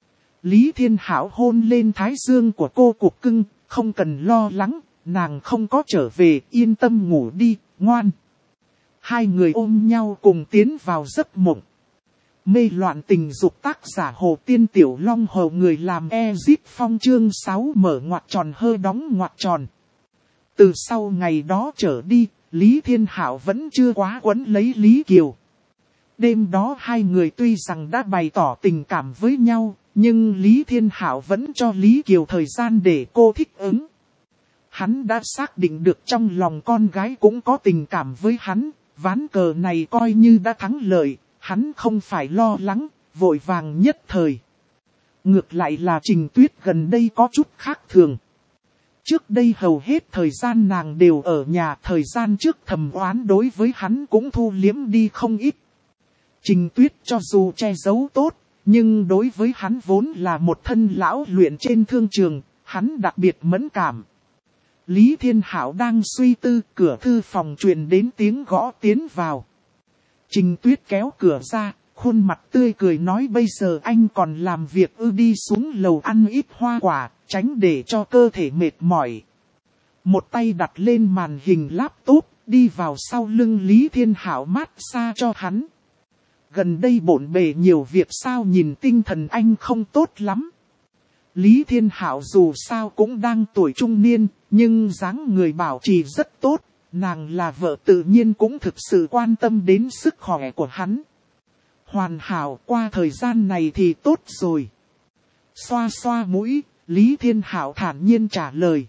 Lý Thiên Hạo hôn lên thái dương của cô cục cưng, không cần lo lắng, nàng không có trở về, yên tâm ngủ đi, ngoan. Hai người ôm nhau cùng tiến vào giấc mộng. Mê loạn tình dục, tác giả Hồ Tiên Tiểu Long Hầu, người làm Ezip Phong, chương sáu mở ngoặc tròn hơ đóng ngoặc tròn. Từ sau ngày đó trở đi, Lý Thiên Hạo vẫn chưa quá quấn lấy Lý Kiều. Đêm đó hai người tuy rằng đã bày tỏ tình cảm với nhau, nhưng Lý Thiên Hạo vẫn cho Lý Kiều thời gian để cô thích ứng. Hắn đã xác định được trong lòng con gái cũng có tình cảm với hắn, ván cờ này coi như đã thắng lợi, hắn không phải lo lắng, vội vàng nhất thời. Ngược lại là Trình Tuyết gần đây có chút khác thường. Trước đây hầu hết thời gian nàng đều ở nhà, thời gian trước thầm oán đối với hắn cũng thu liếm đi không ít. Trình Tuyết cho dù che giấu tốt, nhưng đối với hắn vốn là một thân lão luyện trên thương trường, hắn đặc biệt mẫn cảm. Lý Thiên Hạo đang suy tư, cửa thư phòng truyền đến tiếng gõ tiến vào. Trình Tuyết kéo cửa ra, khuôn mặt tươi cười nói bây giờ anh còn làm việc ư, đi xuống lầu ăn ít hoa quả, tránh để cho cơ thể mệt mỏi. Một tay đặt lên màn hình laptop, đi vào sau lưng Lý Thiên Hảo massage cho hắn. Gần đây bộn bề nhiều việc sao nhìn tinh thần anh không tốt lắm. Lý Thiên Hảo dù sao cũng đang tuổi trung niên, nhưng dáng người bảo trì rất tốt, nàng là vợ tự nhiên cũng thực sự quan tâm đến sức khỏe của hắn. Hoàn hảo, qua thời gian này thì tốt rồi. Xoa xoa mũi, Lý Thiên Hảo thản nhiên trả lời.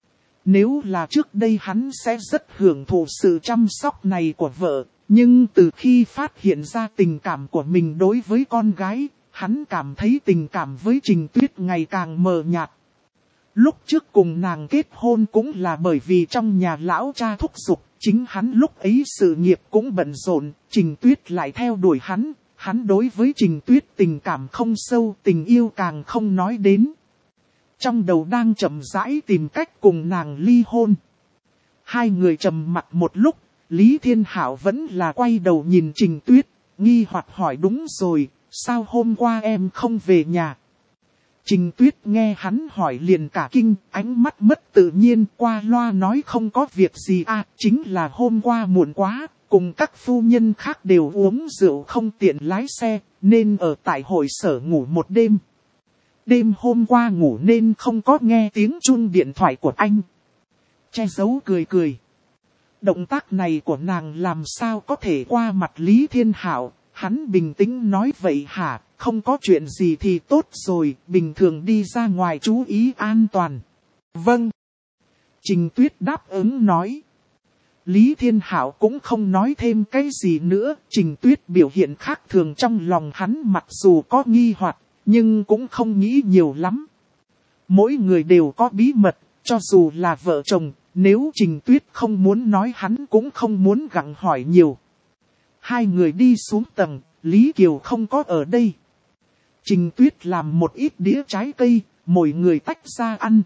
Nếu là trước đây hắn sẽ rất hưởng thụ sự chăm sóc này của vợ, nhưng từ khi phát hiện ra tình cảm của mình đối với con gái, hắn cảm thấy tình cảm với Trình Tuyết ngày càng mờ nhạt. Lúc trước cùng nàng kết hôn cũng là bởi vì trong nhà lão cha thúc giục, chính hắn lúc ấy sự nghiệp cũng bận rộn, Trình Tuyết lại theo đuổi hắn, hắn đối với Trình Tuyết tình cảm không sâu, tình yêu càng không nói đến. Trong đầu đang chậm rãi tìm cách cùng nàng ly hôn. Hai người trầm mặc một lúc, Lý Thiên Hảo vẫn là quay đầu nhìn Trình Tuyết, nghi hoặc hỏi đúng rồi, sao hôm qua em không về nhà? Trình Tuyết nghe hắn hỏi liền cả kinh, ánh mắt mất tự nhiên, qua loa nói không có việc gì à, chính là hôm qua muộn quá, cùng các phu nhân khác đều uống rượu không tiện lái xe, nên ở tại hội sở ngủ một đêm. Đêm hôm qua ngủ nên không có nghe tiếng chuông điện thoại của anh. Che giấu cười cười. Động tác này của nàng làm sao có thể qua mặt Lý Thiên Hảo, hắn bình tĩnh nói vậy hả, không có chuyện gì thì tốt rồi, bình thường đi ra ngoài chú ý an toàn. Vâng. Trình Tuyết đáp ứng nói. Lý Thiên Hảo cũng không nói thêm cái gì nữa, Trình Tuyết biểu hiện khác thường trong lòng hắn mặc dù có nghi hoặc, nhưng cũng không nghĩ nhiều lắm. Mỗi người đều có bí mật, cho dù là vợ chồng, nếu Trình Tuyết không muốn nói hắn cũng không muốn gặng hỏi nhiều. Hai người đi xuống tầng, Lý Kiều không có ở đây. Trình Tuyết làm một ít đĩa trái cây, mỗi người tách ra ăn.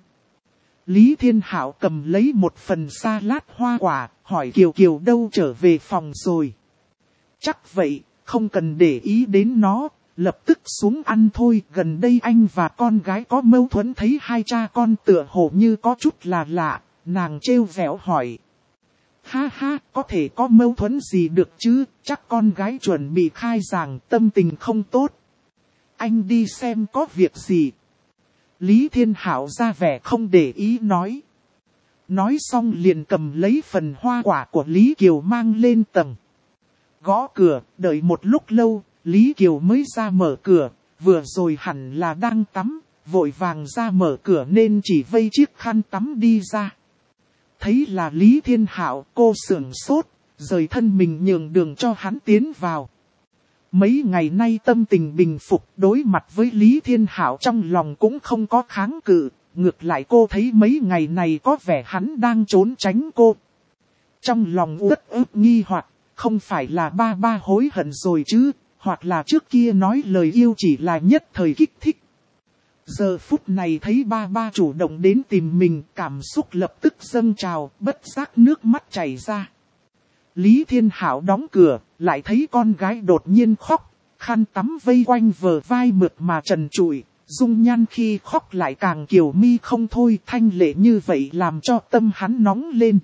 Lý Thiên Hảo cầm lấy một phần salad hoa quả, hỏi Kiều Kiều đâu trở về phòng rồi. Chắc vậy, không cần để ý đến nó, lập tức xuống ăn thôi. Gần đây anh và con gái có mâu thuẫn, thấy hai cha con tựa hồ như có chút là lạ, nàng trêu vẻo hỏi. Ha ha, có thể có mâu thuẫn gì được chứ, chắc con gái chuẩn bị khai giảng, tâm tình không tốt. Anh đi xem có việc gì. Lý Thiên Hảo ra vẻ không để ý nói. Nói xong liền cầm lấy phần hoa quả của Lý Kiều mang lên tầng. Gõ cửa, đợi một lúc lâu, Lý Kiều mới ra mở cửa, vừa rồi hẳn là đang tắm, vội vàng ra mở cửa nên chỉ vây chiếc khăn tắm đi ra. Thấy là Lý Thiên Hảo, cô sửng sốt, rời thân mình nhường đường cho hắn tiến vào. Mấy ngày nay tâm tình bình phục, đối mặt với Lý Thiên Hảo trong lòng cũng không có kháng cự, ngược lại cô thấy mấy ngày này có vẻ hắn đang trốn tránh cô. Trong lòng uất ức nghi hoặc, không phải là ba ba hối hận rồi chứ, hoặc là trước kia nói lời yêu chỉ là nhất thời kích thích. Giờ phút này thấy ba ba chủ động đến tìm mình, cảm xúc lập tức dâng trào, bất giác nước mắt chảy ra. Lý Thiên Hảo đóng cửa, lại thấy con gái đột nhiên khóc, khăn tắm vây quanh vờ vai mượt mà trần trụi, dung nhan khi khóc lại càng kiều mi không thôi, thanh lệ như vậy làm cho tâm hắn nóng lên.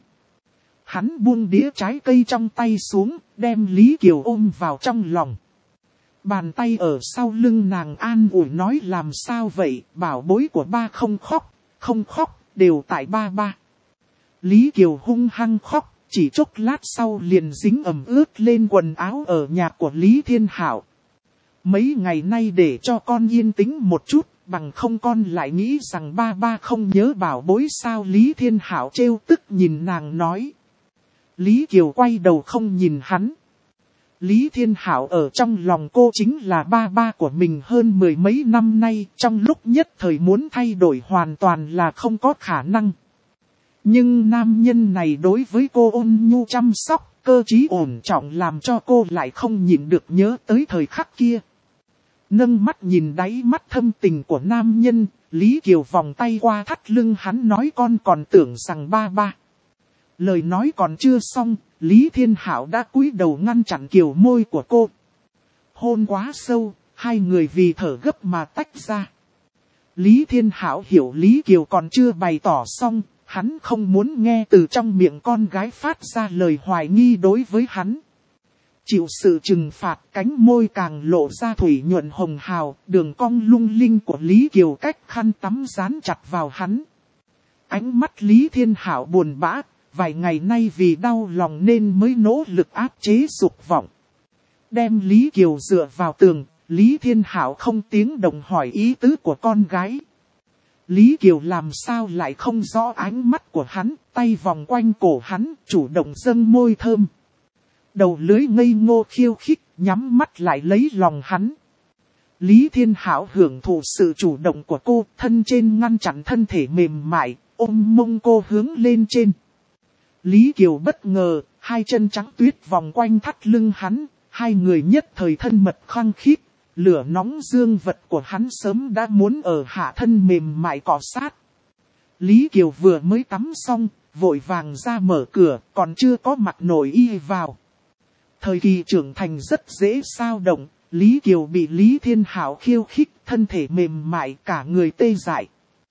Hắn buông đĩa trái cây trong tay xuống, đem Lý Kiều ôm vào trong lòng. Bàn tay ở sau lưng nàng an ủi nói làm sao vậy, bảo bối của ba không khóc, không khóc, đều tại ba ba. Lý Kiều hung hăng khóc, chỉ chốc lát sau liền dính ẩm ướt lên quần áo ở nhà của Lý Thiên Hảo. Mấy ngày nay để cho con yên tĩnh một chút, bằng không con lại nghĩ rằng ba ba không nhớ bảo bối sao. Lý Thiên Hảo trêu tức nhìn nàng nói. Lý Kiều quay đầu không nhìn hắn. Lý Thiên Hảo ở trong lòng cô chính là ba ba của mình hơn mười mấy năm nay, trong lúc nhất thời muốn thay đổi hoàn toàn là không có khả năng. Nhưng nam nhân này đối với cô ôn nhu chăm sóc, cơ trí ổn trọng làm cho cô lại không nhịn được nhớ tới thời khắc kia. Nâng mắt nhìn đáy mắt thâm tình của nam nhân, Lý Kiều vòng tay qua thắt lưng hắn nói con còn tưởng rằng ba ba. Lời nói còn chưa xong, Lý Thiên Hảo đã cúi đầu ngăn chặn kiều môi của cô. Hôn quá sâu, hai người vì thở gấp mà tách ra. Lý Thiên Hảo hiểu Lý Kiều còn chưa bày tỏ xong, hắn không muốn nghe từ trong miệng con gái phát ra lời hoài nghi đối với hắn. Chịu sự trừng phạt, cánh môi càng lộ ra thủy nhuận hồng hào, đường cong lung linh của Lý Kiều cách khăn tắm dán chặt vào hắn. Ánh mắt Lý Thiên Hảo buồn bã, vài ngày nay vì đau lòng nên mới nỗ lực áp chế dục vọng. Đem Lý Kiều dựa vào tường, Lý Thiên Hảo không tiếng động hỏi ý tứ của con gái. Lý Kiều làm sao lại không rõ ánh mắt của hắn, tay vòng quanh cổ hắn, chủ động dâng môi thơm. Đầu lưỡi ngây ngô khiêu khích, nhắm mắt lại lấy lòng hắn. Lý Thiên Hảo hưởng thụ sự chủ động của cô, thân trên ngăn chặn thân thể mềm mại, ôm mông cô hướng lên trên. Lý Kiều bất ngờ, hai chân trắng tuyết vòng quanh thắt lưng hắn, hai người nhất thời thân mật khăng khít. Lửa nóng dương vật của hắn sớm đã muốn ở hạ thân mềm mại cọ sát. Lý Kiều vừa mới tắm xong, vội vàng ra mở cửa, còn chưa có mặc nội y vào. Thời kỳ trưởng thành rất dễ xao động, Lý Kiều bị Lý Thiên Hảo khiêu khích, thân thể mềm mại cả người tê dại.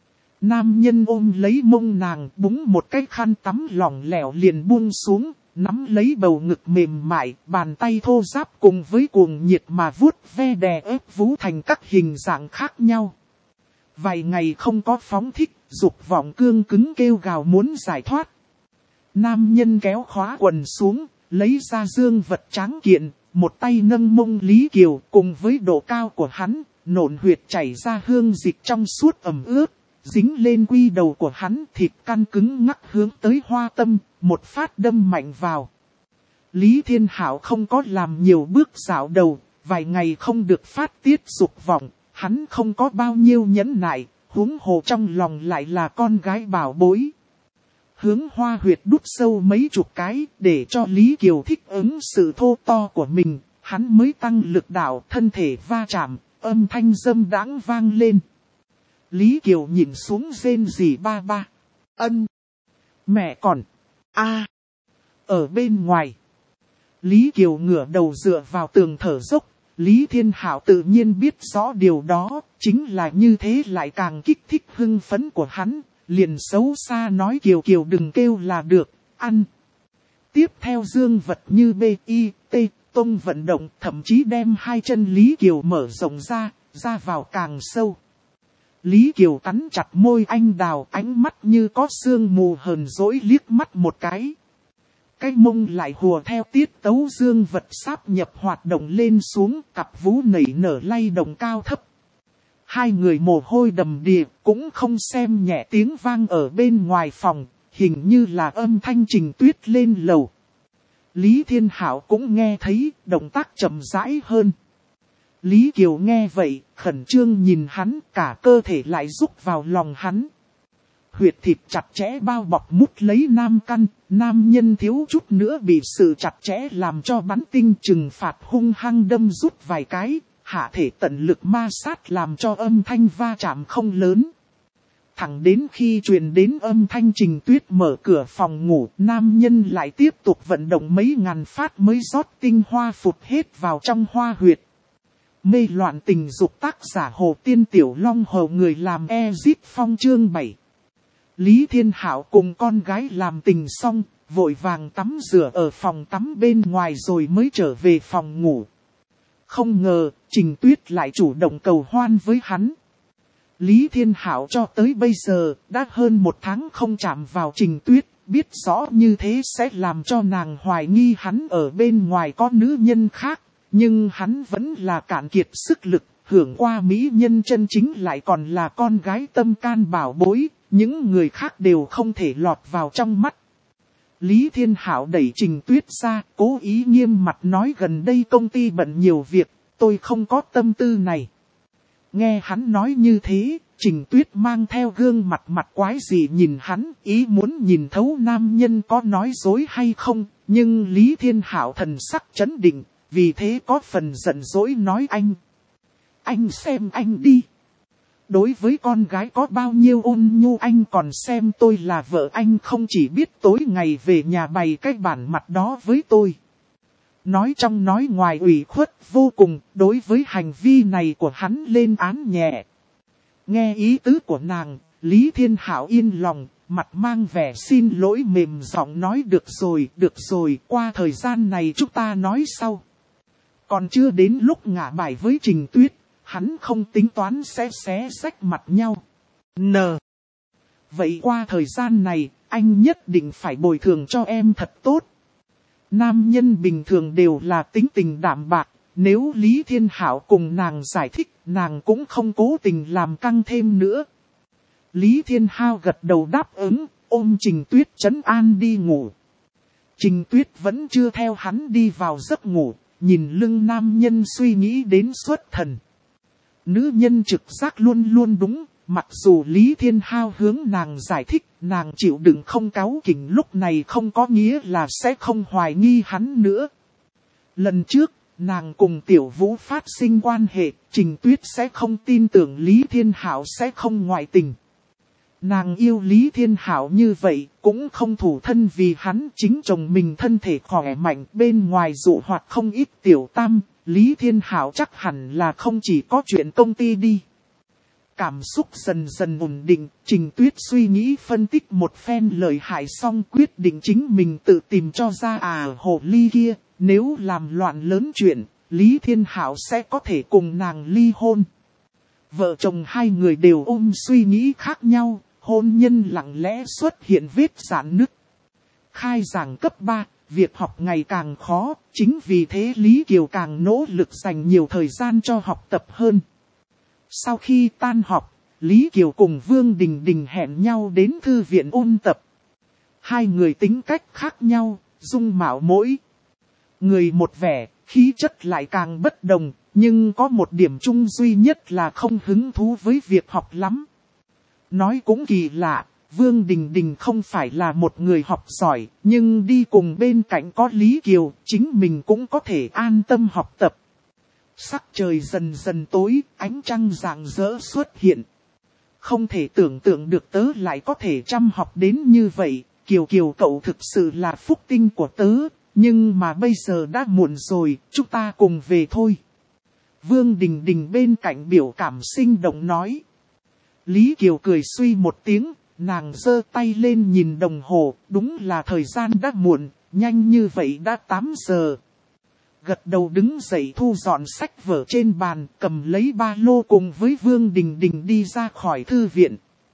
Nam nhân ôm lấy mông nàng, búng một cái khăn tắm lỏng lẻo liền buông xuống, nắm lấy bầu ngực mềm mại, bàn tay thô ráp cùng với cuồng nhiệt mà vuốt ve đè ép vú thành các hình dạng khác nhau. Vài ngày không có phóng thích, dục vọng cương cứng kêu gào muốn giải thoát. Nam nhân kéo khóa quần xuống, lấy ra dương vật tráng kiện, một tay nâng mông Lý Kiều cùng với độ cao của hắn, nổn huyệt chảy ra hương dịch trong suốt ẩm ướt. Dính lên quy đầu của hắn, thịt căn cứng ngắc hướng tới hoa tâm, một phát đâm mạnh vào. Lý Thiên Hảo không có làm nhiều bước dạo đầu, vài ngày không được phát tiết dục vọng, hắn không có bao nhiêu nhẫn nại, huống hồ trong lòng lại là con gái bảo bối. Hướng hoa huyệt đút sâu mấy chục cái, để cho Lý Kiều thích ứng sự thô to của mình, hắn mới tăng lực đạo, thân thể va chạm, âm thanh dâm đãng vang lên. Lý Kiều nhìn xuống rên rỉ ba ba. Ân. Mẹ còn. A. Ở bên ngoài. Lý Kiều ngửa đầu dựa vào tường thở dốc. Lý Thiên Hảo tự nhiên biết rõ điều đó. Chính là như thế lại càng kích thích hưng phấn của hắn. Liền xấu xa nói Kiều Kiều đừng kêu là được. Ăn. Tiếp theo dương vật như B, I, T, tông vận động. Thậm chí đem hai chân Lý Kiều mở rộng ra. Ra vào càng sâu. Lý Kiều cắn chặt môi anh đào, ánh mắt như có sương mù hờn dỗi liếc mắt một cái. Cái mông lại hùa theo tiết tấu dương vật sáp nhập hoạt động lên xuống, cặp vú nảy nở lay động cao thấp. Hai người mồ hôi đầm đìa, cũng không xem nhẹ tiếng vang ở bên ngoài phòng, hình như là âm thanh Trình Tuyết lên lầu. Lý Thiên Hảo cũng nghe thấy, động tác chậm rãi hơn. Lý Kiều nghe vậy, khẩn trương nhìn hắn, cả cơ thể lại rúc vào lòng hắn. Huyệt thịt chặt chẽ bao bọc mút lấy nam căn, nam nhân thiếu chút nữa bị sự chặt chẽ làm cho bắn tinh trừng phạt hung hăng đâm rút vài cái, hạ thể tận lực ma sát làm cho âm thanh va chạm không lớn. Thẳng đến khi truyền đến âm thanh Trình Tuyết mở cửa phòng ngủ, nam nhân lại tiếp tục vận động mấy ngàn phát mới rót tinh hoa phụt hết vào trong hoa huyệt. Mê loạn tình dục tác giả Hồ Tiên Tiểu Long Hầu người làm Ezit Phong chương bảy. Lý Thiên Hảo cùng con gái làm tình xong, vội vàng tắm rửa ở phòng tắm bên ngoài rồi mới trở về phòng ngủ. Không ngờ, Trình Tuyết lại chủ động cầu hoan với hắn. Lý Thiên Hảo cho tới bây giờ, đã hơn một tháng không chạm vào Trình Tuyết, biết rõ như thế sẽ làm cho nàng hoài nghi hắn ở bên ngoài có nữ nhân khác. Nhưng hắn vẫn là cạn kiệt sức lực, hưởng qua mỹ nhân chân chính lại còn là con gái tâm can bảo bối, những người khác đều không thể lọt vào trong mắt. Lý Thiên Hảo đẩy Trình Tuyết ra, cố ý nghiêm mặt nói gần đây công ty bận nhiều việc, tôi không có tâm tư này. Nghe hắn nói như thế, Trình Tuyết mang theo gương mặt mặt quái gì nhìn hắn, ý muốn nhìn thấu nam nhân có nói dối hay không, nhưng Lý Thiên Hảo thần sắc chấn định. Vì thế có phần giận dỗi nói anh. Anh xem anh đi. Đối với con gái có bao nhiêu ôn nhu anh còn xem tôi là vợ anh không chỉ biết tối ngày về nhà bày cái bản mặt đó với tôi. Nói trong nói ngoài ủy khuất vô cùng, đối với hành vi này của hắn lên án nhẹ. Nghe ý tứ của nàng, Lý Thiên Hảo yên lòng, mặt mang vẻ xin lỗi mềm giọng nói được rồi, được rồi, qua thời gian này chúng ta nói sau. Còn chưa đến lúc ngả bài với Trình Tuyết, hắn không tính toán sẽ xé rách mặt nhau. N. Vậy qua thời gian này, anh nhất định phải bồi thường cho em thật tốt. Nam nhân bình thường đều là tính tình đạm bạc, nếu Lý Thiên Hảo cùng nàng giải thích, nàng cũng không cố tình làm căng thêm nữa. Lý Thiên Hao gật đầu đáp ứng, ôm Trình Tuyết trấn an đi ngủ. Trình Tuyết vẫn chưa theo hắn đi vào giấc ngủ, nhìn lưng nam nhân suy nghĩ đến xuất thần. Nữ nhân trực giác luôn luôn đúng, mặc dù Lý Thiên Hao hướng nàng giải thích, nàng chịu đựng không cáu kỉnh lúc này không có nghĩa là sẽ không hoài nghi hắn nữa. Lần trước, nàng cùng Tiểu Vũ phát sinh quan hệ, Trình Tuyết sẽ không tin tưởng Lý Thiên Hảo sẽ không ngoại tình. Nàng yêu Lý Thiên Hảo như vậy, cũng không thủ thân vì hắn chính chồng mình thân thể khỏe mạnh bên ngoài dụ hoặc không ít tiểu tam, Lý Thiên Hảo chắc hẳn là không chỉ có chuyện công ty đi. Cảm xúc dần dần ổn định, Trình Tuyết suy nghĩ phân tích một phen lời hại xong quyết định chính mình tự tìm cho ra à hồ ly kia, nếu làm loạn lớn chuyện, Lý Thiên Hảo sẽ có thể cùng nàng ly hôn. Vợ chồng hai người đều ôm suy nghĩ khác nhau. Hôn nhân lặng lẽ xuất hiện vết rạn nứt. Khai giảng cấp ba, việc học ngày càng khó, chính vì thế Lý Kiều càng nỗ lực dành nhiều thời gian cho học tập hơn. Sau khi tan học, Lý Kiều cùng Vương Đình Đình hẹn nhau đến thư viện ôn tập. Hai người tính cách khác nhau, dung mạo mỗi người một vẻ, khí chất lại càng bất đồng, nhưng có một điểm chung duy nhất là không hứng thú với việc học lắm. Nói cũng kỳ lạ, Vương Đình Đình không phải là một người học giỏi, nhưng đi cùng bên cạnh có Lý Kiều, chính mình cũng có thể an tâm học tập. Sắc trời dần dần tối, ánh trăng rạng rỡ xuất hiện. Không thể tưởng tượng được tớ lại có thể chăm học đến như vậy, Kiều Kiều cậu thực sự là phúc tinh của tớ, nhưng mà bây giờ đã muộn rồi, chúng ta cùng về thôi. Vương Đình Đình bên cạnh biểu cảm sinh động nói. Lý Kiều cười suy một tiếng, nàng giơ tay lên nhìn đồng hồ, đúng là thời gian đã muộn, nhanh như vậy đã tám giờ. Gật đầu đứng dậy thu dọn sách vở trên bàn, cầm lấy ba lô cùng với Vương Đình Đình đi ra khỏi thư viện.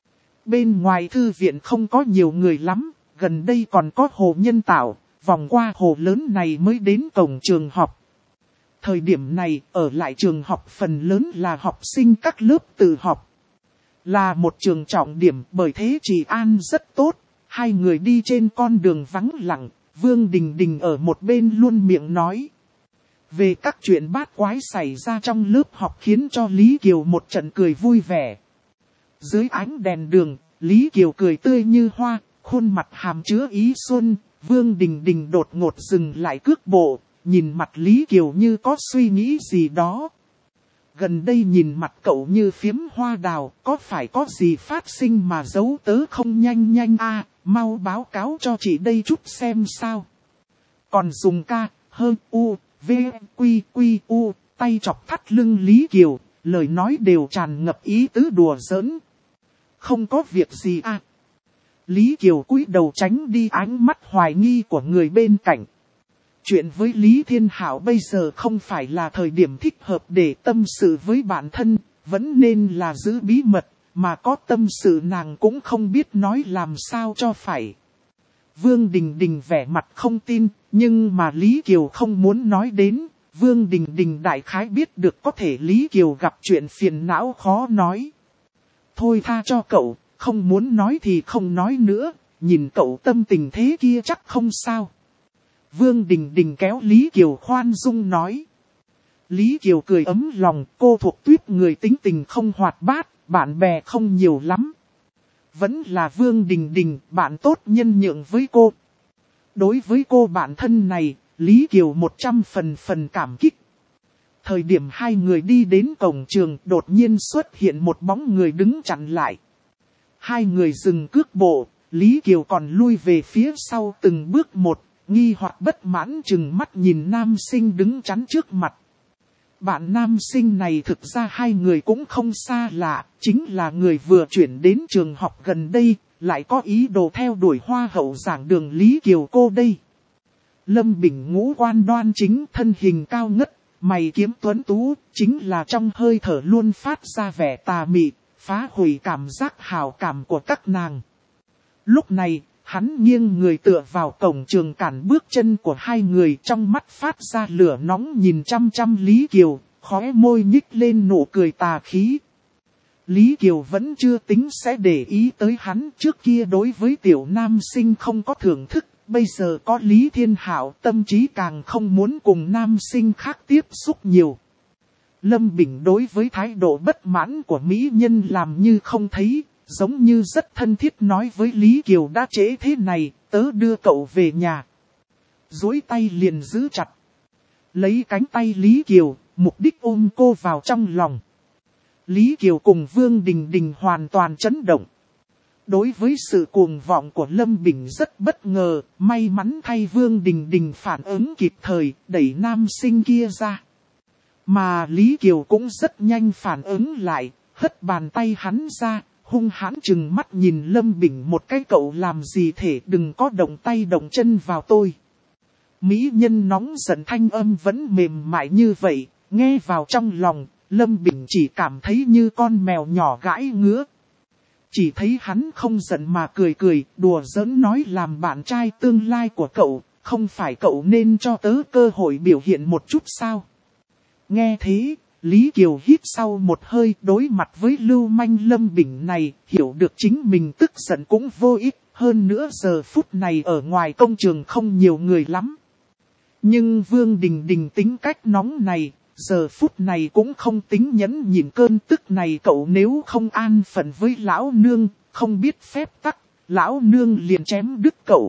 Bên ngoài thư viện không có nhiều người lắm, gần đây còn có hồ nhân tạo, vòng qua hồ lớn này mới đến cổng trường học. Thời điểm này, ở lại trường học phần lớn là học sinh các lớp tự học. Là một trường trọng điểm bởi thế trị an rất tốt, hai người đi trên con đường vắng lặng, Vương Đình Đình ở một bên luôn miệng nói. Về các chuyện bát quái xảy ra trong lớp học khiến cho Lý Kiều một trận cười vui vẻ. Dưới ánh đèn đường, Lý Kiều cười tươi như hoa, khuôn mặt hàm chứa ý xuân, Vương Đình Đình đột ngột dừng lại cước bộ, nhìn mặt Lý Kiều như có suy nghĩ gì đó. Gần đây nhìn mặt cậu như phiếm hoa đào, có phải có gì phát sinh mà giấu tớ không nhanh nhanh a à, mau báo cáo cho chị đây chút xem sao. Còn dùng ca, hơn u, v, quy, quy, u, tay chọc thắt lưng Lý Kiều, lời nói đều tràn ngập ý tứ đùa giỡn. Không có việc gì à. Lý Kiều cúi đầu tránh đi ánh mắt hoài nghi của người bên cạnh. Chuyện với Lý Thiên Hảo bây giờ không phải là thời điểm thích hợp để tâm sự với bản thân, vẫn nên là giữ bí mật, mà có tâm sự nàng cũng không biết nói làm sao cho phải. Vương Đình Đình vẻ mặt không tin, nhưng mà Lý Kiều không muốn nói đến, Vương Đình Đình đại khái biết được có thể Lý Kiều gặp chuyện phiền não khó nói. Thôi tha cho cậu, không muốn nói thì không nói nữa, nhìn cậu tâm tình thế kia chắc không sao. Vương Đình Đình kéo Lý Kiều khoan dung nói. Lý Kiều cười ấm lòng, cô thuộc tuýp người tính tình không hoạt bát, bạn bè không nhiều lắm. Vẫn là Vương Đình Đình, bạn tốt nhân nhượng với cô. Đối với cô bạn thân này, Lý Kiều một trăm phần phần cảm kích. Thời điểm hai người đi đến cổng trường, đột nhiên xuất hiện một bóng người đứng chặn lại. Hai người dừng cước bộ, Lý Kiều còn lui về phía sau từng bước một, nghi hoặc bất mãn chừng mắt nhìn nam sinh đứng chắn trước mặt. Bạn nam sinh này thực ra hai người cũng không xa lạ, chính là người vừa chuyển đến trường học gần đây, lại có ý đồ theo đuổi hoa hậu giảng đường Lý Kiều cô đây. Lâm Bình ngũ quan đoan chính, thân hình cao ngất, mày kiếm tuấn tú, chính là trong hơi thở luôn phát ra vẻ tà mị, phá hủy cảm giác hào cảm của các nàng. Lúc này, hắn nghiêng người tựa vào cổng trường cản bước chân của hai người, trong mắt phát ra lửa nóng nhìn chăm chăm Lý Kiều, khóe môi nhích lên nụ cười tà khí. Lý Kiều vẫn chưa tính sẽ để ý tới hắn, trước kia đối với tiểu nam sinh không có thưởng thức, bây giờ có Lý Thiên Hạo, tâm trí càng không muốn cùng nam sinh khác tiếp xúc nhiều. Lâm Bình đối với thái độ bất mãn của mỹ nhân làm như không thấy, giống như rất thân thiết nói với Lý Kiều đã trễ thế này, tớ đưa cậu về nhà. Duỗi tay liền giữ chặt. Lấy cánh tay Lý Kiều, mục đích ôm cô vào trong lòng. Lý Kiều cùng Vương Đình Đình hoàn toàn chấn động. Đối với sự cuồng vọng của Lâm Bình rất bất ngờ, may mắn thay Vương Đình Đình phản ứng kịp thời, đẩy nam sinh kia ra. Mà Lý Kiều cũng rất nhanh phản ứng lại, hất bàn tay hắn ra, hung hãn chừng mắt nhìn Lâm Bình một cái, cậu làm gì thể, đừng có động tay động chân vào tôi. Mỹ nhân nóng giận thanh âm vẫn mềm mại như vậy, nghe vào trong lòng, Lâm Bình chỉ cảm thấy như con mèo nhỏ gãi ngứa. Chỉ thấy hắn không giận mà cười cười, đùa giỡn nói làm bạn trai tương lai của cậu, không phải cậu nên cho tớ cơ hội biểu hiện một chút sao? Nghe thế, Lý Kiều hít sau một hơi, đối mặt với lưu manh Lâm Bình này, hiểu được chính mình tức giận cũng vô ích, hơn nữa giờ phút này ở ngoài công trường không nhiều người lắm. Nhưng Vương Đình Đình tính cách nóng này, giờ phút này cũng không tính nhẫn nhịn cơn tức này, cậu nếu không an phận với lão nương, không biết phép tắc, lão nương liền chém đứt cậu.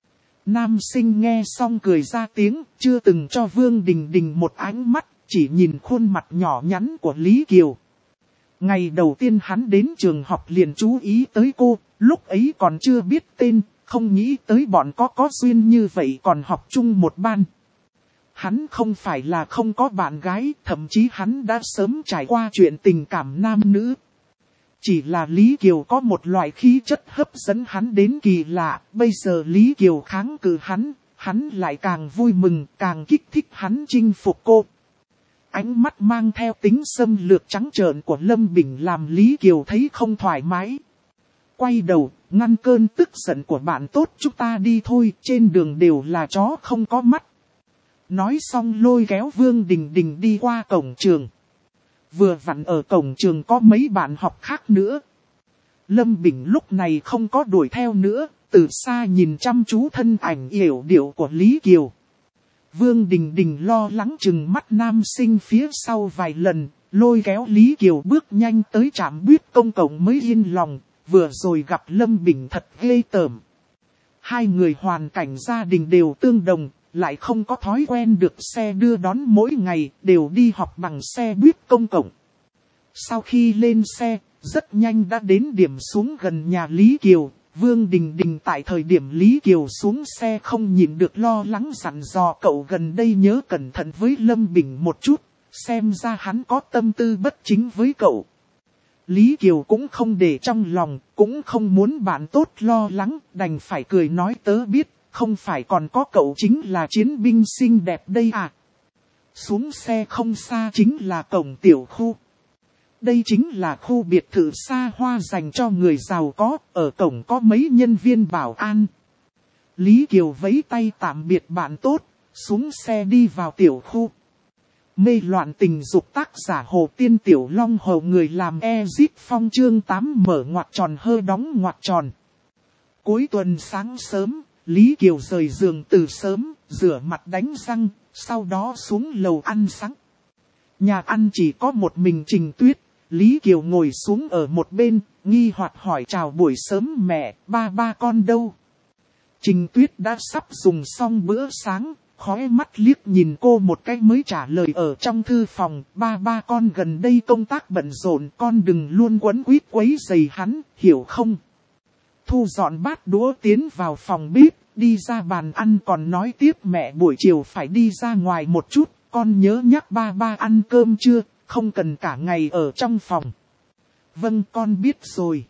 Nam sinh nghe xong cười ra tiếng, chưa từng cho Vương Đình Đình một ánh mắt, chỉ nhìn khuôn mặt nhỏ nhắn của Lý Kiều. Ngày đầu tiên hắn đến trường học liền chú ý tới cô, lúc ấy còn chưa biết tên, không nghĩ tới bọn có có duyên như vậy còn học chung một ban. Hắn không phải là không có bạn gái, thậm chí hắn đã sớm trải qua chuyện tình cảm nam nữ. Chỉ là Lý Kiều có một loại khí chất hấp dẫn hắn đến kỳ lạ, bây giờ Lý Kiều kháng cự hắn, hắn lại càng vui mừng, càng kích thích hắn chinh phục cô. Ánh mắt mang theo tính xâm lược trắng trợn của Lâm Bình làm Lý Kiều thấy không thoải mái. Quay đầu, ngăn cơn tức giận của bạn tốt, chúng ta đi thôi, trên đường đều là chó không có mắt. Nói xong lôi kéo Vương Đình Đình đi qua cổng trường. Vừa vặn ở cổng trường có mấy bạn học khác nữa. Lâm Bình lúc này không có đuổi theo nữa, từ xa nhìn chăm chú thân ảnh yểu điệu của Lý Kiều. Vương Đình Đình lo lắng chừng mắt nam sinh phía sau vài lần, lôi kéo Lý Kiều bước nhanh tới trạm buýt công cộng mới yên lòng, vừa rồi gặp Lâm Bình thật ghê tởm. Hai người hoàn cảnh gia đình đều tương đồng, lại không có thói quen được xe đưa đón mỗi ngày, đều đi học bằng xe buýt công cộng. Sau khi lên xe, rất nhanh đã đến điểm xuống gần nhà Lý Kiều. Vương Đình Đình tại thời điểm Lý Kiều xuống xe không nhịn được lo lắng dặn dò cậu gần đây nhớ cẩn thận với Lâm Bình một chút, xem ra hắn có tâm tư bất chính với cậu. Lý Kiều cũng không để trong lòng, cũng không muốn bạn tốt lo lắng, đành phải cười nói tớ biết, không phải còn có cậu chính là chiến binh xinh đẹp đây à. Xuống xe không xa chính là cổng tiểu khu. Đây chính là khu biệt thự xa hoa dành cho người giàu có, ở cổng có mấy nhân viên bảo an. Lý Kiều vẫy tay tạm biệt bạn tốt, xuống xe đi vào tiểu khu. Mê loạn tình dục tác giả Hồ Tiên Tiểu Long Hầu người làm Exit Phong chương tám mở ngoặc tròn hơ đóng ngoặc tròn. Cuối tuần sáng sớm, Lý Kiều rời giường từ sớm, rửa mặt đánh răng, sau đó xuống lầu ăn sáng. Nhà ăn chỉ có một mình Trình Tuyết. Lý Kiều ngồi xuống ở một bên, nghi hoặc hỏi chào buổi sớm mẹ, ba ba con đâu? Trình Tuyết đã sắp dùng xong bữa sáng, khóe mắt liếc nhìn cô một cái mới trả lời ở trong thư phòng. Ba ba con gần đây công tác bận rộn, con đừng luôn quấn quýt quấy rầy hắn, hiểu không? Thu dọn bát đũa tiến vào phòng bếp, đi ra bàn ăn còn nói tiếp mẹ buổi chiều phải đi ra ngoài một chút, con nhớ nhắc ba ba ăn cơm chưa, không cần cả ngày ở trong phòng. Vâng con biết rồi.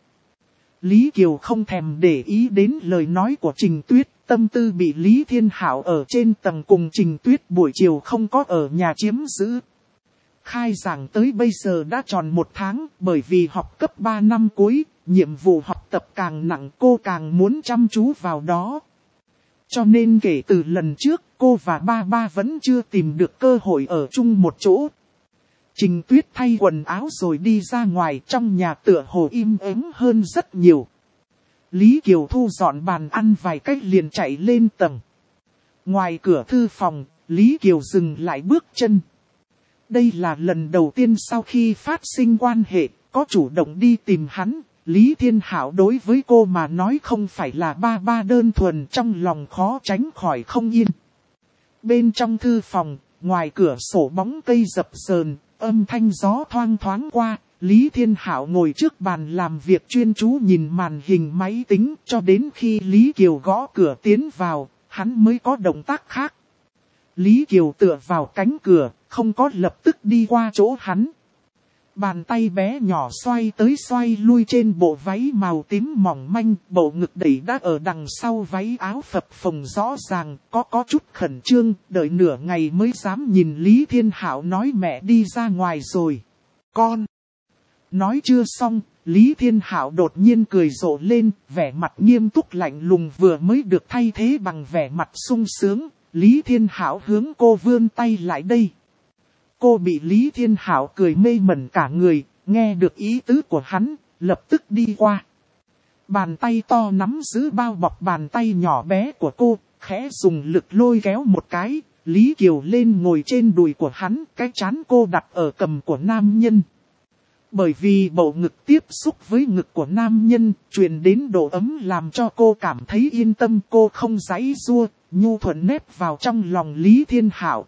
Lý Kiều không thèm để ý đến lời nói của Trình Tuyết, tâm tư bị Lý Thiên Hảo ở trên tầng cùng Trình Tuyết buổi chiều không có ở nhà chiếm giữ. Khai giảng tới bây giờ đã tròn một tháng, bởi vì học cấp ba năm cuối, nhiệm vụ học tập càng nặng cô càng muốn chăm chú vào đó. Cho nên kể từ lần trước cô và ba ba vẫn chưa tìm được cơ hội ở chung một chỗ. Trình Tuyết thay quần áo rồi đi ra ngoài, trong nhà tựa hồ im ắng hơn rất nhiều. Lý Kiều thu dọn bàn ăn vài cách liền chạy lên tầng. Ngoài cửa thư phòng, Lý Kiều dừng lại bước chân. Đây là lần đầu tiên sau khi phát sinh quan hệ, có chủ động đi tìm hắn. Lý Thiên Hảo đối với cô mà nói không phải là ba ba đơn thuần, trong lòng khó tránh khỏi không yên. Bên trong thư phòng, ngoài cửa sổ bóng cây dập dờn, âm thanh gió thoang thoáng qua. Lý Thiên Hảo ngồi trước bàn làm việc chuyên chú nhìn màn hình máy tính cho đến khi Lý Kiều gõ cửa tiến vào, hắn mới có động tác khác. Lý Kiều tựa vào cánh cửa, không có lập tức đi qua chỗ hắn. Bàn tay bé nhỏ xoay tới xoay lui trên bộ váy màu tím mỏng manh, bộ ngực đẩy đã ở đằng sau váy áo phập phồng rõ ràng, có có chút khẩn trương, đợi nửa ngày mới dám nhìn Lý Thiên Hảo nói mẹ đi ra ngoài rồi. Con! Nói chưa xong, Lý Thiên Hảo đột nhiên cười rộ lên, vẻ mặt nghiêm túc lạnh lùng vừa mới được thay thế bằng vẻ mặt sung sướng. Lý Thiên Hảo hướng cô vươn tay lại đây. Cô bị Lý Thiên Hảo cười mê mẩn cả người, nghe được ý tứ của hắn, lập tức đi qua. Bàn tay to nắm giữ bao bọc bàn tay nhỏ bé của cô, khẽ dùng lực lôi kéo một cái, Lý Kiều lên ngồi trên đùi của hắn, cái trán cô đặt ở cằm của nam nhân. Bởi vì bộ ngực tiếp xúc với ngực của nam nhân, truyền đến độ ấm làm cho cô cảm thấy yên tâm, cô không giãy giụa, nhu thuận nép vào trong lòng Lý Thiên Hảo.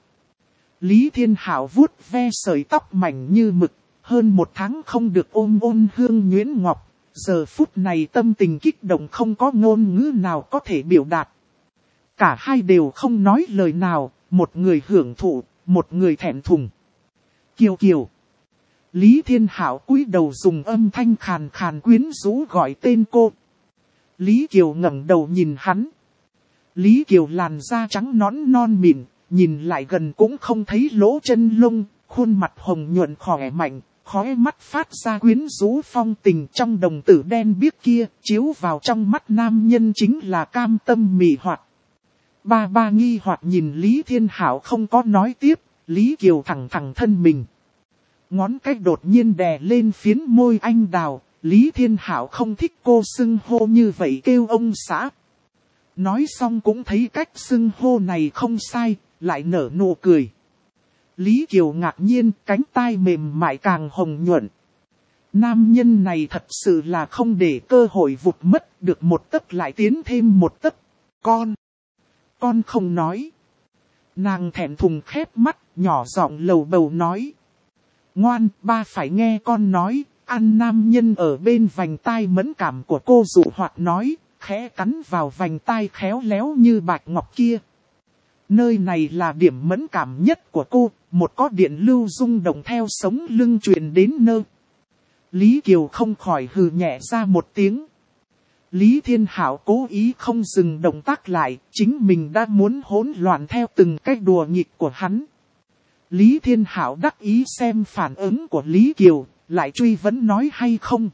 Lý Thiên Hảo vuốt ve sợi tóc mảnh như mực, hơn một tháng không được ôm ôn hương nhuyễn ngọc, giờ phút này tâm tình kích động không có ngôn ngữ nào có thể biểu đạt. Cả hai đều không nói lời nào, một người hưởng thụ, một người thẹn thùng. Kiều Kiều. Lý Thiên Hảo cúi đầu dùng âm thanh khàn khàn quyến rũ gọi tên cô. Lý Kiều ngẩng đầu nhìn hắn. Lý Kiều làn da trắng nõn non mịn, nhìn lại gần cũng không thấy lỗ chân lông, khuôn mặt hồng nhuận khỏe mạnh, khóe mắt phát ra quyến rũ phong tình, trong đồng tử đen biếc kia, chiếu vào trong mắt nam nhân chính là cam tâm mị hoạt. Ba ba nghi hoặc nhìn Lý Thiên Hảo không có nói tiếp, Lý Kiều thẳng thẳng thân mình. Ngón cái đột nhiên đè lên phiến môi anh đào, Lý Thiên Hảo không thích cô xưng hô như vậy kêu ông xã. Nói xong cũng thấy cách xưng hô này không sai, lại nở nụ cười. Lý Kiều ngạc nhiên, cánh tai mềm mại càng hồng nhuận. Nam nhân này thật sự là không để cơ hội vụt mất, được một tấc lại tiến thêm một tấc. Con! Con không nói. Nàng thẹn thùng khép mắt, nhỏ giọng lầu bầu nói. Ngoan, ba phải nghe con nói, ăn nam nhân ở bên vành tai mẫn cảm của cô dụ hoạt nói, khẽ cắn vào vành tai khéo léo như bạch ngọc kia. Nơi này là điểm mẫn cảm nhất của cô, một có điện lưu rung động theo sống lưng truyền đến nơi. Lý Kiều không khỏi hừ nhẹ ra một tiếng. Lý Thiên Hảo cố ý không dừng động tác lại, chính mình đã muốn hỗn loạn theo từng cách đùa nghịch của hắn. Lý Thiên Hảo đắc ý xem phản ứng của Lý Kiều, lại truy vấn nói hay không.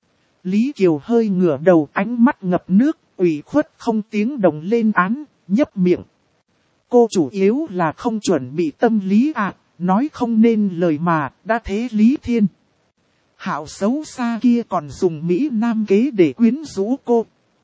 Lý Kiều hơi ngửa đầu, ánh mắt ngập nước, ủy khuất không tiếng động lên án, nhấp miệng. Cô chủ yếu là không chuẩn bị tâm lý à, nói không nên lời mà, đã thế Lý Thiên Hảo xấu xa kia còn dùng Mỹ Nam kế để quyến rũ cô.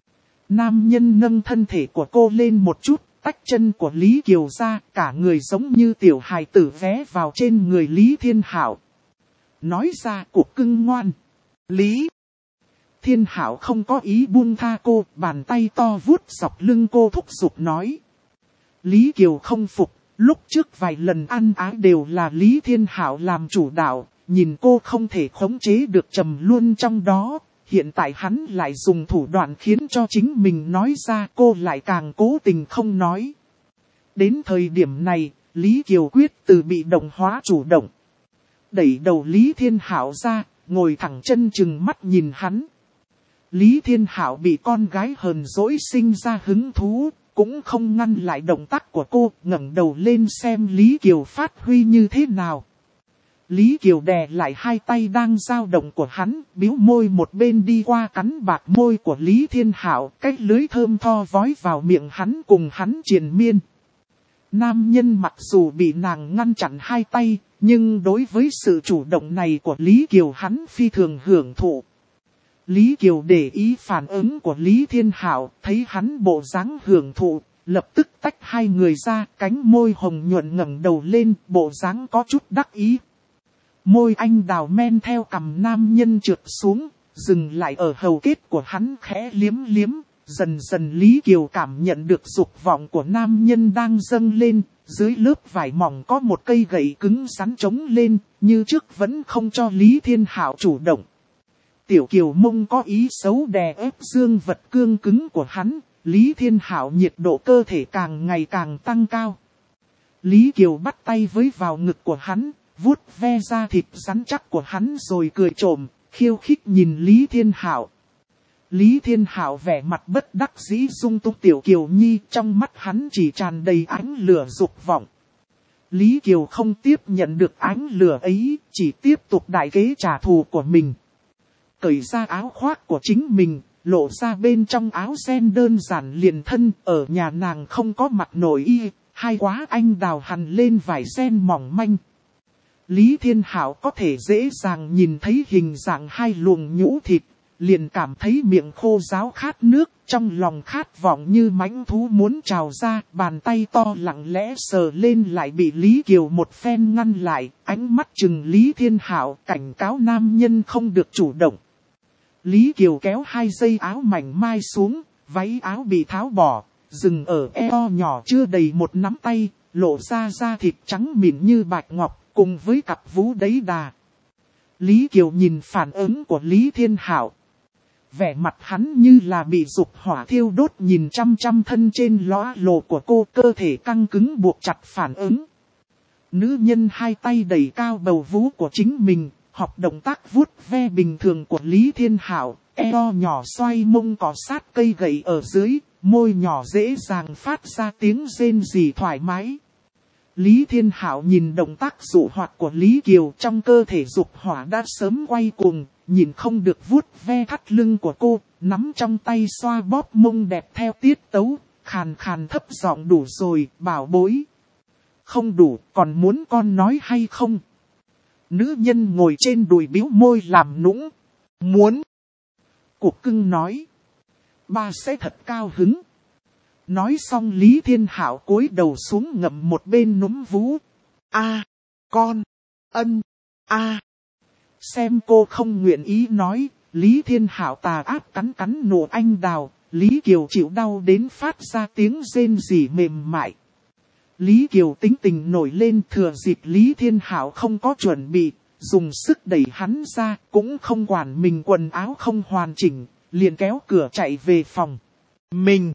Nam nhân nâng thân thể của cô lên một chút, tách chân của Lý Kiều ra, cả người giống như tiểu hài tử vé vào trên người Lý Thiên Hảo. Nói ra cuộc cưng ngoan. Lý Thiên Hảo không có ý buông tha cô, bàn tay to vuốt dọc lưng cô thúc giục nói. Lý Kiều không phục, lúc trước vài lần ăn ái đều là Lý Thiên Hạo làm chủ đạo, nhìn cô không thể khống chế được trầm luôn trong đó. Hiện tại hắn lại dùng thủ đoạn khiến cho chính mình nói ra, cô lại càng cố tình không nói. Đến thời điểm này, Lý Kiều quyết từ bị động hóa chủ động. Đẩy đầu Lý Thiên Hạo ra, ngồi thẳng chân chừng mắt nhìn hắn. Lý Thiên Hạo bị con gái hờn dỗi sinh ra hứng thú, cũng không ngăn lại động tác của cô, ngẩng đầu lên xem Lý Kiều phát huy như thế nào. Lý Kiều đè lại hai tay đang dao động của hắn, bĩu môi một bên đi qua cắn bạc môi của Lý Thiên Hạo, cái lưới thơm tho vói vào miệng hắn cùng hắn triền miên. Nam nhân mặc dù bị nàng ngăn chặn hai tay, nhưng đối với sự chủ động này của Lý Kiều hắn phi thường hưởng thụ. Lý Kiều để ý phản ứng của Lý Thiên Hạo, thấy hắn bộ dáng hưởng thụ, lập tức tách hai người ra, cánh môi hồng nhuận ngẩng đầu lên, bộ dáng có chút đắc ý. Môi anh đào men theo cằm nam nhân trượt xuống, dừng lại ở hầu kết của hắn khẽ liếm liếm. Dần dần Lý Kiều cảm nhận được dục vọng của nam nhân đang dâng lên, dưới lớp vải mỏng có một cây gậy cứng rắn trống lên, như trước vẫn không cho Lý Thiên Hạo chủ động. Tiểu Kiều mông có ý xấu đè ép dương vật cương cứng của hắn, Lý Thiên Hạo nhiệt độ cơ thể càng ngày càng tăng cao. Lý Kiều bắt tay với vào ngực của hắn, vuốt ve da thịt rắn chắc của hắn rồi cười trộm, khiêu khích nhìn Lý Thiên Hạo. Lý Thiên Hạo vẻ mặt bất đắc dĩ dung túng Tiểu Kiều Nhi, trong mắt hắn chỉ tràn đầy ánh lửa dục vọng. Lý Kiều không tiếp nhận được ánh lửa ấy, chỉ tiếp tục đại kế trả thù của mình. Cởi ra áo khoác của chính mình, lộ ra bên trong áo ren đơn giản liền thân, ở nhà nàng không có mặc nội y, hai quá anh đào hằn lên vải ren mỏng manh. Lý Thiên Hạo có thể dễ dàng nhìn thấy hình dạng hai luồng nhũ thịt, liền cảm thấy miệng khô ráo khát nước, trong lòng khát vọng như mãnh thú muốn trào ra, bàn tay to lặng lẽ sờ lên lại bị Lý Kiều một phen ngăn lại, ánh mắt chừng Lý Thiên Hạo cảnh cáo nam nhân không được chủ động. Lý Kiều kéo hai dây áo mảnh mai xuống, váy áo bị tháo bỏ, dừng ở eo nhỏ chưa đầy một nắm tay, lộ ra da thịt trắng mịn như bạch ngọc, cùng với cặp vú đấy đà. Lý Kiều nhìn phản ứng của Lý Thiên Hạo. Vẻ mặt hắn như là bị dục hỏa thiêu đốt, nhìn chăm chăm thân trên lõa lồ của cô, cơ thể căng cứng buộc chặt phản ứng. Nữ nhân hai tay đẩy cao bầu vú của chính mình, học động tác vuốt ve bình thường của Lý Thiên Hạo, eo nhỏ xoay mông cọ sát cây gậy ở dưới, môi nhỏ dễ dàng phát ra tiếng rên rỉ thoải mái. Lý Thiên Hạo nhìn động tác dụ hoạt của Lý Kiều, trong cơ thể dục hỏa đã sớm quay cuồng, nhìn không được vuốt ve thắt lưng của cô, nắm trong tay xoa bóp mông đẹp theo tiết tấu, khàn khàn thấp giọng đủ rồi, bảo bối. Không đủ, còn muốn con nói hay không? Nữ nhân ngồi trên đùi bĩu môi làm nũng. Muốn. Cục cưng nói. Ba sẽ thật cao hứng. Nói xong Lý Thiên Hạo cúi đầu xuống ngậm một bên núm vú. A, con, ân, a. Xem cô không nguyện ý nói, Lý Thiên Hạo tà ác cắn cắn nụ anh đào, Lý Kiều chịu đau đến phát ra tiếng rên rỉ mềm mại. Lý Kiều tính tình nổi lên, thừa dịp Lý Thiên Hạo không có chuẩn bị, dùng sức đẩy hắn ra, cũng không quản mình quần áo không hoàn chỉnh, liền kéo cửa chạy về phòng. Mình!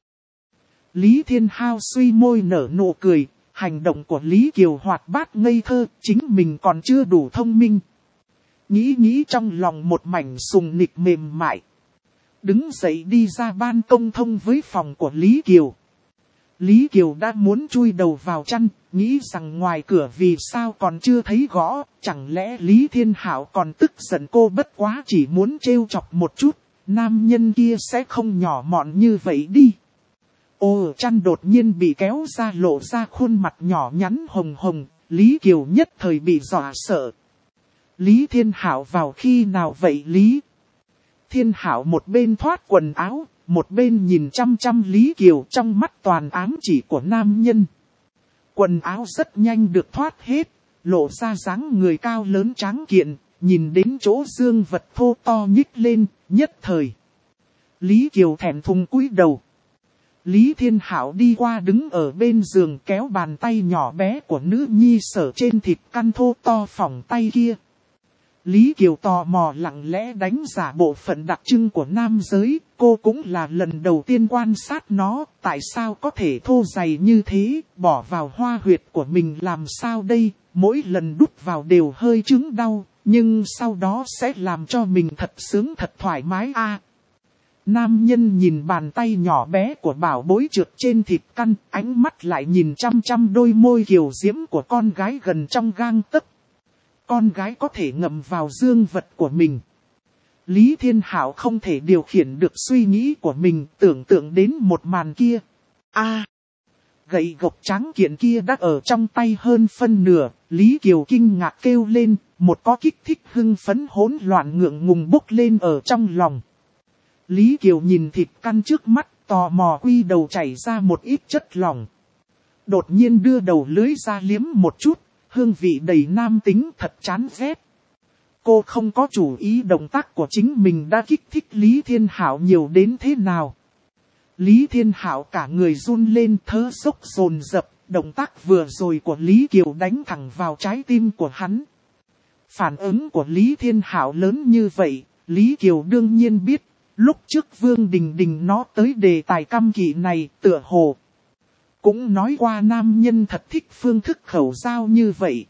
Lý Thiên Hạo suy môi nở nụ cười, hành động của Lý Kiều hoạt bát ngây thơ, chính mình còn chưa đủ thông minh. Nghĩ nghĩ trong lòng một mảnh sùng nịch mềm mại. Đứng dậy đi ra ban công thông với phòng của Lý Kiều. Lý Kiều đã muốn chui đầu vào chăn, nghĩ rằng ngoài cửa vì sao còn chưa thấy gõ, chẳng lẽ Lý Thiên Hạo còn tức giận cô bất quá chỉ muốn trêu chọc một chút, nam nhân kia sẽ không nhỏ mọn như vậy đi. Ô chăn đột nhiên bị kéo ra lộ ra khuôn mặt nhỏ nhắn hồng hồng, Lý Kiều nhất thời bị dọa sợ. Lý Thiên Hạo vào khi nào vậy Lý? Thiên Hạo một bên thoát quần áo, một bên nhìn chăm chăm Lý Kiều, trong mắt toàn ám chỉ của nam nhân. Quần áo rất nhanh được thoát hết, lộ ra dáng người cao lớn tráng kiện, nhìn đến chỗ dương vật thô to nhích lên, nhất thời. Lý Kiều thẹn thùng cúi đầu. Lý Thiên Hạo đi qua đứng ở bên giường kéo bàn tay nhỏ bé của nữ nhi sở trên thịt căn thô to phỏng tay kia. Lý Kiều tò mò lặng lẽ đánh giả bộ phận đặc trưng của nam giới, cô cũng là lần đầu tiên quan sát nó, tại sao có thể thô dày như thế, bỏ vào hoa huyệt của mình làm sao đây, mỗi lần đút vào đều hơi chứng đau, nhưng sau đó sẽ làm cho mình thật sướng thật thoải mái a. Nam nhân nhìn bàn tay nhỏ bé của bảo bối trượt trên thịt căn, ánh mắt lại nhìn chăm chăm đôi môi kiều diễm của con gái gần trong gang tấc. Con gái có thể ngậm vào dương vật của mình. Lý Thiên Hạo không thể điều khiển được suy nghĩ của mình, tưởng tượng đến một màn kia. A, à, gậy gộc trắng kiện kia đã ở trong tay hơn phân nửa, Lý Kiều kinh ngạc kêu lên, một có kích thích hưng phấn hỗn loạn ngượng ngùng bốc lên ở trong lòng. Lý Kiều nhìn thịt căn trước mắt, tò mò quy đầu chảy ra một ít chất lỏng. Đột nhiên đưa đầu lưới ra liếm một chút, hương vị đầy nam tính thật chán ghét. Cô không có chủ ý động tác của chính mình đã kích thích Lý Thiên Hạo nhiều đến thế nào. Lý Thiên Hạo cả người run lên, thở dốc dồn dập, động tác vừa rồi của Lý Kiều đánh thẳng vào trái tim của hắn. Phản ứng của Lý Thiên Hạo lớn như vậy, Lý Kiều đương nhiên biết. Lúc trước Vương Đình Đình nó tới đề tài căm kỵ này tựa hồ. Cũng nói qua nam nhân thật thích phương thức khẩu giao như vậy.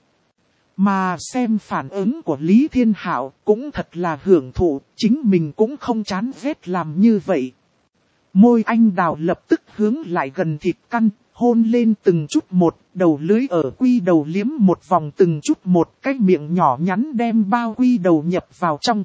Mà xem phản ứng của Lý Thiên Hạo cũng thật là hưởng thụ, chính mình cũng không chán ghét làm như vậy. Môi anh đào lập tức hướng lại gần thịt căn, hôn lên từng chút một, đầu lưới ở quy đầu liếm một vòng từng chút một, cái miệng nhỏ nhắn đem bao quy đầu nhập vào trong.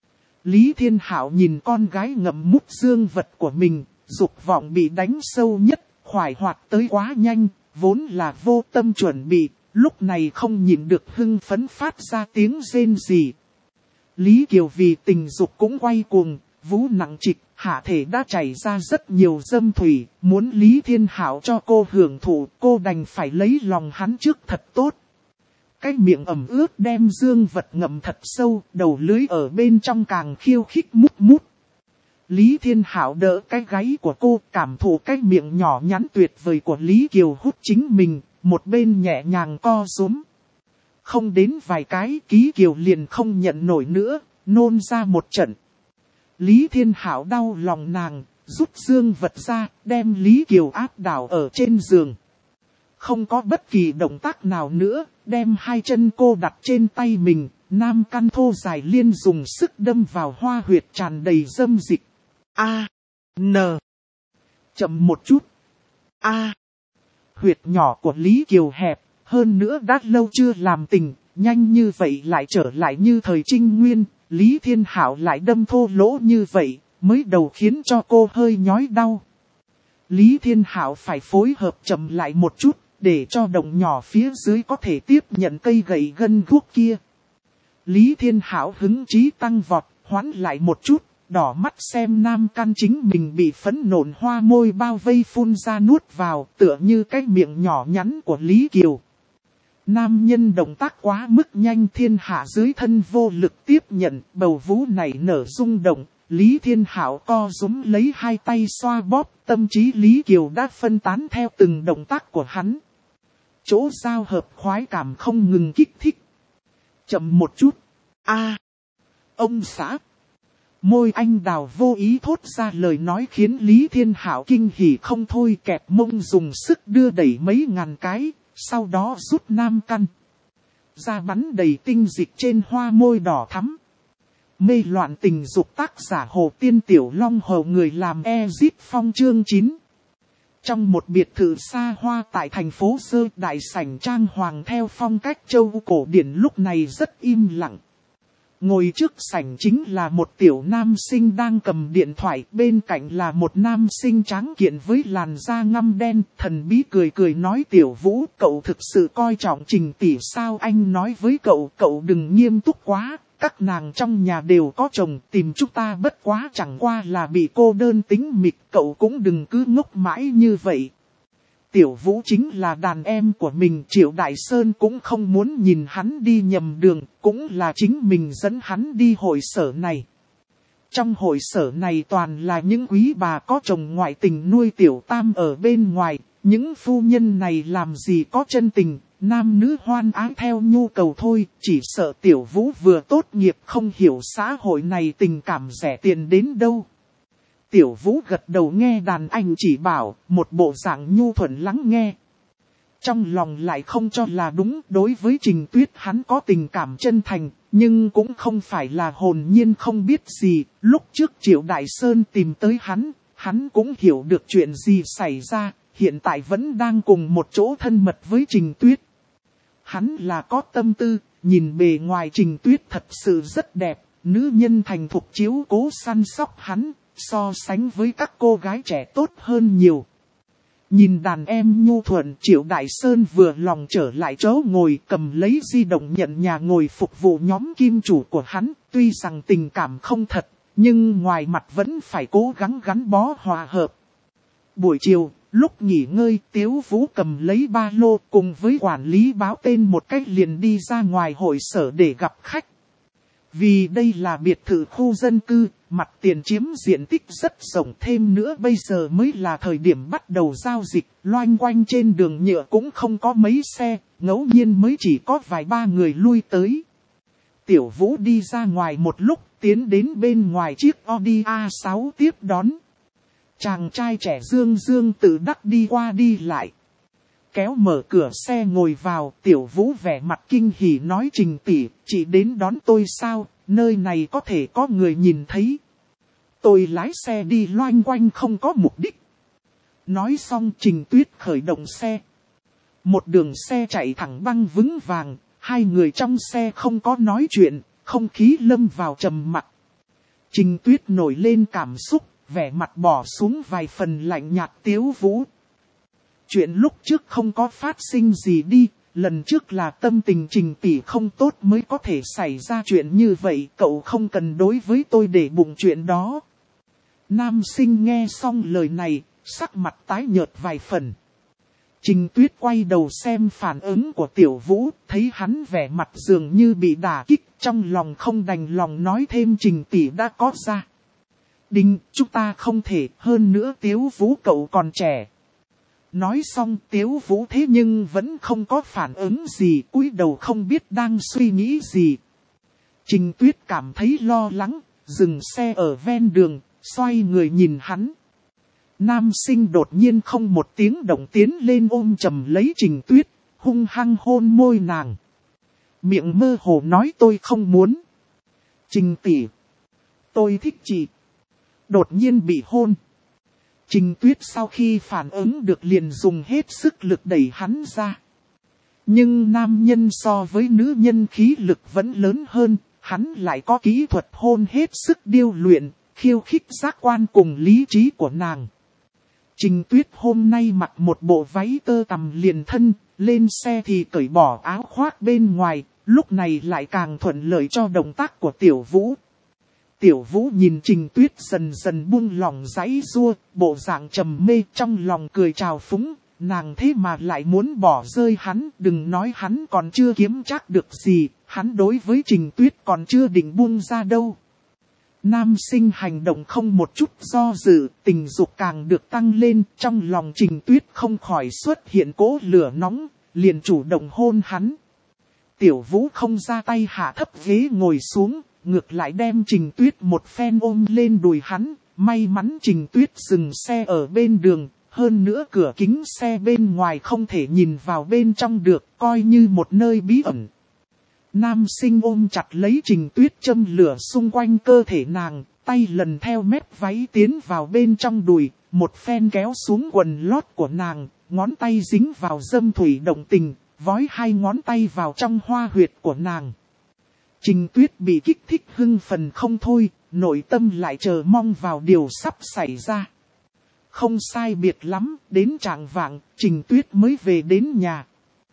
Lý Thiên Hạo nhìn con gái ngậm mút dương vật của mình, dục vọng bị đánh sâu nhất, khoái hoạt tới quá nhanh, vốn là vô tâm chuẩn bị, lúc này không nhịn được hưng phấn phát ra tiếng rên rỉ. Lý Kiều vì tình dục cũng quay cuồng, vú nặng trịch, hạ thể đã chảy ra rất nhiều dâm thủy, muốn Lý Thiên Hạo cho cô hưởng thụ, cô đành phải lấy lòng hắn trước thật tốt. Cái miệng ẩm ướt đem dương vật ngậm thật sâu, đầu lưới ở bên trong càng khiêu khích mút mút. Lý Thiên Hạo đỡ cái gáy của cô, cảm thụ cái miệng nhỏ nhắn tuyệt vời của Lý Kiều hút chính mình, một bên nhẹ nhàng co rúm. Không đến vài cái, Ký Kiều liền không nhận nổi nữa, nôn ra một trận. Lý Thiên Hạo đau lòng nàng, rút dương vật ra, đem Lý Kiều áp đảo ở trên giường. Không có bất kỳ động tác nào nữa, đem hai chân cô đặt trên tay mình, nam căn thô dài liên dùng sức đâm vào hoa huyệt tràn đầy dâm dịch. A. N. Chậm một chút. A. Huyệt nhỏ của Lý Kiều hẹp, hơn nữa đã lâu chưa làm tình, nhanh như vậy lại trở lại như thời Trinh Nguyên, Lý Thiên Hạo lại đâm thô lỗ như vậy, mới đầu khiến cho cô hơi nhói đau. Lý Thiên Hạo phải phối hợp chậm lại một chút, để cho động nhỏ phía dưới có thể tiếp nhận cây gậy gân guốc kia. Lý Thiên Hạo hứng chí tăng vọt, hoãn lại một chút, đỏ mắt xem nam căn chính mình bị phấn nộn hoa môi bao vây phun ra nuốt vào, tựa như cái miệng nhỏ nhắn của Lý Kiều. Nam nhân động tác quá mức nhanh, Thiên Hạ dưới thân vô lực tiếp nhận, bầu vú này nở rung động, Lý Thiên Hạo co rúm lấy hai tay xoa bóp, tâm trí Lý Kiều đã phân tán theo từng động tác của hắn. Chỗ giao hợp khoái cảm không ngừng kích thích. Chậm một chút. A. Ông xã. Môi anh đào vô ý thốt ra lời nói khiến Lý Thiên Hạo kinh hỉ không thôi, kẹp mông dùng sức đưa đẩy mấy ngàn cái, sau đó rút nam căn. Ra bắn đầy tinh dịch trên hoa môi đỏ thắm. Mê loạn tình dục, tác giả Hồ Tiên Tiểu Long Hầu, người làm Ezit Phong, chương chín. Trong một biệt thự xa hoa tại thành phố Sơ, đại sảnh trang hoàng theo phong cách châu cổ điển lúc này rất im lặng. Ngồi trước sảnh chính là một tiểu nam sinh đang cầm điện thoại, bên cạnh là một nam sinh tráng kiện với làn da ngăm đen, thần bí cười cười nói: Tiểu Vũ, cậu thực sự coi trọng Trình tỷ sao? Anh nói với cậu, cậu đừng nghiêm túc quá, các nàng trong nhà đều có chồng, tìm chúng ta bất quá chẳng qua là bị cô đơn tính mịch, cậu cũng đừng cứ ngốc mãi như vậy. Tiểu Vũ chính là đàn em của mình, Triệu Đại Sơn cũng không muốn nhìn hắn đi nhầm đường, cũng là chính mình dẫn hắn đi hội sở này. Trong hội sở này toàn là những quý bà có chồng ngoại tình nuôi tiểu tam ở bên ngoài, những phu nhân này làm gì có chân tình, nam nữ hoan ái theo nhu cầu thôi, chỉ sợ Tiểu Vũ vừa tốt nghiệp không hiểu xã hội này tình cảm rẻ tiền đến đâu. Tiểu Vũ gật đầu nghe đàn anh chỉ bảo, một bộ dạng nhu thuận lắng nghe. Trong lòng lại không cho là đúng, đối với Trình Tuyết hắn có tình cảm chân thành, nhưng cũng không phải là hồn nhiên không biết gì. Lúc trước Triệu Đại Sơn tìm tới hắn, hắn cũng hiểu được chuyện gì xảy ra, hiện tại vẫn đang cùng một chỗ thân mật với Trình Tuyết. Hắn là có tâm tư, nhìn bề ngoài Trình Tuyết thật sự rất đẹp, nữ nhân thành thục chiếu cố săn sóc hắn, so sánh với các cô gái trẻ tốt hơn nhiều. Nhìn đàn em nhu thuận, Triệu Đại Sơn vừa lòng trở lại chỗ ngồi, cầm lấy di động nhận nhà ngồi phục vụ nhóm kim chủ của hắn. Tuy rằng tình cảm không thật, nhưng ngoài mặt vẫn phải cố gắng gắn bó hòa hợp. Buổi chiều, lúc nghỉ ngơi, Tiếu Vũ cầm lấy ba lô cùng với quản lý báo tên một cách liền đi ra ngoài hội sở để gặp khách. Vì đây là biệt thự khu dân cư, mặt tiền chiếm diện tích rất rộng, thêm nữa bây giờ mới là thời điểm bắt đầu giao dịch, loanh quanh trên đường nhựa cũng không có mấy xe, ngẫu nhiên mới chỉ có vài ba người lui tới. Tiểu Vũ đi ra ngoài một lúc, tiến đến bên ngoài chiếc Audi A sáu tiếp đón. Chàng trai trẻ dương dương tự đắc đi qua đi lại. Kéo mở cửa xe ngồi vào, Tiểu Vũ vẻ mặt kinh hỉ nói Trình tỷ, chị đến đón tôi sao, nơi này có thể có người nhìn thấy. Tôi lái xe đi loanh quanh không có mục đích. Nói xong Trình Tuyết khởi động xe. Một đường xe chạy thẳng băng vững vàng, hai người trong xe không có nói chuyện, không khí lâm vào trầm mặc. Trình Tuyết nổi lên cảm xúc, vẻ mặt bỏ xuống vài phần lạnh nhạt. Tiếu Vũ, chuyện lúc trước không có phát sinh gì đi, lần trước là tâm tình Trình tỷ không tốt mới có thể xảy ra chuyện như vậy, cậu không cần đối với tôi để bụng chuyện đó. Nam sinh nghe xong lời này, sắc mặt tái nhợt vài phần. Trình Tuyết quay đầu xem phản ứng của Tiểu Vũ, thấy hắn vẻ mặt dường như bị đả kích, trong lòng không đành lòng nói thêm Trình tỷ đã có ra. Đinh, chúng ta không thể, hơn nữa Tiếu Vũ cậu còn trẻ. Nói xong Tiếu Vũ thế nhưng vẫn không có phản ứng gì, cúi đầu không biết đang suy nghĩ gì. Trình Tuyết cảm thấy lo lắng, dừng xe ở ven đường, xoay người nhìn hắn. Nam sinh đột nhiên không một tiếng động tiến lên ôm chầm lấy Trình Tuyết, hung hăng hôn môi nàng. Miệng mơ hồ nói tôi không muốn. Trình tỷ, tôi thích chị. Đột nhiên bị hôn. Trình Tuyết sau khi phản ứng được liền dùng hết sức lực đẩy hắn ra. Nhưng nam nhân so với nữ nhân khí lực vẫn lớn hơn, hắn lại có kỹ thuật hôn hết sức điêu luyện, khiêu khích giác quan cùng lý trí của nàng. Trình Tuyết hôm nay mặc một bộ váy tơ tằm liền thân, lên xe thì cởi bỏ áo khoác bên ngoài, lúc này lại càng thuận lợi cho động tác của Tiểu Vũ. Tiểu Vũ nhìn Trình Tuyết dần dần buông lòng giãy giụa, bộ dạng trầm mê, trong lòng cười trào phúng, nàng thế mà lại muốn bỏ rơi hắn, đừng nói hắn còn chưa kiếm chắc được gì, hắn đối với Trình Tuyết còn chưa định buông ra đâu. Nam sinh hành động không một chút do dự, tình dục càng được tăng lên, trong lòng Trình Tuyết không khỏi xuất hiện cỗ lửa nóng, liền chủ động hôn hắn. Tiểu Vũ không ra tay hạ thấp ghế ngồi xuống, ngược lại đem Trình Tuyết một phen ôm lên đùi hắn, may mắn Trình Tuyết dừng xe ở bên đường, hơn nữa cửa kính xe bên ngoài không thể nhìn vào bên trong được, coi như một nơi bí ẩn. Nam sinh ôm chặt lấy Trình Tuyết châm lửa xung quanh cơ thể nàng, tay lần theo mép váy tiến vào bên trong đùi, một phen kéo xuống quần lót của nàng, ngón tay dính vào dâm thủy động tình, vói hai ngón tay vào trong hoa huyệt của nàng. Trình Tuyết bị kích thích hưng phần không thôi, nội tâm lại chờ mong vào điều sắp xảy ra. Không sai biệt lắm, đến chạng vạng, Trình Tuyết mới về đến nhà.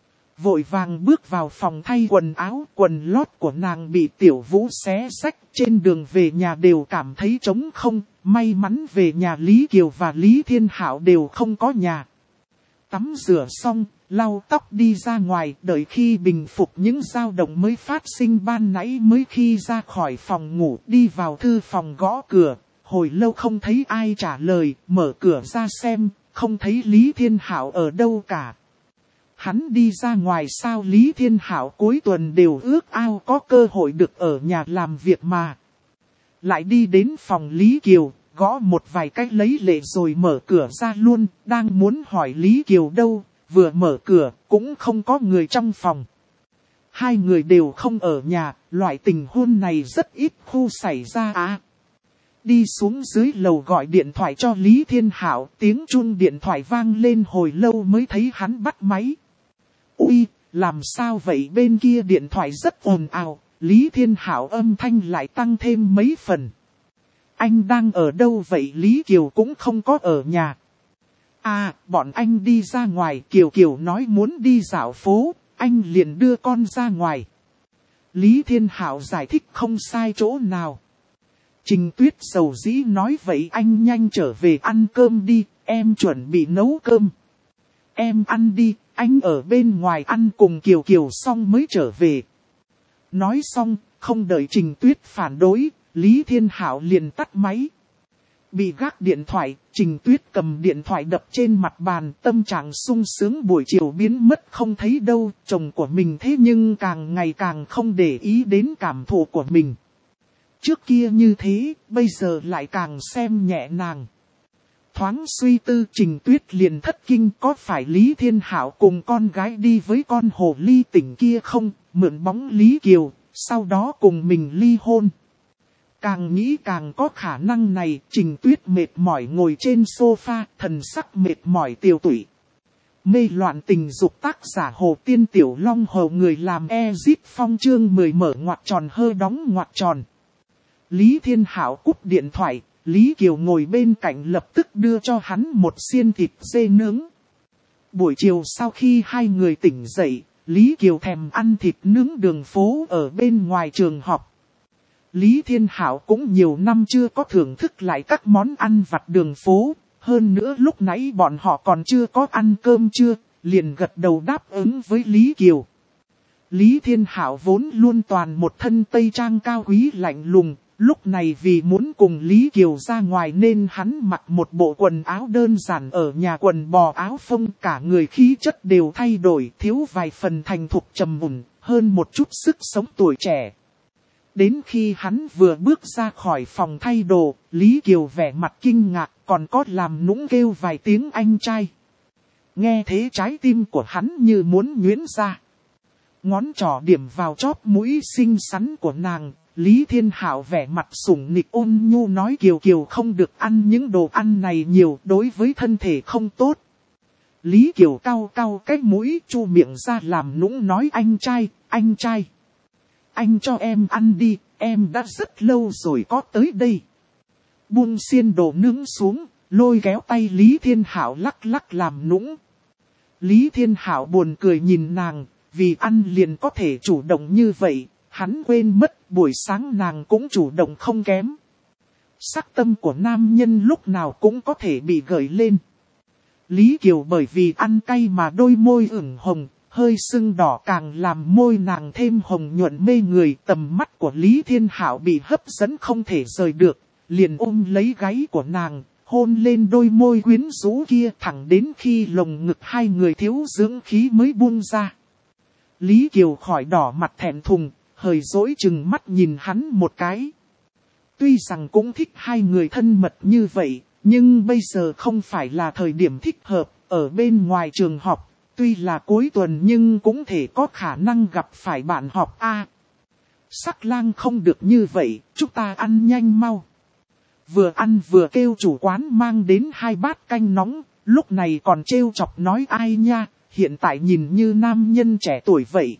Vội vàng bước vào phòng thay quần áo, quần lót của nàng bị Tiểu Vũ xé xách, trên đường về nhà đều cảm thấy trống không, may mắn về nhà Lý Kiều và Lý Thiên Hạo đều không có nhà. Tắm rửa xong, lau tóc đi ra ngoài, đợi khi bình phục những dao động mới phát sinh ban nãy mới khi ra khỏi phòng ngủ đi vào thư phòng gõ cửa. Hồi lâu không thấy ai trả lời, mở cửa ra xem, không thấy Lý Thiên Hạo ở đâu cả. Hắn đi ra ngoài sao? Lý Thiên Hạo cuối tuần đều ước ao có cơ hội được ở nhà làm việc mà. Lại đi đến phòng Lý Kiều, gõ một vài cách lấy lệ rồi mở cửa ra luôn, đang muốn hỏi Lý Kiều đâu, vừa mở cửa cũng không có người trong phòng. Hai người đều không ở nhà, loại tình huống này rất ít khu xảy ra à. Đi xuống dưới lầu gọi điện thoại cho Lý Thiên Hạo, tiếng chuông điện thoại vang lên hồi lâu mới thấy hắn bắt máy. Ui, làm sao vậy? Bên kia điện thoại rất ồn ào, Lý Thiên Hạo âm thanh lại tăng thêm mấy phần. Anh đang ở đâu vậy? Lý Kiều cũng không có ở nhà. À, bọn anh đi ra ngoài, Kiều Kiều nói muốn đi dạo phố, anh liền đưa con ra ngoài. Lý Thiên Hạo giải thích không sai chỗ nào. Trình Tuyết sầu dĩ nói vậy anh nhanh trở về ăn cơm đi, em chuẩn bị nấu cơm. Em ăn đi, anh ở bên ngoài ăn cùng Kiều Kiều xong mới trở về. Nói xong, không đợi Trình Tuyết phản đối, Lý Thiên Hạo liền tắt máy. Bị gác điện thoại, Trình Tuyết cầm điện thoại đập trên mặt bàn, tâm trạng sung sướng buổi chiều biến mất không thấy đâu. Chồng của mình thế nhưng càng ngày càng không để ý đến cảm thụ của mình. Trước kia như thế, bây giờ lại càng xem nhẹ nàng. Thoáng suy tư Trình Tuyết liền thất kinh, có phải Lý Thiên Hạo cùng con gái đi với con hồ ly tỉnh kia không, mượn bóng Lý Kiều, sau đó cùng mình ly hôn. Càng nghĩ càng có khả năng này, Trình Tuyết mệt mỏi ngồi trên sofa, thần sắc mệt mỏi tiêu tụy. Mê loạn tình dục, tác giả Hồ Tiên Tiểu Long Hầu, người làm Ezit Phong, chương mười mở ngoặc tròn hơ đóng ngoặc tròn. Lý Thiên Hạo cúp điện thoại, Lý Kiều ngồi bên cạnh lập tức đưa cho hắn một xiên thịt dê nướng. Buổi chiều sau khi hai người tỉnh dậy, Lý Kiều thèm ăn thịt nướng đường phố ở bên ngoài trường học. Lý Thiên Hạo cũng nhiều năm chưa có thưởng thức lại các món ăn vặt đường phố, hơn nữa lúc nãy bọn họ còn chưa có ăn cơm trưa, liền gật đầu đáp ứng với Lý Kiều. Lý Thiên Hạo vốn luôn toàn một thân tây trang cao quý lạnh lùng, lúc này vì muốn cùng Lý Kiều ra ngoài nên hắn mặc một bộ quần áo đơn giản ở nhà, quần bò áo phông, cả người khí chất đều thay đổi, thiếu vài phần thành thục trầm mùn, hơn một chút sức sống tuổi trẻ. Đến khi hắn vừa bước ra khỏi phòng thay đồ, Lý Kiều vẻ mặt kinh ngạc, còn có làm nũng kêu vài tiếng anh trai. Nghe thế trái tim của hắn như muốn nhuyễn ra. Ngón trỏ điểm vào chóp mũi xinh xắn của nàng, Lý Thiên Hạo vẻ mặt sủng nịch ôn nhu nói Kiều Kiều không được ăn những đồ ăn này nhiều, đối với thân thể không tốt. Lý Kiều cau cau cái mũi, chu miệng ra làm nũng nói anh trai, anh trai. Anh cho em ăn đi, em đã rất lâu rồi có tới đây. Buông xiên đồ nướng xuống, lôi kéo tay Lý Thiên Hạo lắc lắc làm nũng. Lý Thiên Hạo buồn cười nhìn nàng, vì ăn liền có thể chủ động như vậy, hắn quên mất buổi sáng nàng cũng chủ động không kém. Sắc tâm của nam nhân lúc nào cũng có thể bị gợi lên. Lý Kiều bởi vì ăn cay mà đôi môi ửng hồng, hơi sưng đỏ càng làm môi nàng thêm hồng nhuận mê người. Tầm mắt của Lý Thiên Hạo bị hấp dẫn không thể rời được, liền ôm lấy gáy của nàng, hôn lên đôi môi quyến rũ kia thẳng đến khi lồng ngực hai người thiếu dưỡng khí mới buông ra. Lý Kiều khỏi đỏ mặt thẹn thùng, hời dỗi chừng mắt nhìn hắn một cái. Tuy rằng cũng thích hai người thân mật như vậy, nhưng bây giờ không phải là thời điểm thích hợp, ở bên ngoài trường học. Tuy là cuối tuần nhưng cũng thể có khả năng gặp phải bạn học A. Sắc lang không được như vậy, chúng ta ăn nhanh mau. Vừa ăn vừa kêu chủ quán mang đến hai bát canh nóng, lúc này còn trêu chọc nói ai nha, hiện tại nhìn như nam nhân trẻ tuổi vậy.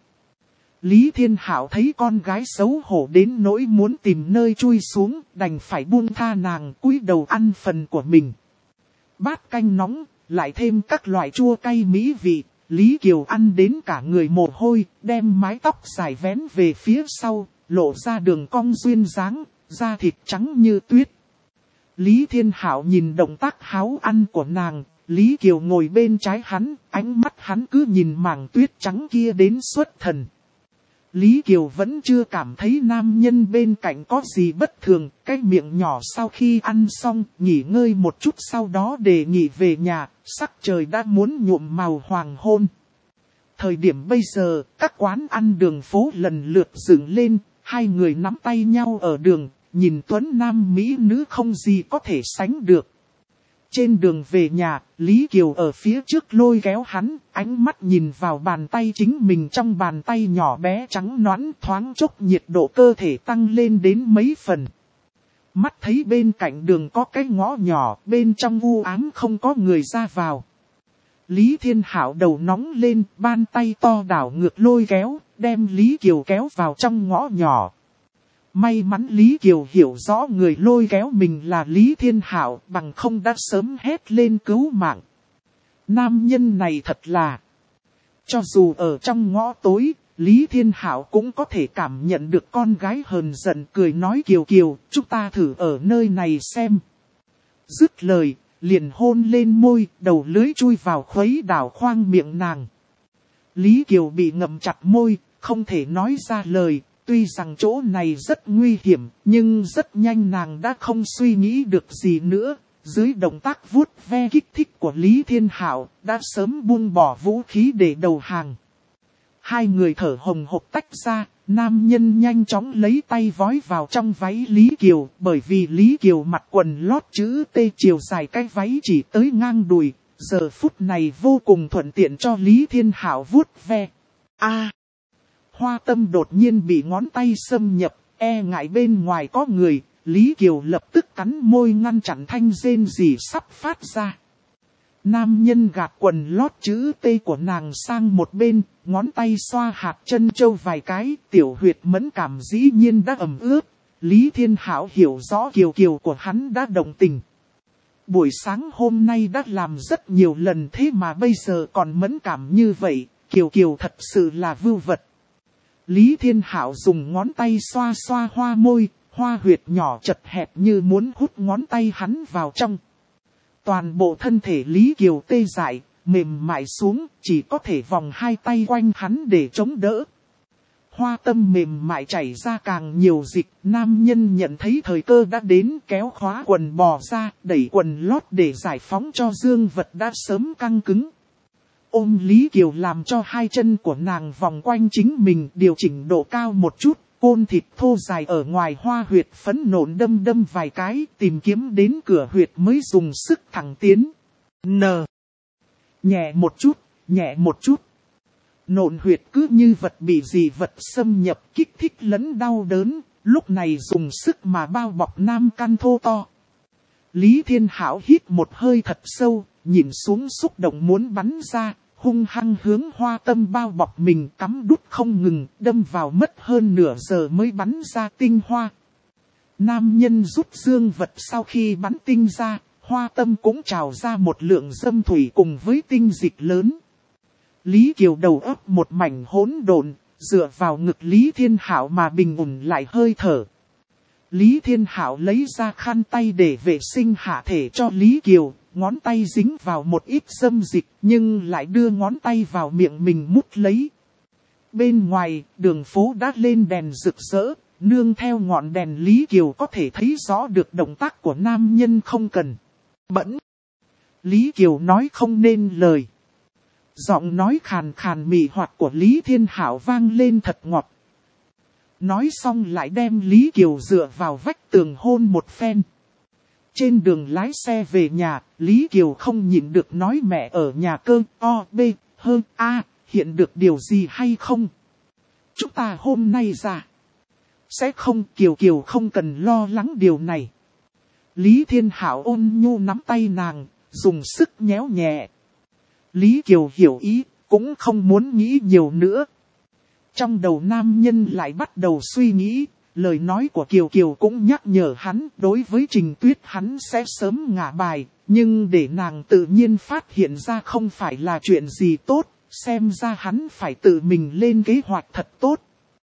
Lý Thiên Hạo thấy con gái xấu hổ đến nỗi muốn tìm nơi chui xuống, đành phải buông tha nàng, cúi đầu ăn phần của mình. Bát canh nóng, lại thêm các loại chua cay mỹ vị, Lý Kiều ăn đến cả người mồ hôi, đem mái tóc dài vén về phía sau, lộ ra đường cong duyên dáng, da thịt trắng như tuyết. Lý Thiên Hạo nhìn động tác háo ăn của nàng, Lý Kiều ngồi bên trái hắn, ánh mắt hắn cứ nhìn mảng tuyết trắng kia đến xuất thần. Lý Kiều vẫn chưa cảm thấy nam nhân bên cạnh có gì bất thường, cái miệng nhỏ sau khi ăn xong, nghỉ ngơi một chút sau đó đề nghị về nhà, sắc trời đã muốn nhuộm màu hoàng hôn. Thời điểm bây giờ, các quán ăn đường phố lần lượt dựng lên, hai người nắm tay nhau ở đường, nhìn tuấn nam mỹ nữ không gì có thể sánh được. Trên đường về nhà, Lý Kiều ở phía trước lôi kéo hắn, ánh mắt nhìn vào bàn tay chính mình trong bàn tay nhỏ bé trắng nõn, thoáng chốc nhiệt độ cơ thể tăng lên đến mấy phần. Mắt thấy bên cạnh đường có cái ngõ nhỏ, bên trong u ám không có người ra vào. Lý Thiên Hạo đầu nóng lên, bàn tay to đảo ngược lôi kéo, đem Lý Kiều kéo vào trong ngõ nhỏ. May mắn Lý Kiều hiểu rõ người lôi kéo mình là Lý Thiên Hạo, bằng không đã sớm hét lên cứu mạng. Nam nhân này thật là... Cho dù ở trong ngõ tối, Lý Thiên Hạo cũng có thể cảm nhận được con gái hờn giận, cười nói Kiều Kiều, chúng ta thử ở nơi này xem. Dứt lời, liền hôn lên môi, đầu lưỡi chui vào khuấy đảo khoang miệng nàng. Lý Kiều bị ngậm chặt môi, không thể nói ra lời. Tuy rằng chỗ này rất nguy hiểm, nhưng rất nhanh nàng đã không suy nghĩ được gì nữa. Dưới động tác vuốt ve kích thích của Lý Thiên Hạo, đã sớm buông bỏ vũ khí để đầu hàng. Hai người thở hồng hộc tách ra, nam nhân nhanh chóng lấy tay vói vào trong váy Lý Kiều, bởi vì Lý Kiều mặc quần lót chữ T chiều dài cái váy chỉ tới ngang đùi, giờ phút này vô cùng thuận tiện cho Lý Thiên Hạo vuốt ve. A. Hoa Tâm đột nhiên bị ngón tay xâm nhập, e ngại bên ngoài có người, Lý Kiều lập tức cắn môi ngăn chặn thanh rên rỉ sắp phát ra. Nam nhân gạt quần lót chữ T của nàng sang một bên, ngón tay xoa hạt chân châu vài cái, tiểu huyệt mẫn cảm dĩ nhiên đã ẩm ướt. Lý Thiên Hạo hiểu rõ Kiều Kiều của hắn đã đồng tình. Buổi sáng hôm nay đã làm rất nhiều lần thế mà bây giờ còn mẫn cảm như vậy, Kiều Kiều thật sự là vưu vật. Lý Thiên Hạo dùng ngón tay xoa xoa hoa môi, hoa huyệt nhỏ chật hẹp như muốn hút ngón tay hắn vào trong. Toàn bộ thân thể Lý Kiều tê dại, mềm mại xuống, chỉ có thể vòng hai tay quanh hắn để chống đỡ. Hoa Tâm mềm mại chảy ra càng nhiều dịch, nam nhân nhận thấy thời cơ đã đến, kéo khóa quần bò ra, đẩy quần lót để giải phóng cho dương vật đã sớm căng cứng. Ôm Lý Kiều làm cho hai chân của nàng vòng quanh chính mình, điều chỉnh độ cao một chút, côn thịt thô dài ở ngoài hoa huyệt phấn nộn đâm đâm vài cái, tìm kiếm đến cửa huyệt mới dùng sức thẳng tiến. N. Nhẹ một chút, nhẹ một chút. Nộn huyệt cứ như vật bị gì vật xâm nhập, kích thích lẫn đau đớn, lúc này dùng sức mà bao bọc nam căn thô to. Lý Thiên Hạo hít một hơi thật sâu, nhìn xuống xúc động muốn bắn ra, hung hăng hướng Hoa Tâm bao bọc mình, cắm đút không ngừng, đâm vào mất hơn nửa giờ mới bắn ra tinh hoa. Nam nhân rút dương vật sau khi bắn tinh ra, Hoa Tâm cũng trào ra một lượng dâm thủy cùng với tinh dịch lớn. Lý Kiều đầu óc một mảnh hỗn độn, dựa vào ngực Lý Thiên Hạo mà bình ổn lại hơi thở. Lý Thiên Hạo lấy ra khăn tay để vệ sinh hạ thể cho Lý Kiều, ngón tay dính vào một ít dâm dịch nhưng lại đưa ngón tay vào miệng mình mút lấy. Bên ngoài, đường phố đã lên đèn rực rỡ, nương theo ngọn đèn Lý Kiều có thể thấy rõ được động tác của nam nhân không cần. Bẫn! Lý Kiều nói không nên lời. Giọng nói khàn khàn mị hoặc của Lý Thiên Hạo vang lên thật ngọt. Nói xong lại đem Lý Kiều dựa vào vách tường hôn một phen. Trên đường lái xe về nhà, Lý Kiều không nhịn được nói mẹ ở nhà cơ, o, b, hơn, a, hiện được điều gì hay không? Chúng ta hôm nay ra. Sẽ không, Kiều Kiều không cần lo lắng điều này. Lý Thiên Hạo ôn nhu nắm tay nàng, dùng sức nhéo nhẹ. Lý Kiều hiểu ý, cũng không muốn nghĩ nhiều nữa. Trong đầu nam nhân lại bắt đầu suy nghĩ, lời nói của Kiều Kiều cũng nhắc nhở hắn, đối với Trình Tuyết hắn sẽ sớm ngả bài, nhưng để nàng tự nhiên phát hiện ra không phải là chuyện gì tốt, xem ra hắn phải tự mình lên kế hoạch thật tốt.